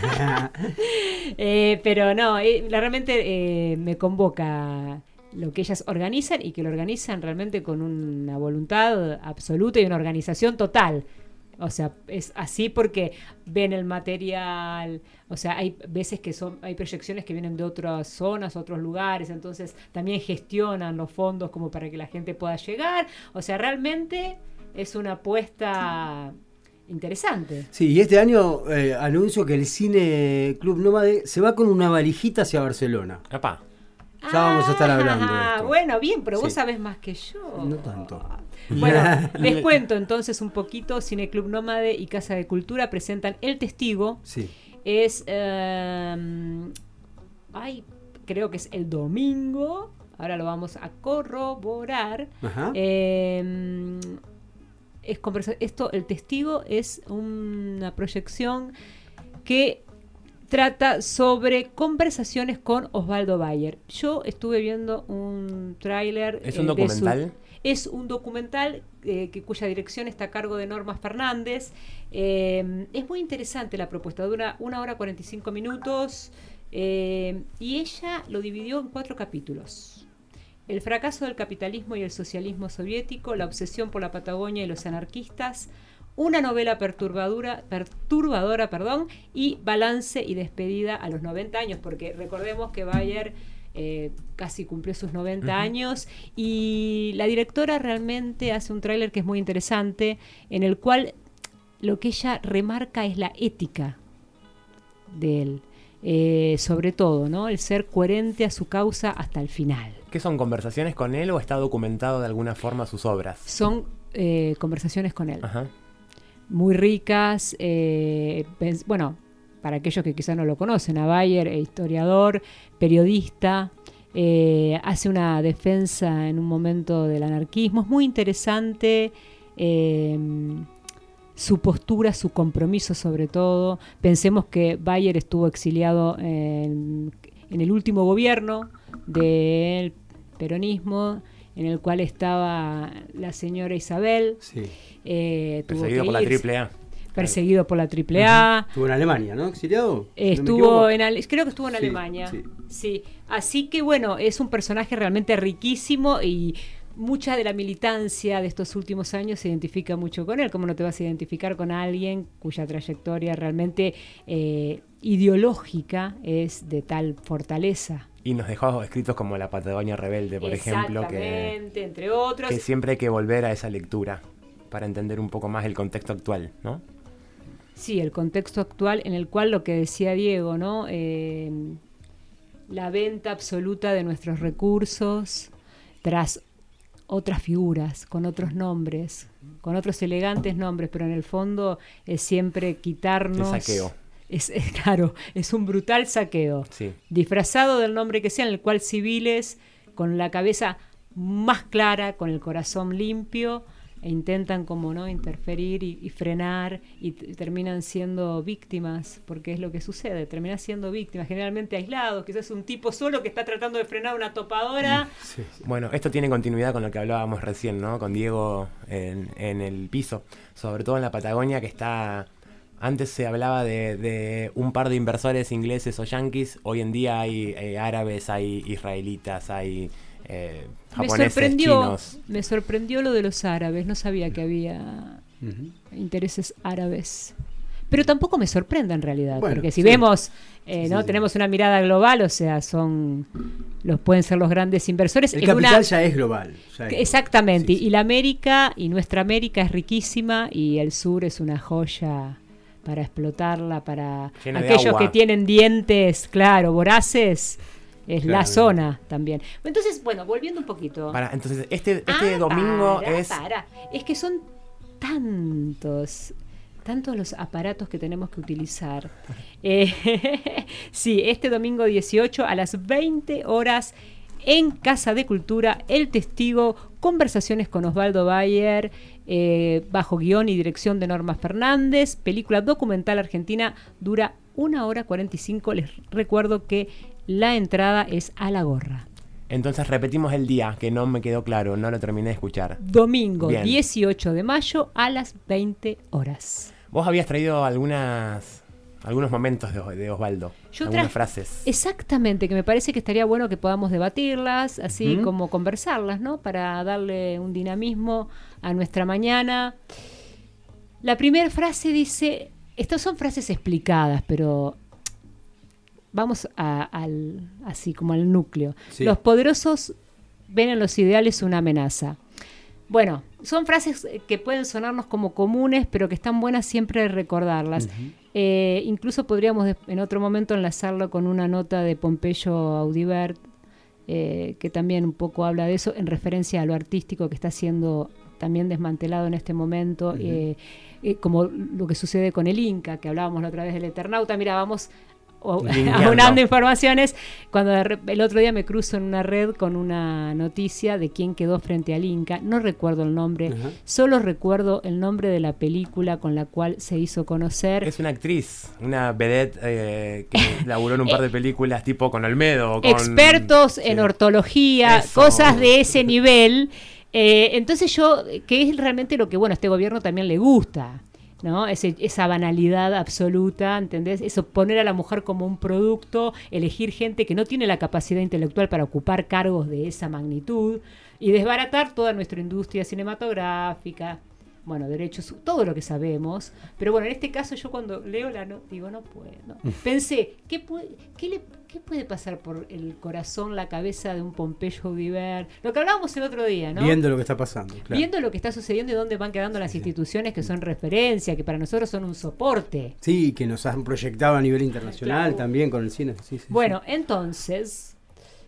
Pero no, realmente me convoca lo que ellas organizan y que lo organizan realmente con una voluntad absoluta y una organización total. O sea, es así porque ven el material, o sea, hay veces que hay proyecciones que vienen de otras zonas, otros lugares, entonces también gestionan los fondos como para que la gente pueda llegar. O sea, realmente es una apuesta interesante. Sí, y este año anuncio que el Cine Club Nómade se va con una valijita hacia Barcelona. ¡Epá! Ya vamos a estar hablando de esto. Bueno, bien, pero vos Sí. sabés más que yo. No tanto. Bueno, les cuento entonces un poquito. Cine Club Nómade y Casa de Cultura presentan El Testigo. Sí. Es, creo que es el domingo. Ahora lo vamos a corroborar. Ajá. El Testigo es una proyección que trata sobre conversaciones con Osvaldo Bayer. Yo estuve viendo un tráiler. ¿Es un documental? Es un documental cuya dirección está a cargo de Norma Fernández. Es muy interesante la propuesta, dura 1 hora 45 minutos y ella lo dividió en 4 capítulos. El fracaso del capitalismo y el socialismo soviético, la obsesión por la Patagonia y los anarquistas, una novela perturbadora, y balance y despedida a los 90 años, porque recordemos que Bayer casi cumplió sus 90 años y la directora realmente hace un tráiler que es muy interesante, en el cual lo que ella remarca es la ética de él, sobre todo, ¿no? El ser coherente a su causa hasta el final. ¿Qué son conversaciones con él o está documentado de alguna forma sus obras? Son conversaciones con él. Ajá. Muy ricas, bueno, para aquellos que quizás no lo conocen, a Bayer, historiador, periodista, hace una defensa en un momento del anarquismo, es muy interesante su postura, su compromiso sobre todo. Pensemos que Bayer estuvo exiliado en el último gobierno del peronismo, en el cual estaba la señora Isabel. Sí. Perseguido por la AAA. Perseguido por la AAA. Estuvo en Alemania, ¿no? ¿Exiliado? Estuvo creo que estuvo en Alemania. Sí. Sí. Así que bueno, es un personaje realmente riquísimo y mucha de la militancia de estos últimos años se identifica mucho con él. ¿Cómo no te vas a identificar con alguien cuya trayectoria realmente ideológica es de tal fortaleza? Y nos dejó escritos como La Patagonia Rebelde, por ejemplo. Exactamente, entre otros. Que siempre hay que volver a esa lectura para entender un poco más el contexto actual, ¿no? Sí, el contexto actual en el cual lo que decía Diego, ¿no? La venta absoluta de nuestros recursos tras otras figuras, con otros nombres, con otros elegantes nombres, pero en el fondo es siempre quitarnos... El saqueo. Claro, es un brutal saqueo. Sí. Disfrazado del nombre que sea, en el cual civiles, con la cabeza más clara, con el corazón limpio, intentan como no interferir y frenar y terminan siendo víctimas, porque es lo que sucede, terminan siendo víctimas, generalmente aislados, quizás un tipo solo que está tratando de frenar una topadora. Sí. Bueno, esto tiene continuidad con lo que hablábamos recién, ¿no? Con Diego en el piso, sobre todo en la Patagonia, que está... Antes se hablaba de un par de inversores ingleses o yanquis, hoy en día hay árabes, hay israelitas, hay japoneses, chinos. Me sorprendió lo de los árabes, no sabía que había intereses árabes. Pero tampoco me sorprende en realidad, bueno, porque si sí. vemos, Sí, ¿no? sí. Tenemos una mirada global, o sea, pueden ser los grandes inversores. El capital ya es global. Exactamente, Sí, sí. y la América, y nuestra América es riquísima, y el sur es una joya para explotarla, para Llena de aquellos agua. que tienen dientes, claro, voraces, es la Claro. zona también. Entonces, bueno, volviendo un poquito. Entonces, este domingo es... Es que son tantos los aparatos que tenemos que utilizar. Sí, este domingo 18 a las 20 horas en Casa de Cultura, El Testigo, conversaciones con Osvaldo Bayer, bajo guión y dirección de Norma Fernández, película documental argentina, dura 1 hora 45. Les recuerdo que la entrada es a la gorra. Entonces repetimos el día, que no me quedó claro, no lo terminé de escuchar. Domingo, Bien. 18 de mayo a las 20 horas. Vos habías traído algunos momentos de Osvaldo, algunas frases. Exactamente, que me parece que estaría bueno que podamos debatirlas, así como conversarlas, ¿no? Para darle un dinamismo a nuestra mañana. La primera frase dice, estas son frases explicadas, pero vamos así como al núcleo. Sí. Los poderosos ven en los ideales una amenaza. Bueno, son frases que pueden sonarnos como comunes, pero que están buenas siempre recordarlas. Incluso podríamos en otro momento enlazarlo con una nota de Pompeyo Audibert, que también un poco habla de eso, en referencia a lo artístico que está siendo también desmantelado en este momento, como lo que sucede con el Inca, que hablábamos la otra vez del Eternauta. Mira, vamos aunando informaciones, cuando el otro día me cruzo en una red con una noticia de quién quedó frente al Inca. No recuerdo el nombre, solo recuerdo el nombre de la película con la cual se hizo conocer. Es una actriz, una vedette que laburó en un par de películas tipo con Olmedo, con expertos en ortología, cosas de ese nivel. Entonces que es realmente lo que, bueno, a este gobierno también le gusta, ¿no? Esa banalidad absoluta, ¿entendés? Eso, poner a la mujer como un producto, elegir gente que no tiene la capacidad intelectual para ocupar cargos de esa magnitud y desbaratar toda nuestra industria cinematográfica, bueno, derechos, todo lo que sabemos. Pero bueno, en este caso yo cuando leo la nota digo, no puedo. Pensé, ¿qué puede pasar por el corazón, la cabeza de un Pompeyo Audibert? Lo que hablábamos el otro día, ¿no? Viendo lo que está pasando. Claro. Viendo lo que está sucediendo y dónde van quedando las instituciones que son referencia, que para nosotros son un soporte. Sí, que nos han proyectado a nivel internacional también con el cine. Sí, bueno, entonces,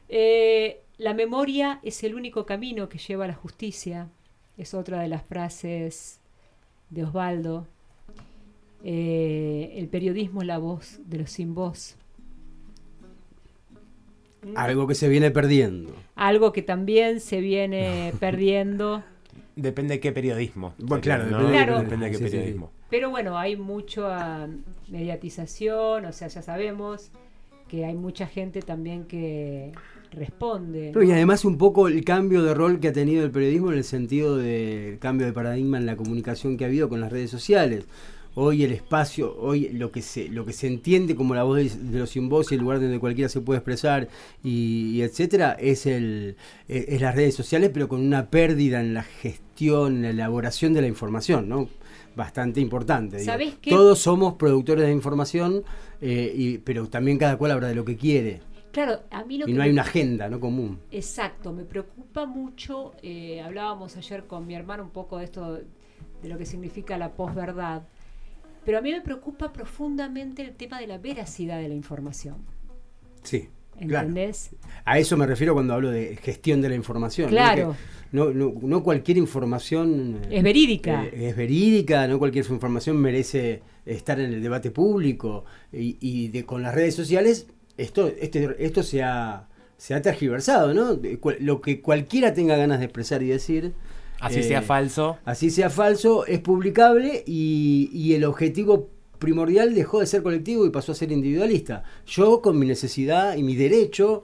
la memoria es el único camino que lleva a la justicia. Es otra de las frases de Osvaldo. El periodismo es la voz de los sin voz. Algo que se viene perdiendo. Algo que también se viene perdiendo. Depende de qué periodismo. Bueno, claro, ¿no? Claro. Depende de qué periodismo. Sí. Pero bueno, hay mucha mediatización, o sea, ya sabemos que hay mucha gente también que responde, ¿no? Y además un poco el cambio de rol que ha tenido el periodismo en el sentido del cambio de paradigma en la comunicación que ha habido con las redes sociales. Hoy el espacio, hoy lo que se entiende como la voz de los sin voz y el lugar donde cualquiera se puede expresar y etcétera, es las redes sociales, pero con una pérdida en la gestión, en la elaboración de la información, ¿no? Bastante importante. ¿Sabés qué? Todos somos productores de información, pero también cada cual habla de lo que quiere. Claro, a mí y no hay una agenda, ¿no? Común. Exacto, me preocupa mucho. Hablábamos ayer con mi hermano un poco de esto, de lo que significa la posverdad. Pero a mí me preocupa profundamente el tema de la veracidad de la información. Sí. ¿Entendés? Claro. A eso me refiero cuando hablo de gestión de la información. Claro. No cualquier información es verídica. Es verídica, no cualquier información merece estar en el debate público. Y con las redes sociales, esto se ha tergiversado, ¿no? Lo que cualquiera tenga ganas de expresar y decir. Así sea falso. Así sea falso, es publicable y el objetivo primordial dejó de ser colectivo y pasó a ser individualista. Yo, con mi necesidad y mi derecho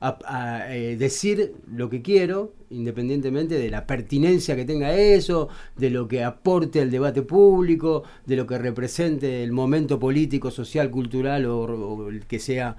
a decir lo que quiero, independientemente de la pertinencia que tenga eso, de lo que aporte al debate público, de lo que represente el momento político, social, cultural o el que sea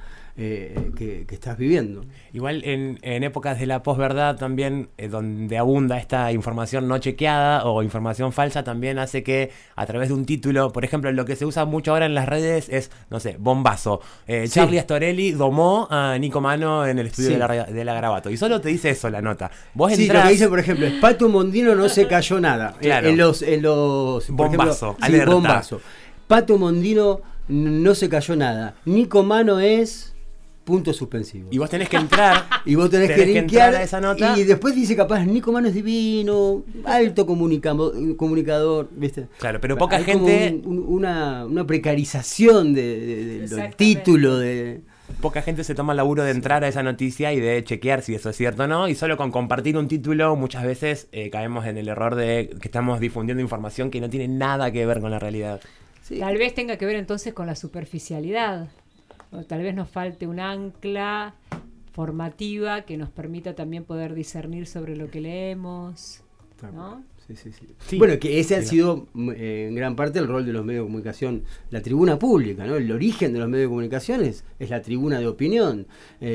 que estás viviendo. Igual en épocas de la posverdad también, donde abunda esta información no chequeada o información falsa, también hace que a través de un título, por ejemplo, lo que se usa mucho ahora en las redes es, no sé, bombazo. Charlie Astorelli domó a Nico Mano en el estudio de la Garabato. Y solo te dice eso la nota. Vos entrás... lo que dice, por ejemplo, es Pato Mondino no se cayó nada. Claro. En los bombazo, por ejemplo, bombazo. Pato Mondino no se cayó nada. Nico Mano es... punto suspensivo. Y vos tenés que entrar. Y vos tenés que linkear a esa nota. Y después dice capaz, Nico Mano es divino, alto comunicador, ¿viste? Claro, pero poca hay gente... como una precarización del título de... poca gente se toma el laburo de entrar a esa noticia y de chequear si eso es cierto o no, y solo con compartir un título muchas veces caemos en el error de que estamos difundiendo información que no tiene nada que ver con la realidad. Sí. Tal vez tenga que ver entonces con la superficialidad, o tal vez nos falte un ancla formativa que nos permita también poder discernir sobre lo que leemos, ¿no? Sí. Bueno, que ese ha sido en gran parte el rol de los medios de comunicación, la tribuna pública, ¿no? El origen de los medios de comunicación es la tribuna de opinión,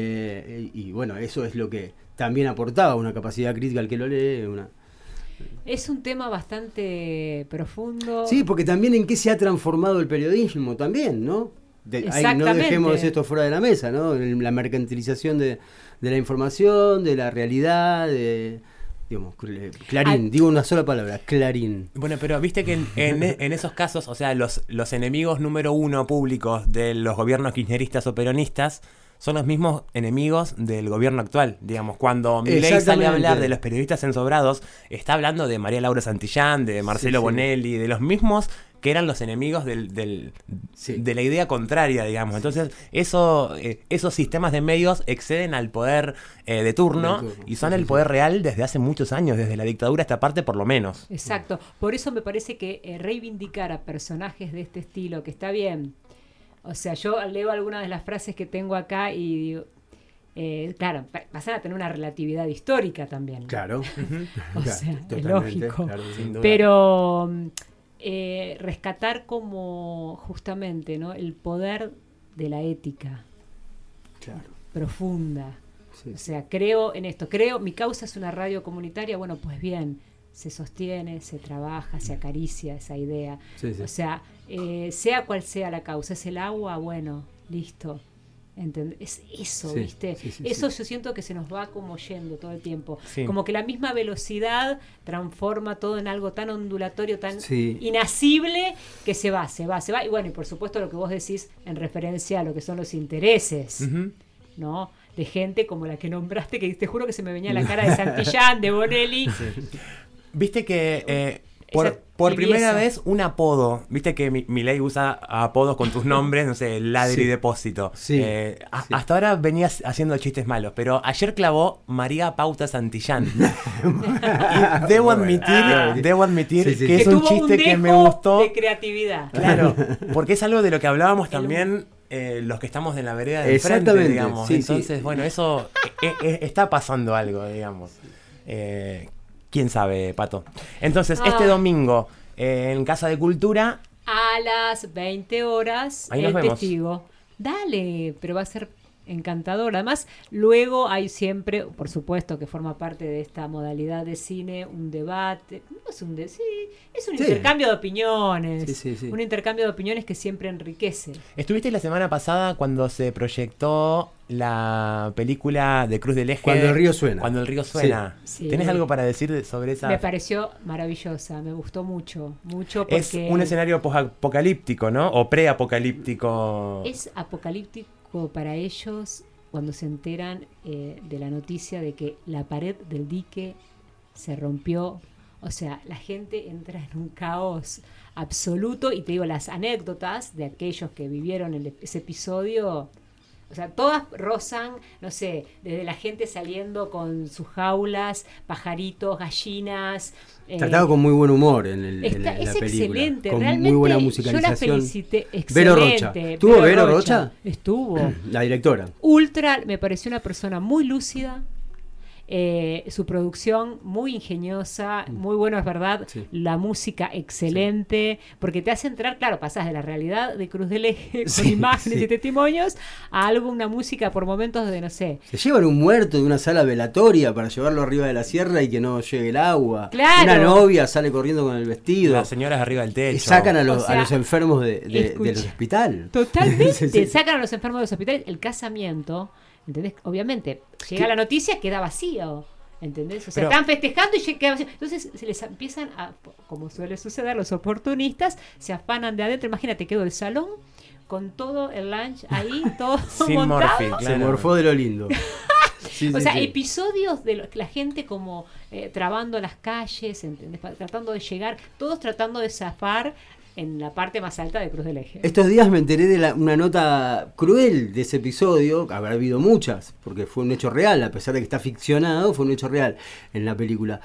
y bueno, eso es lo que también aportaba una capacidad crítica al que lo lee. Es un tema bastante profundo. Sí, porque también en qué se ha transformado el periodismo también, ¿no? No dejemos esto fuera de la mesa, ¿no? La mercantilización de la información, de la realidad, digamos, Clarín, digo una sola palabra, Clarín. Bueno, pero viste que en esos casos, o sea, los enemigos número uno públicos de los gobiernos kirchneristas o peronistas son los mismos enemigos del gobierno actual. Digamos, cuando Milei sale a hablar de los periodistas ensobrados, está hablando de María Laura Santillán, de Marcelo Bonelli, de los mismos que eran los enemigos de la idea contraria, digamos. Entonces, esos sistemas de medios exceden al poder de turno y son el poder real desde hace muchos años, desde la dictadura a esta parte por lo menos. Exacto. Por eso me parece que reivindicar a personajes de este estilo, que está bien. O sea, yo leo algunas de las frases que tengo acá y digo, claro, pasan a tener una relatividad histórica también, ¿no? Claro. O sea, es lógico. Claro, sin duda. Pero rescatar como justamente, ¿no?, el poder de la ética profunda. Sí. O sea, creo en esto. Mi causa es una radio comunitaria. Bueno, pues bien, se sostiene, se trabaja, se acaricia esa idea. Sí. O sea, sea cual sea la causa, es el agua, bueno, listo. Es eso, sí, ¿viste? Sí, eso yo siento que se nos va como yendo todo el tiempo. Sí. Como que la misma velocidad transforma todo en algo tan ondulatorio, tan inasible, que se va. Y bueno, y por supuesto lo que vos decís en referencia a lo que son los intereses, ¿no? De gente como la que nombraste, que te juro que se me venía la cara de Santillán, de Bonelli. Sí. Viste que por primera vez un apodo, viste que Milei usa apodos con tus nombres, no sé, Ladri Depósito. Sí. Hasta ahora venías haciendo chistes malos, pero ayer clavó María Pauta Santillán. Y debo admitir que es un chiste que me gustó. De creatividad. Claro, porque es algo de lo que hablábamos también los que estamos en la vereda de enfrente, digamos. Entonces, bueno, eso está pasando algo, digamos. ¿Quién sabe, Pato? Entonces, este domingo, en Casa de Cultura, a las 20 horas, ahí nos vemos. Testigo. Dale, pero va a ser encantador. Además, luego hay siempre, por supuesto que forma parte de esta modalidad de cine, un debate. No es un intercambio de opiniones. Sí. Un intercambio de opiniones que siempre enriquece. ¿Estuviste la semana pasada cuando se proyectó la película de Cruz del Eje? Cuando el río suena. Cuando el río suena. Sí. ¿Tenés algo para decir sobre esa? Me pareció maravillosa, me gustó mucho porque es un escenario apocalíptico, ¿no? O preapocalíptico. Es apocalíptico para ellos cuando se enteran de la noticia de que la pared del dique se rompió. O sea, la gente entra en un caos absoluto, y te digo, las anécdotas de aquellos que vivieron ese episodio, o sea, todas rozan, no sé, desde la gente saliendo con sus jaulas, pajaritos, gallinas. Tratado con muy buen humor en la película. Excelente, con realmente. Muy buena musicalización. Yo la felicité. Excelente. Vero Rocha. ¿Estuvo Vero Rocha? Estuvo. La directora. Ultra, me pareció una persona muy lúcida. Su producción muy ingeniosa, muy bueno, es verdad. Sí. La música excelente, porque te hace entrar, claro, pasás de la realidad de Cruz del Eje con imágenes y testimonios a una música por momentos de, no sé. Se llevan un muerto de una sala velatoria para llevarlo arriba de la sierra y que no llegue el agua. Claro. Una novia sale corriendo con el vestido. Las señoras arriba del techo. Y sacan a los enfermos del hospital. Totalmente. Sacan a los enfermos de los hospitales. El casamiento, ¿entendés? Obviamente, llega la noticia, queda vacío, ¿entendés? O sea, están festejando y queda vacío. Entonces se les empiezan a, como suele suceder, los oportunistas se afanan de adentro. Imagínate, quedó el salón con todo el lunch ahí, todo montado. Se morfó de lo lindo. Episodios de la gente como trabando las calles, ¿entendés? Tratando de llegar, todos tratando de zafar en la parte más alta de Cruz del Eje. Estos días me enteré de una nota cruel de ese episodio, habrá habido muchas, porque fue un hecho real, a pesar de que está ficcionado, fue un hecho real en la película.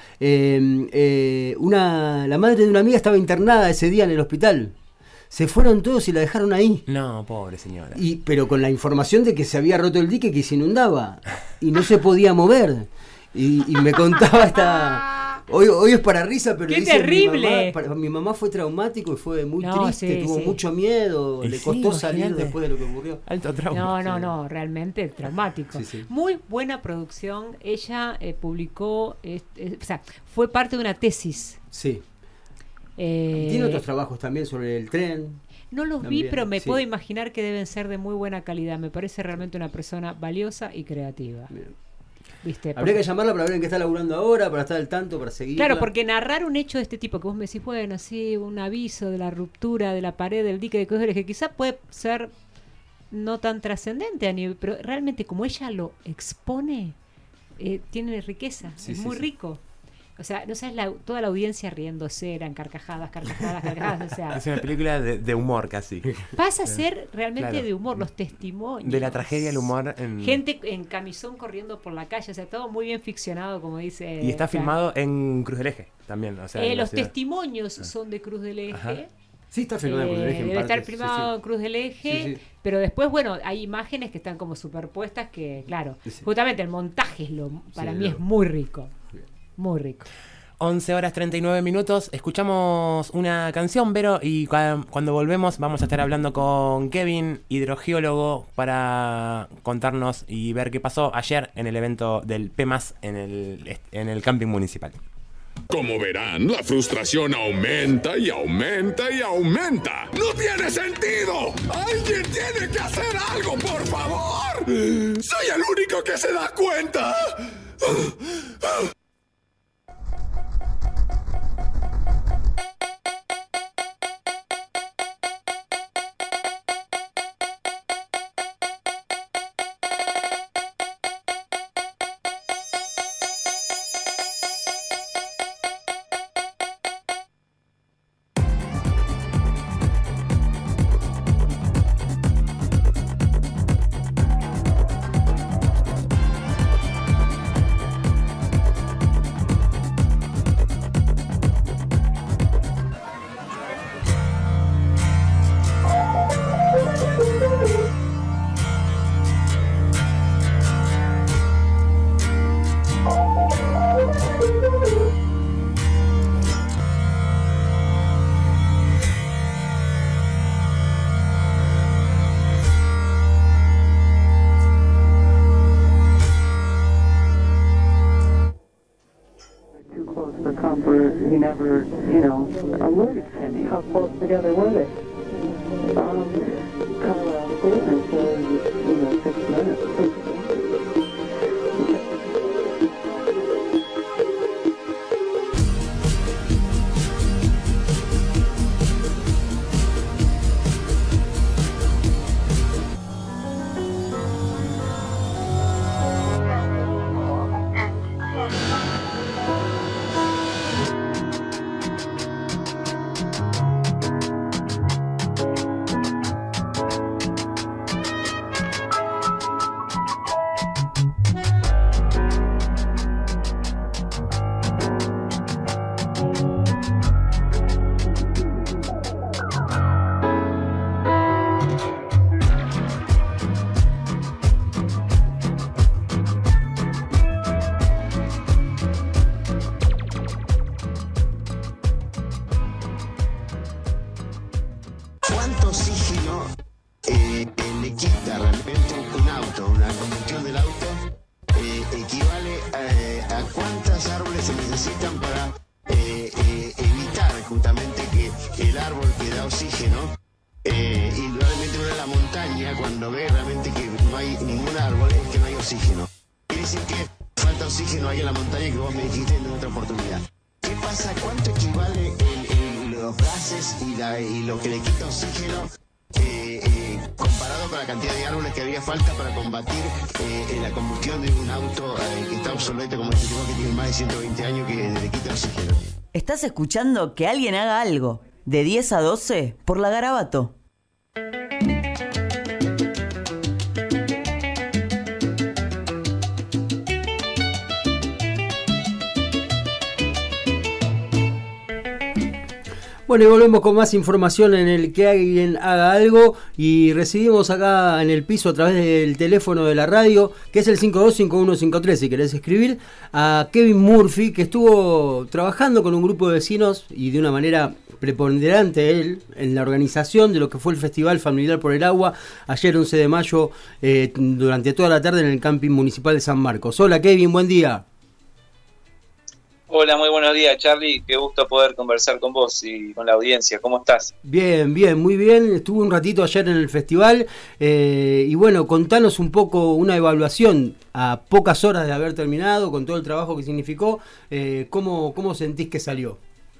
La madre de una amiga estaba internada ese día en el hospital. Se fueron todos y la dejaron ahí. No, pobre señora. Pero con la información de que se había roto el dique, que se inundaba y no se podía mover. Y me contaba esta... Hoy es para risa, pero ¡qué dice, terrible! Mi mamá fue traumático y fue muy triste, sí, tuvo mucho miedo, le costó salir imagínate. después de lo que ocurrió. Alto trauma. No, realmente traumático. Sí. Muy buena producción. Ella publicó, o sea, fue parte de una tesis. Sí. Tiene otros trabajos también sobre el tren. No los también, vi, pero me sí. puedo imaginar que deben ser de muy buena calidad. Me parece realmente una persona valiosa y creativa. Bien. ¿Viste? Habría que llamarla para ver en qué está laburando ahora, para estar al tanto, para seguirla. Claro, porque narrar un hecho de este tipo, que vos me decís, bueno, sí, un aviso de la ruptura de la pared del dique de Cruz del Eje, quizá puede ser no tan trascendente a nivel, pero realmente como ella lo expone, tiene riqueza, es muy rico. O sea, no sabes, toda la audiencia riéndose, eran carcajadas, o sea... Es una película de humor casi. Pasa a ser realmente Claro. de humor, los testimonios. De la tragedia al humor. Gente en camisón corriendo por la calle, o sea, todo muy bien ficcionado, como dice... Y está filmado en Cruz del Eje también. O sea, en la los ciudad. testimonios son de Cruz del Eje. Ajá. Sí, está filmado en Cruz del Eje. Debe estar filmado en Cruz del Eje, Sí. pero después, bueno, hay imágenes que están como superpuestas que, claro, justamente el montaje para mí es muy rico. Muy rico. 11 horas 39 minutos, escuchamos una canción, Vero, y cuando volvemos vamos a estar hablando con Kevin, hidrogeólogo, para contarnos y ver qué pasó ayer en el evento del PEMAS en el camping municipal. Como verán, la frustración aumenta y aumenta y aumenta. ¡No tiene sentido! ¡Alguien tiene que hacer algo, por favor! ¡Soy el único que se da cuenta! He never, alerted Cindy. How close together were they? Carlisle statement says, 6 minutes. ¿Cuánto oxígeno le quita realmente un auto, una combustión del auto? Equivale a cuántos árboles se necesitan para evitar justamente que el árbol que da oxígeno, indudablemente uno en la montaña, cuando ve realmente que no hay ningún árbol, es que no hay oxígeno. Quiere decir que falta oxígeno ahí en la montaña, que vos me dijiste en otra oportunidad. ¿Qué pasa? ¿Cuánto equivale los gases y lo que le quita oxígeno comparado con la cantidad de árboles que haría falta para combatir la combustión de un auto que está obsoleto como este tipo que tiene más de 120 años que le quita oxígeno? Estás escuchando Que Alguien Haga Algo, de 10 a 12 por la Garabato. Bueno, y volvemos con más información en el Que Alguien Haga Algo, y recibimos acá en el piso a través del teléfono de la radio, que es el 525153, si querés escribir, a Kevin Murphy, que estuvo trabajando con un grupo de vecinos y de una manera preponderante él en la organización de lo que fue el Festival Familiar por el Agua ayer 11 de mayo durante toda la tarde en el camping municipal de San Marcos. Hola Kevin, buen día. Hola, muy buenos días, Charlie. Qué gusto poder conversar con vos y con la audiencia. ¿Cómo estás? Bien, muy bien. Estuve un ratito ayer en el festival y bueno, contanos un poco una evaluación a pocas horas de haber terminado, con todo el trabajo que significó. ¿Cómo sentís que salió?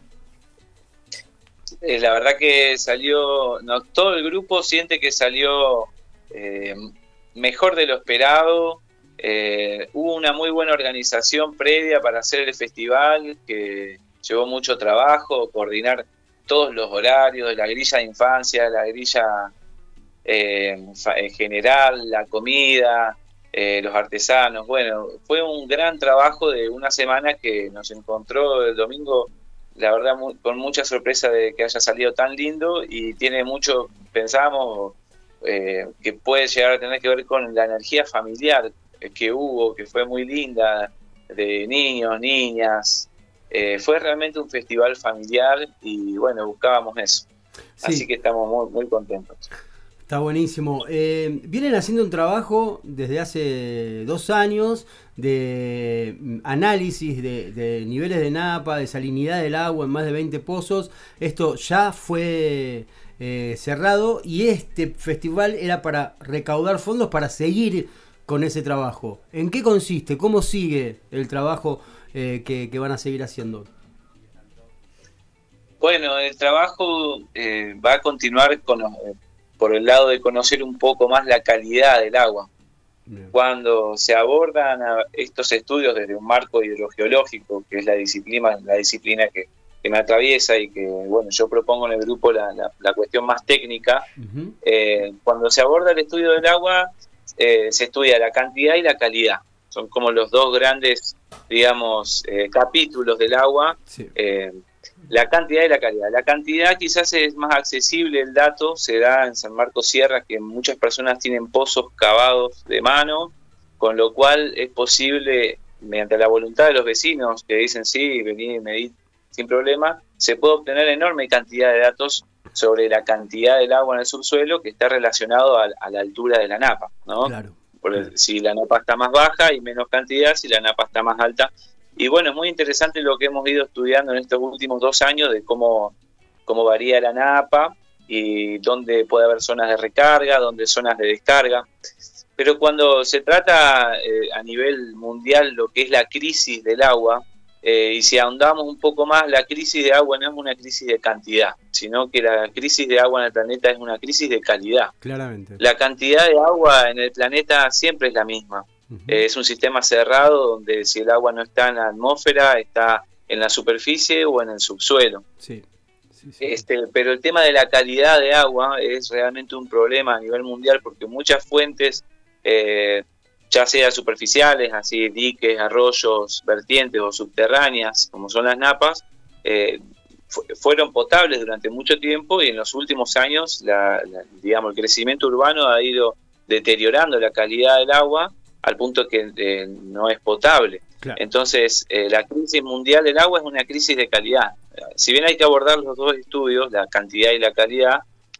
La verdad que salió, todo el grupo siente que salió mejor de lo esperado. Hubo una muy buena organización previa para hacer el festival, que llevó mucho trabajo, coordinar todos los horarios de la grilla de infancia, la grilla general, la comida, los artesanos. Bueno, fue un gran trabajo de una semana que nos encontró el domingo, la verdad, con mucha sorpresa de que haya salido tan lindo, y tiene mucho, pensamos, que puede llegar a tener que ver con la energía familiar que hubo, que fue muy linda, de niños, niñas. Fue realmente un festival familiar y bueno, buscábamos eso. Sí. Así que estamos muy, muy contentos. Está buenísimo. Vienen haciendo un trabajo desde hace 2 años de análisis de niveles de napa, de salinidad del agua en más de 20 pozos. Esto ya fue cerrado, y este festival era para recaudar fondos para seguir con ese trabajo. ¿En qué consiste? ¿Cómo sigue el trabajo que van a seguir haciendo? Bueno, el trabajo va a continuar por el lado de conocer un poco más la calidad del agua. Bien. Cuando se abordan estos estudios desde un marco hidrogeológico, que es la disciplina que me atraviesa y que bueno, yo propongo en el grupo la cuestión más técnica, cuando se aborda el estudio del agua, se estudia la cantidad y la calidad. Son como los dos grandes, digamos, capítulos del agua. Sí. La cantidad y la calidad. La cantidad quizás es más accesible, el dato se da en San Marcos Sierras, que muchas personas tienen pozos cavados de mano, con lo cual es posible, mediante la voluntad de los vecinos que dicen sí, vení y medí sin problema, se puede obtener enorme cantidad de datos sobre la cantidad del agua en el subsuelo, que está relacionado a la altura de la napa, ¿no? Claro. Si la napa está más baja y menos cantidad, si la napa está más alta. Y bueno, es muy interesante lo que hemos ido estudiando en estos últimos 2 años de cómo varía la napa y dónde puede haber zonas de recarga, dónde zonas de descarga. Pero cuando se trata a nivel mundial lo que es la crisis del agua, y si ahondamos un poco más, la crisis de agua no es una crisis de cantidad, sino que la crisis de agua en el planeta es una crisis de calidad. Claramente. La cantidad de agua en el planeta siempre es la misma. Es un sistema cerrado donde si el agua no está en la atmósfera, está en la superficie o en el subsuelo. Sí. Pero el tema de la calidad de agua es realmente un problema a nivel mundial, porque muchas fuentes, ya sea superficiales, así diques, arroyos, vertientes o subterráneas, como son las napas, fueron potables durante mucho tiempo, y en los últimos años digamos, el crecimiento urbano ha ido deteriorando la calidad del agua al punto que no es potable. Claro. Entonces, la crisis mundial del agua es una crisis de calidad. Si bien hay que abordar los dos estudios, la cantidad y la calidad,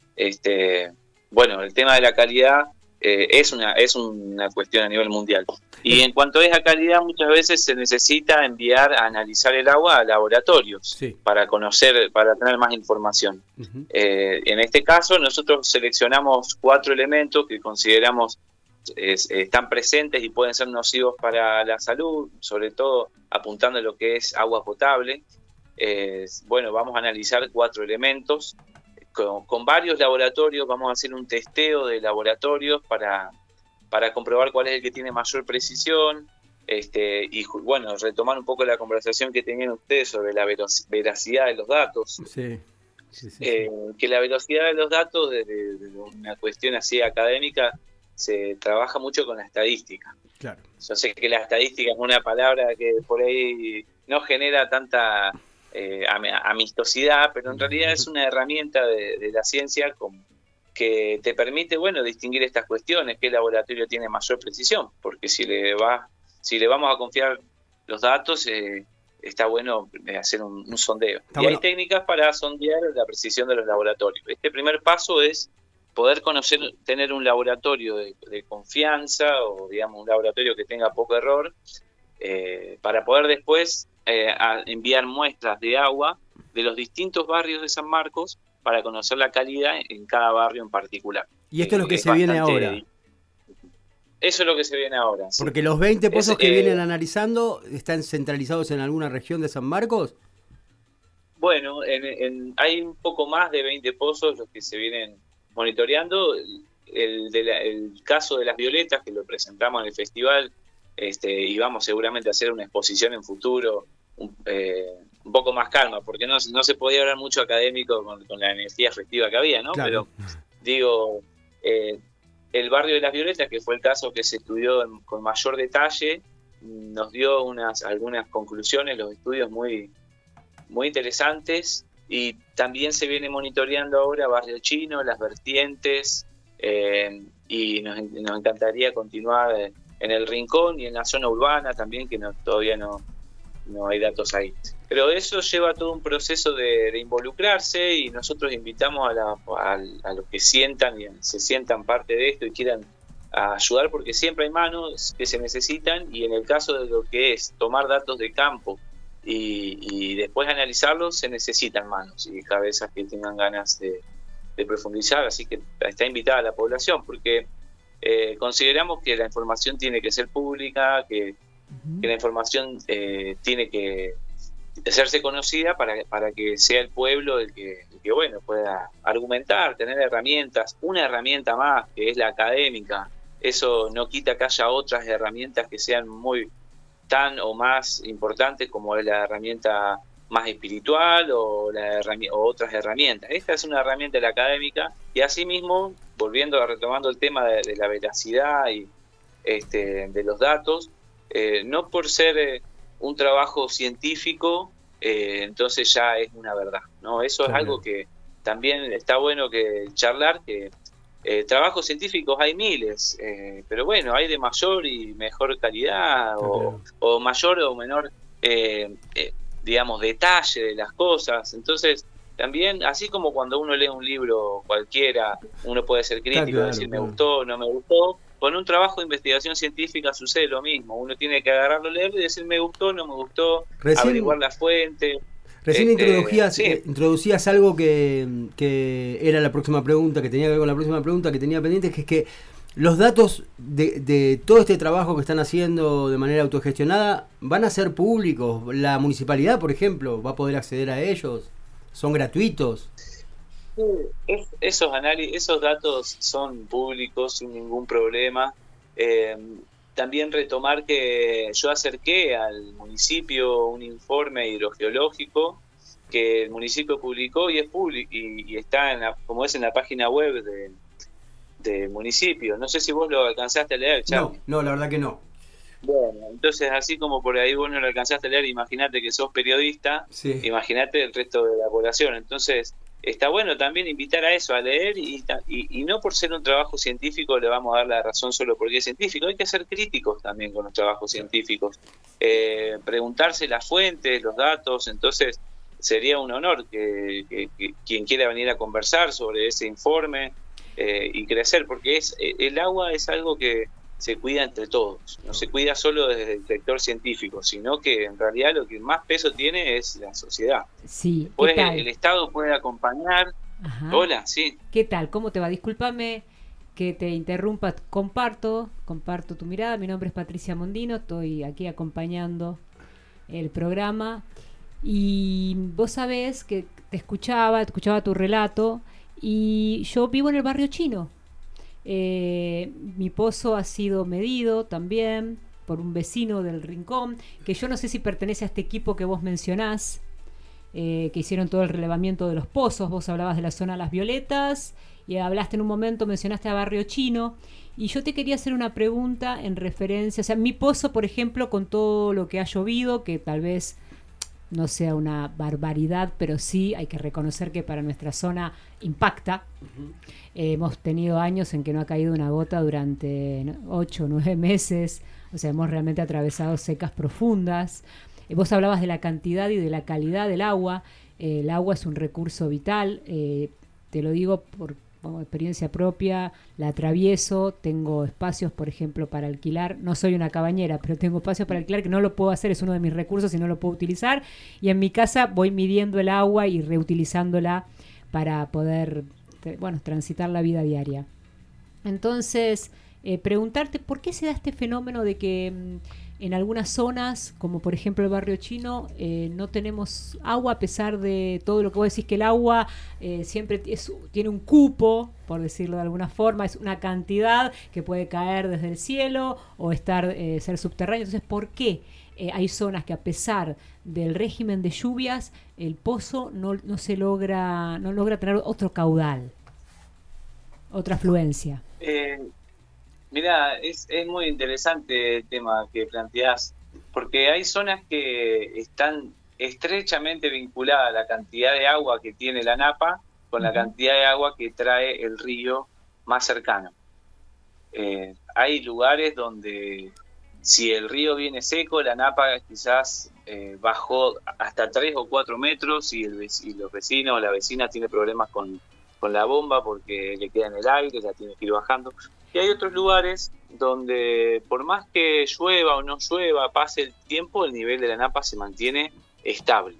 bueno, el tema de la calidad es una cuestión a nivel mundial. Y en cuanto a esa calidad, muchas veces se necesita enviar a analizar el agua a laboratorios, sí, para tener más información. En este caso, nosotros seleccionamos 4 elementos que consideramos están presentes y pueden ser nocivos para la salud, sobre todo apuntando a lo que es agua potable. Bueno, vamos a analizar 4 elementos. Con varios laboratorios vamos a hacer un testeo de laboratorios para comprobar cuál es el que tiene mayor precisión, y bueno, retomar un poco la conversación que tenían ustedes sobre la veracidad de los datos. Sí. que la velocidad de los datos, de una cuestión así académica, se trabaja mucho con la estadística. Claro. Yo sé que la estadística es una palabra que por ahí no genera tanta amistosidad, pero en realidad es una herramienta de la ciencia que te permite, distinguir estas cuestiones, qué laboratorio tiene mayor precisión, porque si le vamos a confiar los datos, está bueno hacer un sondeo. Hay técnicas para sondear la precisión de los laboratorios. Este primer paso es poder tener un laboratorio de confianza, o digamos un laboratorio que tenga poco error, para poder después enviar muestras de agua de los distintos barrios de San Marcos para conocer la calidad en cada barrio en particular. Y esto es lo que se viene ahora. Eso es lo que se viene ahora. Sí. Porque los 20 pozos que vienen analizando, ¿están centralizados en alguna región de San Marcos? Bueno, hay un poco más de 20 pozos los que se vienen monitoreando. El caso de las violetas, que lo presentamos en el festival, y vamos seguramente a hacer una exposición en futuro, un poco más calma, porque no se podía hablar mucho académico con la energía festiva que había, ¿no? Claro. Pero digo, el barrio de las violetas, que fue el caso que se estudió con mayor detalle, nos dio algunas conclusiones, los estudios muy, muy interesantes, y también se viene monitoreando ahora Barrio Chino, las vertientes, y nos encantaría continuar en el Rincón y en la zona urbana también, que todavía no hay datos ahí. Pero eso lleva todo un proceso de involucrarse, y nosotros invitamos a los que se sientan parte de esto y quieran ayudar, porque siempre hay manos que se necesitan, y en el caso de lo que es tomar datos de campo y después analizarlos, se necesitan manos y cabezas que tengan ganas de profundizar. Así que está invitada la población, porque consideramos que la información tiene que ser pública, que la información tiene que hacerse conocida para que sea el pueblo el que pueda argumentar, tener herramientas, una herramienta más que es la académica. Eso no quita que haya otras herramientas que sean tan o más importantes, como es la herramienta más espiritual o otras herramientas. Esta es una herramienta de la académica, y asimismo, retomando el tema de la veracidad y de los datos, no por ser un trabajo científico, entonces ya es una verdad, ¿no? Eso es algo que también está bueno que charlar, que trabajos científicos hay miles, pero hay de mayor y mejor calidad, o mayor o menor, digamos, detalle de las cosas. Entonces, también, así como cuando uno lee un libro cualquiera, uno puede ser crítico, decir me gustó, no me gustó. Con un trabajo de investigación científica sucede lo mismo. Uno tiene que agarrarlo, leerlo y decir me gustó, no me gustó, averiguar la fuente. Recién introducías algo que era la próxima pregunta, que tenía que ver con la próxima pregunta que tenía pendiente, que es que los datos de todo este trabajo que están haciendo de manera autogestionada van a ser públicos. La municipalidad, por ejemplo, va a poder acceder a ellos. ¿Son gratuitos? Esos datos son públicos sin ningún problema. También retomar que yo acerqué al municipio un informe hidrogeológico que el municipio publicó y es público y está como es en la página web del municipio. No sé si vos lo alcanzaste a leer, Charlie. No, la verdad que no. Bueno, entonces así como por ahí vos no lo alcanzaste a leer, imagínate que sos periodista, imagínate el resto de la población. Entonces está bueno también invitar a eso, a leer, y no por ser un trabajo científico le vamos a dar la razón solo porque es científico. Hay que ser críticos también con los trabajos científicos, preguntarse las fuentes, los datos. Entonces sería un honor que quien quiera venir a conversar sobre ese informe y crecer, porque el agua es algo que se cuida entre todos, no se cuida solo desde el sector científico, sino que en realidad lo que más peso tiene es la sociedad. Sí. Después el Estado puede acompañar. Ajá. Hola, sí. ¿Qué tal? ¿Cómo te va? Discúlpame que te interrumpa, comparto tu mirada. Mi nombre es Patricia Mondino, estoy aquí acompañando el programa, y vos sabés que te escuchaba tu relato, y yo vivo en el barrio chino. Mi pozo ha sido medido también por un vecino del Rincón, que yo no sé si pertenece a este equipo que vos mencionás, que hicieron todo el relevamiento de los pozos. Vos hablabas de la zona Las Violetas y hablaste en un momento, mencionaste a Barrio Chino. Y yo te quería hacer una pregunta en referencia, o sea, mi pozo, por ejemplo, con todo lo que ha llovido, que tal vez no sea una barbaridad, pero sí hay que reconocer que para nuestra zona impacta. Hemos tenido años en que no ha caído una gota durante 8 o 9 meses, o sea, hemos realmente atravesado secas profundas. Vos hablabas de la cantidad y de la calidad del agua. El agua es un recurso vital, te lo digo por experiencia propia, la atravieso, tengo espacios, por ejemplo, para alquilar, no soy una cabañera, pero tengo espacios para alquilar que no lo puedo hacer, es uno de mis recursos y no lo puedo utilizar, y en mi casa voy midiendo el agua y reutilizándola para poder, transitar la vida diaria. Entonces, preguntarte por qué se da este fenómeno de que en algunas zonas, como por ejemplo el Barrio Chino, no tenemos agua, a pesar de todo lo que vos decís, que el agua siempre tiene un cupo, por decirlo de alguna forma, es una cantidad que puede caer desde el cielo o ser subterráneo. Entonces, ¿por qué hay zonas que, a pesar del régimen de lluvias, el pozo no logra tener otro caudal, otra afluencia? Mirá, es muy interesante el tema que planteás, porque hay zonas que están estrechamente vinculadas a la cantidad de agua que tiene la napa con la cantidad de agua que trae el río más cercano. Hay lugares donde, si el río viene seco, la napa quizás bajó hasta 3 o 4 metros y los vecinos o la vecina tiene problemas con la bomba porque le queda en el aire, la tiene que ir bajando. Y hay otros lugares donde, por más que llueva o no llueva, pase el tiempo, el nivel de la napa se mantiene estable.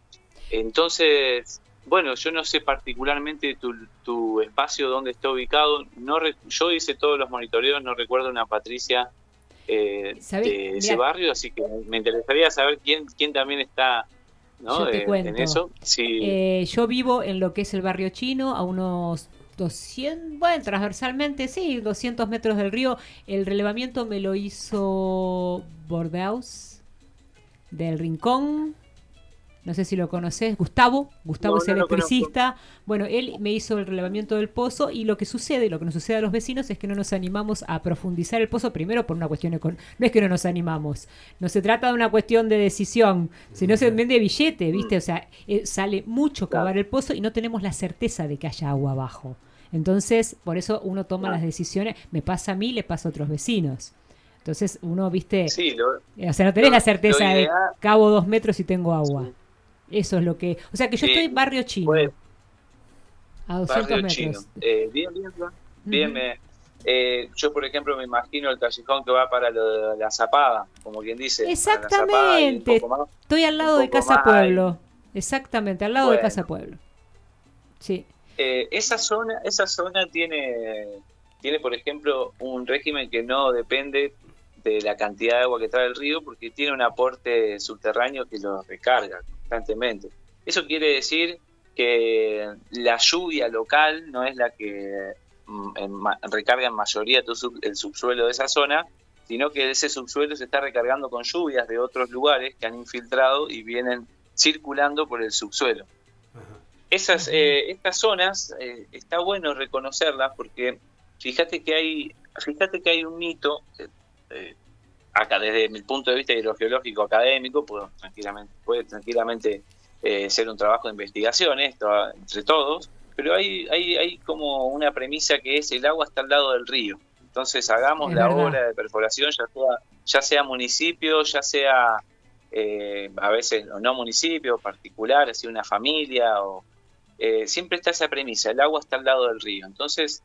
Entonces, bueno, yo no sé particularmente tu espacio donde está ubicado. Yo hice todos los monitoreos, no recuerdo una Patricia de ese barrio, así que me interesaría saber quién también está, ¿no? Yo te cuento. En eso. Sí. Yo vivo en lo que es el Barrio Chino, a unos 200, transversalmente, sí, 200 metros del río. El relevamiento me lo hizo Bordeaux, del Rincón. No sé si lo conoces, Gustavo es electricista. Bueno, él me hizo el relevamiento del pozo, y lo que nos sucede a los vecinos es que no nos animamos a profundizar el pozo, primero por una cuestión no es que no nos animamos, no se trata de una cuestión de decisión, sino se vende billete, ¿viste? O sea, sale mucho cavar el pozo y no tenemos la certeza de que haya agua abajo. Entonces, por eso uno toma las decisiones, me pasa a mí, le pasa a otros vecinos. Entonces, uno, ¿viste? Sí, o sea, no tenés la certeza de cabo 2 metros y tengo agua. Sí. Eso es lo que... O sea, que yo estoy en Barrio Chino. Pues, a 200 Barrio metros. Chino. Bien. Yo, por ejemplo, me imagino el callejón que va para la Zapada, como quien dice. Exactamente. Estoy al lado de Casa Pueblo. Exactamente, al lado de Casa Pueblo. Sí. Esa zona tiene, por ejemplo, un régimen que no depende de la cantidad de agua que trae el río, porque tiene un aporte subterráneo que lo recarga constantemente. Eso quiere decir que la lluvia local no es la que recarga en mayoría el subsuelo de esa zona, sino que ese subsuelo se está recargando con lluvias de otros lugares que han infiltrado y vienen circulando por el subsuelo. Estas zonas está bueno reconocerlas, porque fíjate que hay un mito, acá desde mi punto de vista hidrogeológico académico, puede tranquilamente ser un trabajo de investigación esto entre todos, pero hay como una premisa que es: el agua está al lado del río. Entonces hagamos la obra de perforación, ya sea municipio, ya sea a veces no municipio, particular, así una familia, o siempre está esa premisa: el agua está al lado del río. Entonces,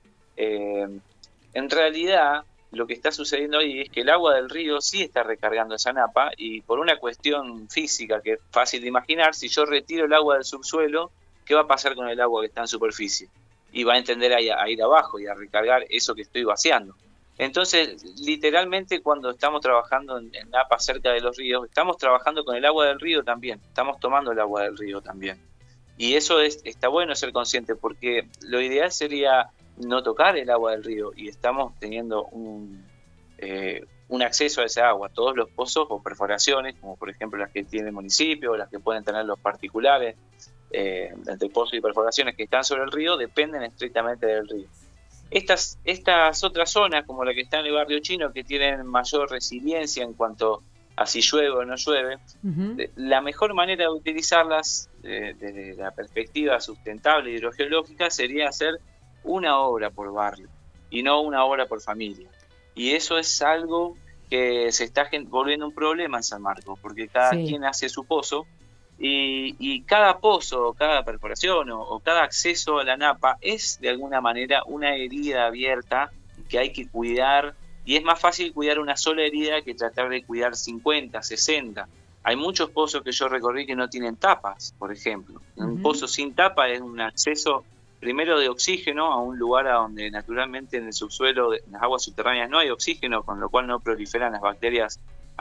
en realidad, lo que está sucediendo ahí es que el agua del río sí está recargando esa napa, y por una cuestión física que es fácil de imaginar, si yo retiro el agua del subsuelo, ¿qué va a pasar con el agua que está en superficie? Y va a tender a ir abajo y a recargar eso que estoy vaciando. Entonces, literalmente, cuando estamos trabajando en napas cerca de los ríos, estamos trabajando con el agua del río también, estamos tomando el agua del río también. Y eso está bueno ser consciente, porque lo ideal sería no tocar el agua del río, y estamos teniendo un acceso a esa agua. Todos los pozos o perforaciones, como por ejemplo las que tiene el municipio, o las que pueden tener los particulares, entre pozos y perforaciones que están sobre el río, dependen estrictamente del río. Estas otras zonas, como la que está en el barrio chino, que tienen mayor resiliencia en cuanto a si llueve o no llueve, la mejor manera de utilizarlas desde la perspectiva sustentable hidrogeológica sería hacer una obra por barrio y no una obra por familia. Y eso es algo que se está volviendo un problema en San Marcos, porque cada quien hace su pozo y cada pozo, cada perforación o cada acceso a la napa es de alguna manera una herida abierta que hay que cuidar, y es más fácil cuidar una sola herida que tratar de cuidar 50, 60. Hay muchos pozos que yo recorrí que no tienen tapas, por ejemplo. Un pozo sin tapa es un acceso primero de oxígeno a un lugar a donde naturalmente en el subsuelo, en las aguas subterráneas no hay oxígeno, con lo cual no proliferan las bacterias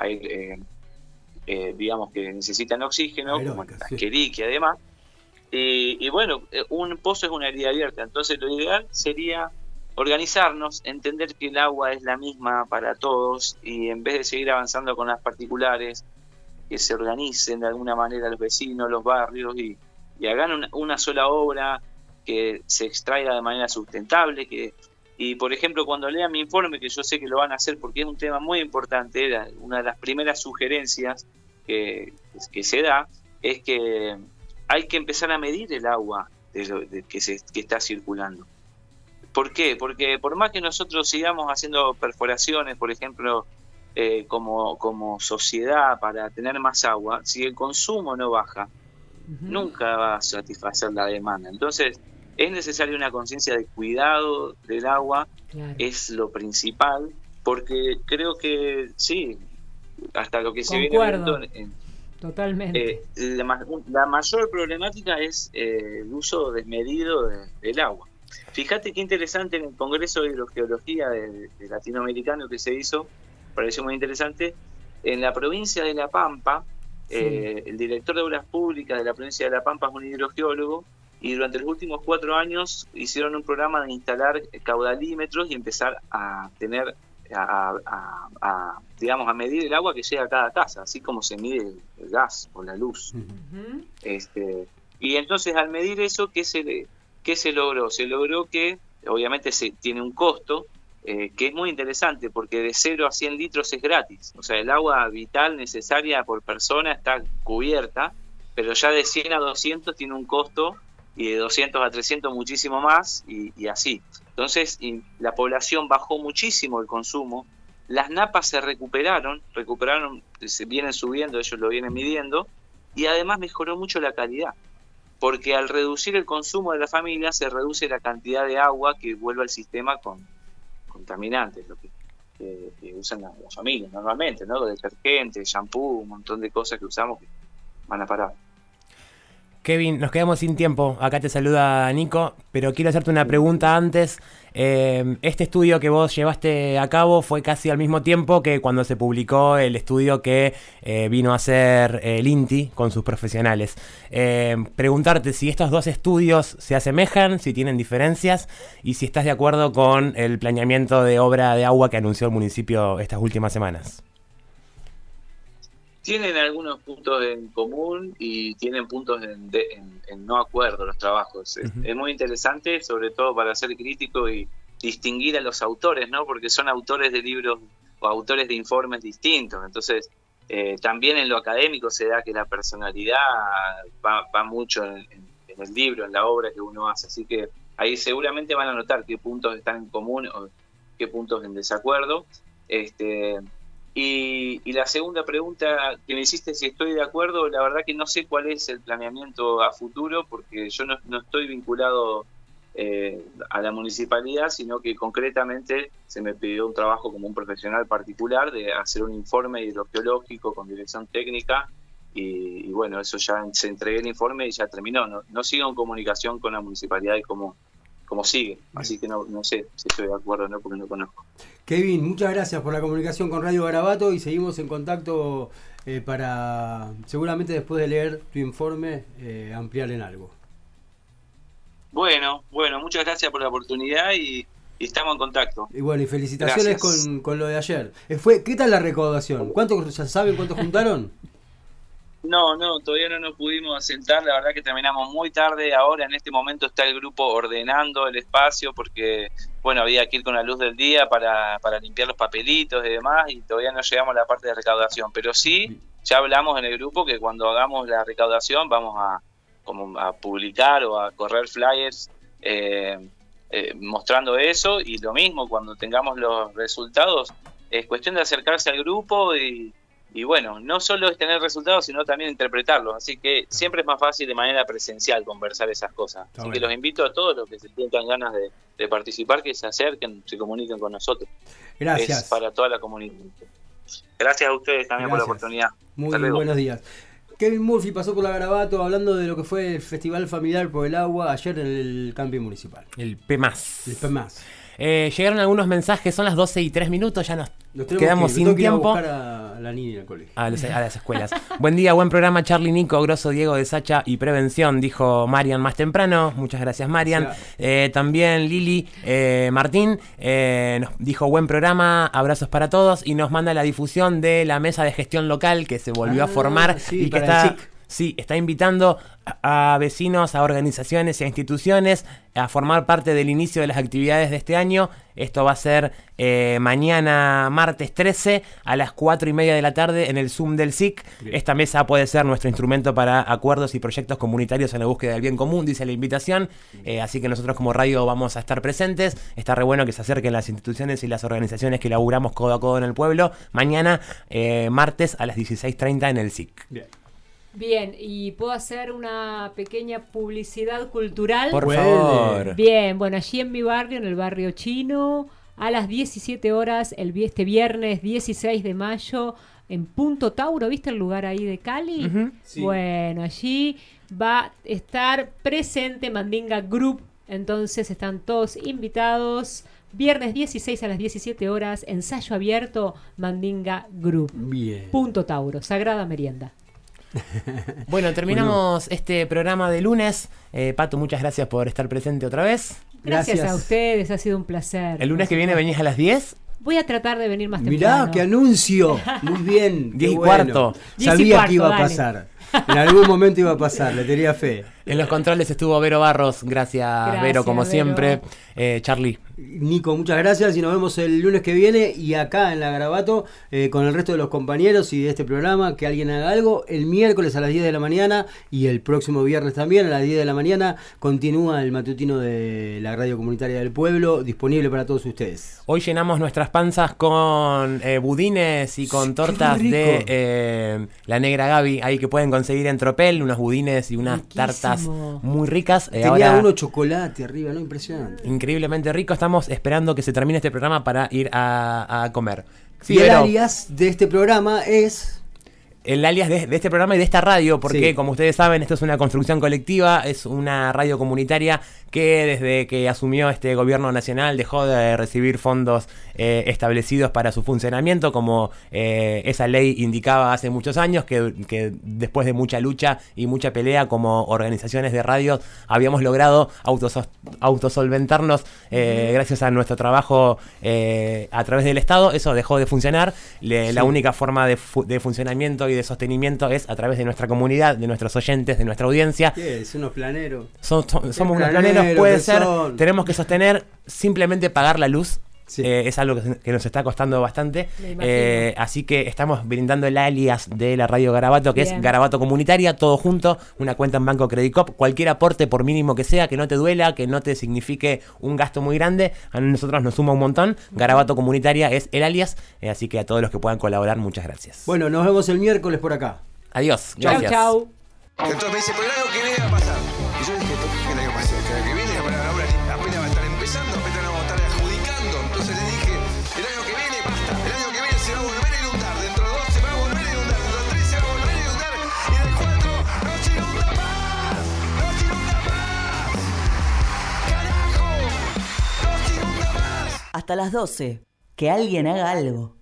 digamos que necesitan oxígeno, como la Escherichia y demás. Y bueno, un pozo es una herida abierta, entonces lo ideal sería organizarnos, entender que el agua es la misma para todos, y en vez de seguir avanzando con las particulares, que se organicen de alguna manera los vecinos, los barrios, y hagan una sola obra que se extraiga de manera sustentable. Y por ejemplo, cuando lean mi informe, que yo sé que lo van a hacer porque es un tema muy importante, era una de las primeras sugerencias que se da, es que hay que empezar a medir el agua que está circulando. ¿Por qué? Porque por más que nosotros sigamos haciendo perforaciones, por ejemplo, como sociedad para tener más agua, si el consumo no baja, nunca va a satisfacer la demanda. Entonces, es necesaria una conciencia de cuidado del agua, es lo principal, porque creo que sí, hasta lo que se viene viendo totalmente. La mayor problemática es el uso desmedido del agua. Fíjate qué interesante, en el Congreso de Hidrogeología de Latinoamericano que se hizo, pareció muy interesante, en la provincia de La Pampa, el director de Obras Públicas de la provincia de La Pampa es un hidrogeólogo, y durante los últimos 4 años hicieron un programa de instalar caudalímetros y empezar a tener, digamos, a medir el agua que llega a cada casa, así como se mide el gas o la luz. Y entonces, al medir eso, ¿qué se logró? Se logró que, obviamente, tiene un costo, que es muy interesante, porque de 0 a 100 litros es gratis. O sea, el agua vital necesaria por persona está cubierta, pero ya de 100 a 200 tiene un costo, y de 200 a 300 muchísimo más, y así. Entonces, la población bajó muchísimo el consumo, las napas se recuperaron, se vienen subiendo, ellos lo vienen midiendo, y además mejoró mucho la calidad, porque al reducir el consumo de la familia se reduce la cantidad de agua que vuelve al sistema con contaminantes, lo que usan las familias normalmente, ¿no? Detergentes, shampoo, un montón de cosas que usamos que van a parar. Kevin, nos quedamos sin tiempo. Acá te saluda Nico, pero quiero hacerte una pregunta antes. Este estudio que vos llevaste a cabo fue casi al mismo tiempo que cuando se publicó el estudio que vino a hacer el INTI con sus profesionales. Preguntarte si estos dos estudios se asemejan, si tienen diferencias, y si estás de acuerdo con el planeamiento de obra de agua que anunció el municipio estas últimas semanas. Tienen algunos puntos en común y tienen puntos en no acuerdo los trabajos. Es muy interesante, sobre todo para ser crítico y distinguir a los autores, ¿no? Porque son autores de libros o autores de informes distintos. Entonces, también en lo académico se da que la personalidad va mucho en el libro, en la obra que uno hace. Así que ahí seguramente van a notar qué puntos están en común o qué puntos en desacuerdo. Y la segunda pregunta que me hiciste, si estoy de acuerdo, la verdad que no sé cuál es el planeamiento a futuro, porque yo no estoy vinculado a la municipalidad, sino que concretamente se me pidió un trabajo como un profesional particular de hacer un informe hidrogeológico con dirección técnica, y bueno, eso ya se entregué el informe y ya terminó. No sigo en comunicación con la municipalidad de cómo sigue, así que no sé si estoy de acuerdo o no, porque no conozco. Kevin, muchas gracias por la comunicación con Radio Garabato, y seguimos en contacto para, seguramente después de leer tu informe, ampliar en algo. Bueno, muchas gracias por la oportunidad, y estamos en contacto. Y bueno, y felicitaciones con lo de ayer. ¿Qué tal la recaudación? ¿Ya saben cuánto juntaron? No, todavía no nos pudimos asentar, la verdad que terminamos muy tarde. Ahora en este momento está el grupo ordenando el espacio porque, bueno, había que ir con la luz del día para limpiar los papelitos y demás, y todavía no llegamos a la parte de recaudación, pero sí, ya hablamos en el grupo que cuando hagamos la recaudación vamos a publicar o a correr flyers mostrando eso, y lo mismo cuando tengamos los resultados, es cuestión de acercarse al grupo y bueno, no solo es tener resultados, sino también interpretarlos. Así que siempre es más fácil de manera presencial conversar esas cosas. Así que los invito a todos los que se sientan ganas de participar, que se acerquen, se comuniquen con nosotros. Gracias. Es para toda la comunidad. Gracias a ustedes también por la oportunidad. Muy buenos días. Kevin Murphy pasó por la Garabato hablando de lo que fue el Festival Familiar por el Agua ayer en el camping municipal. El PMAS. Llegaron algunos mensajes, son las 12:03, ya nos quedamos sin tiempo. Que ir a buscar a la niña al colegio. A las escuelas. Buen día, buen programa, Charly, Nico, grosso Diego de Sacha y Prevención, dijo Marian más temprano. Muchas gracias, Marian. También Lili Martín nos dijo buen programa, abrazos para todos, y nos manda la difusión de la mesa de gestión local que se volvió a formar y que está invitando a vecinos, a organizaciones y a instituciones a formar parte del inicio de las actividades de este año. Esto va a ser mañana martes 13 a las 4:30 de la tarde en el Zoom del SIC. Esta mesa puede ser nuestro instrumento para acuerdos y proyectos comunitarios en la búsqueda del bien común, dice la invitación. Así que nosotros como radio vamos a estar presentes. Está re bueno que se acerquen las instituciones y las organizaciones que laburamos codo a codo en el pueblo. Mañana martes a las 16:30 en el SIC. Bien, y puedo hacer una pequeña publicidad cultural. Por favor. Bien, bueno, allí en mi barrio, en el barrio chino, a las 17 horas, este viernes 16 de mayo, en Punto Tauro, ¿viste el lugar ahí de Cali? Sí. Bueno, allí va a estar presente Mandinga Group, entonces están todos invitados. Viernes 16 a las 17 horas, ensayo abierto, Mandinga Group. Bien. Punto Tauro, Sagrada Merienda. Bueno, terminamos este programa de lunes. Pato, muchas gracias por estar presente otra vez. Gracias a ustedes, ha sido un placer. ¿El lunes que viene venís a las 10? Voy a tratar de venir más temprano. Mirá, qué anuncio. Muy bien. 10:15. Sabía que iba a pasar. En algún momento iba a pasar, le tenía fe. En los controles estuvo Vero Barros. Gracias Vero, como Vero. siempre. Charly. Nico, muchas gracias y nos vemos el lunes que viene y acá en la Garabato con el resto de los compañeros y de este programa, que alguien haga algo. El miércoles a las 10 de la mañana y el próximo viernes también a las 10 de la mañana continúa el matutino de la Radio Comunitaria del Pueblo, disponible para todos ustedes. Hoy llenamos nuestras panzas con budines y con tortas de la Negra Gaby, ahí que pueden conseguir en Tropel, unos budines y unas tartas muy ricas. Tenía ahora, uno chocolate arriba, ¿no? Impresionante. Increíblemente rico. Estamos esperando que se termine este programa para ir a comer. Sí, y el alias de este programa es... El alias de este programa y de esta radio, porque como ustedes saben, esto es una construcción colectiva, es una radio comunitaria que desde que asumió este gobierno nacional dejó de recibir fondos establecidos para su funcionamiento, como esa ley indicaba hace muchos años, que después de mucha lucha y mucha pelea como organizaciones de radios habíamos logrado autosolventarnos gracias a nuestro trabajo a través del Estado. Eso dejó de funcionar. La única forma de funcionamiento y de sostenimiento es a través de nuestra comunidad, de nuestros oyentes, de nuestra audiencia. ¿Qué es? ¿Unos planeros? Somos unos planeros, puede ser. Tenemos que sostener, simplemente pagar la luz. Es algo que nos está costando bastante. Así que estamos brindando el alias de la Radio Garabato, que es Garabato Comunitaria, todo junto, una cuenta en Banco Credit Cop. Cualquier aporte, por mínimo que sea, que no te duela, que no te signifique un gasto muy grande, a nosotros nos suma un montón. Garabato Comunitaria es el alias, así que a todos los que puedan colaborar, muchas gracias. Bueno, nos vemos el miércoles por acá. Adiós, gracias. Chau. Entonces me dice, pero el año que viene va a pasar. Y yo dije, ¿por qué el año que viene? La obra apenas va a estar empezando, apenas vamos a estar adjudicando. Entonces le dije, el año que viene basta. El año que viene se va a volver a inundar. Dentro de 2 se va a volver a inundar. Dentro de 3 se va a volver a inundar. Y en el 4 no se inunda más. No se inunda más. Carajo. No se inunda más. Hasta las 12. Que alguien haga algo.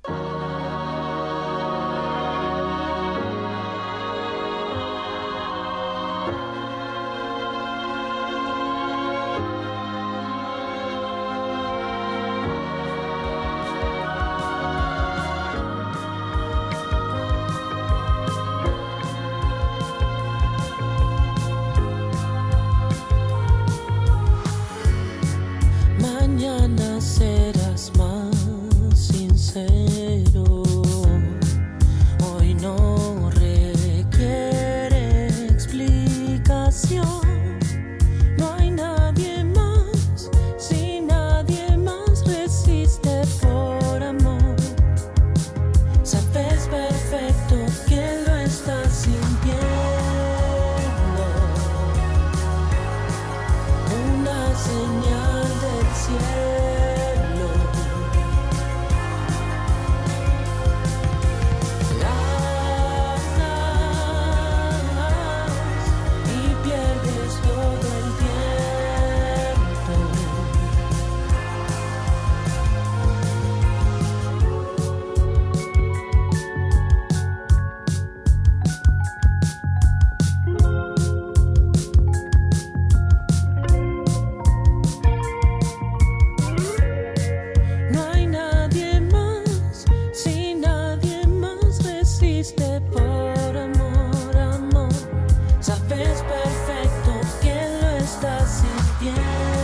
hiciste por amor, amor. Sabes perfecto que lo estás sintiendo.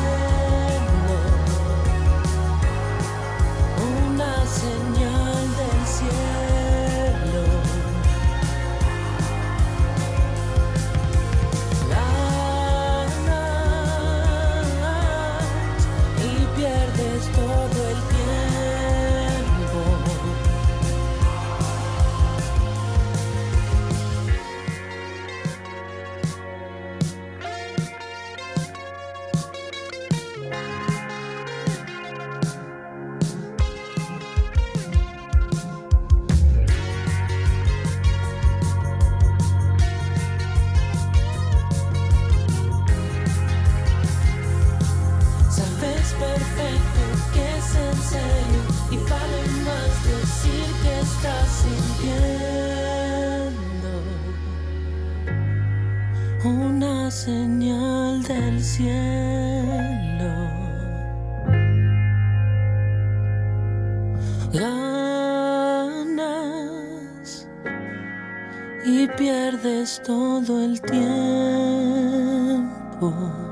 Una señal del cielo. Ganas y pierdes todo el tiempo. Sabes perfecto que es en serio y vale más decir que estás sintiendo una señal del cielo. Ganas y pierdes todo el tiempo.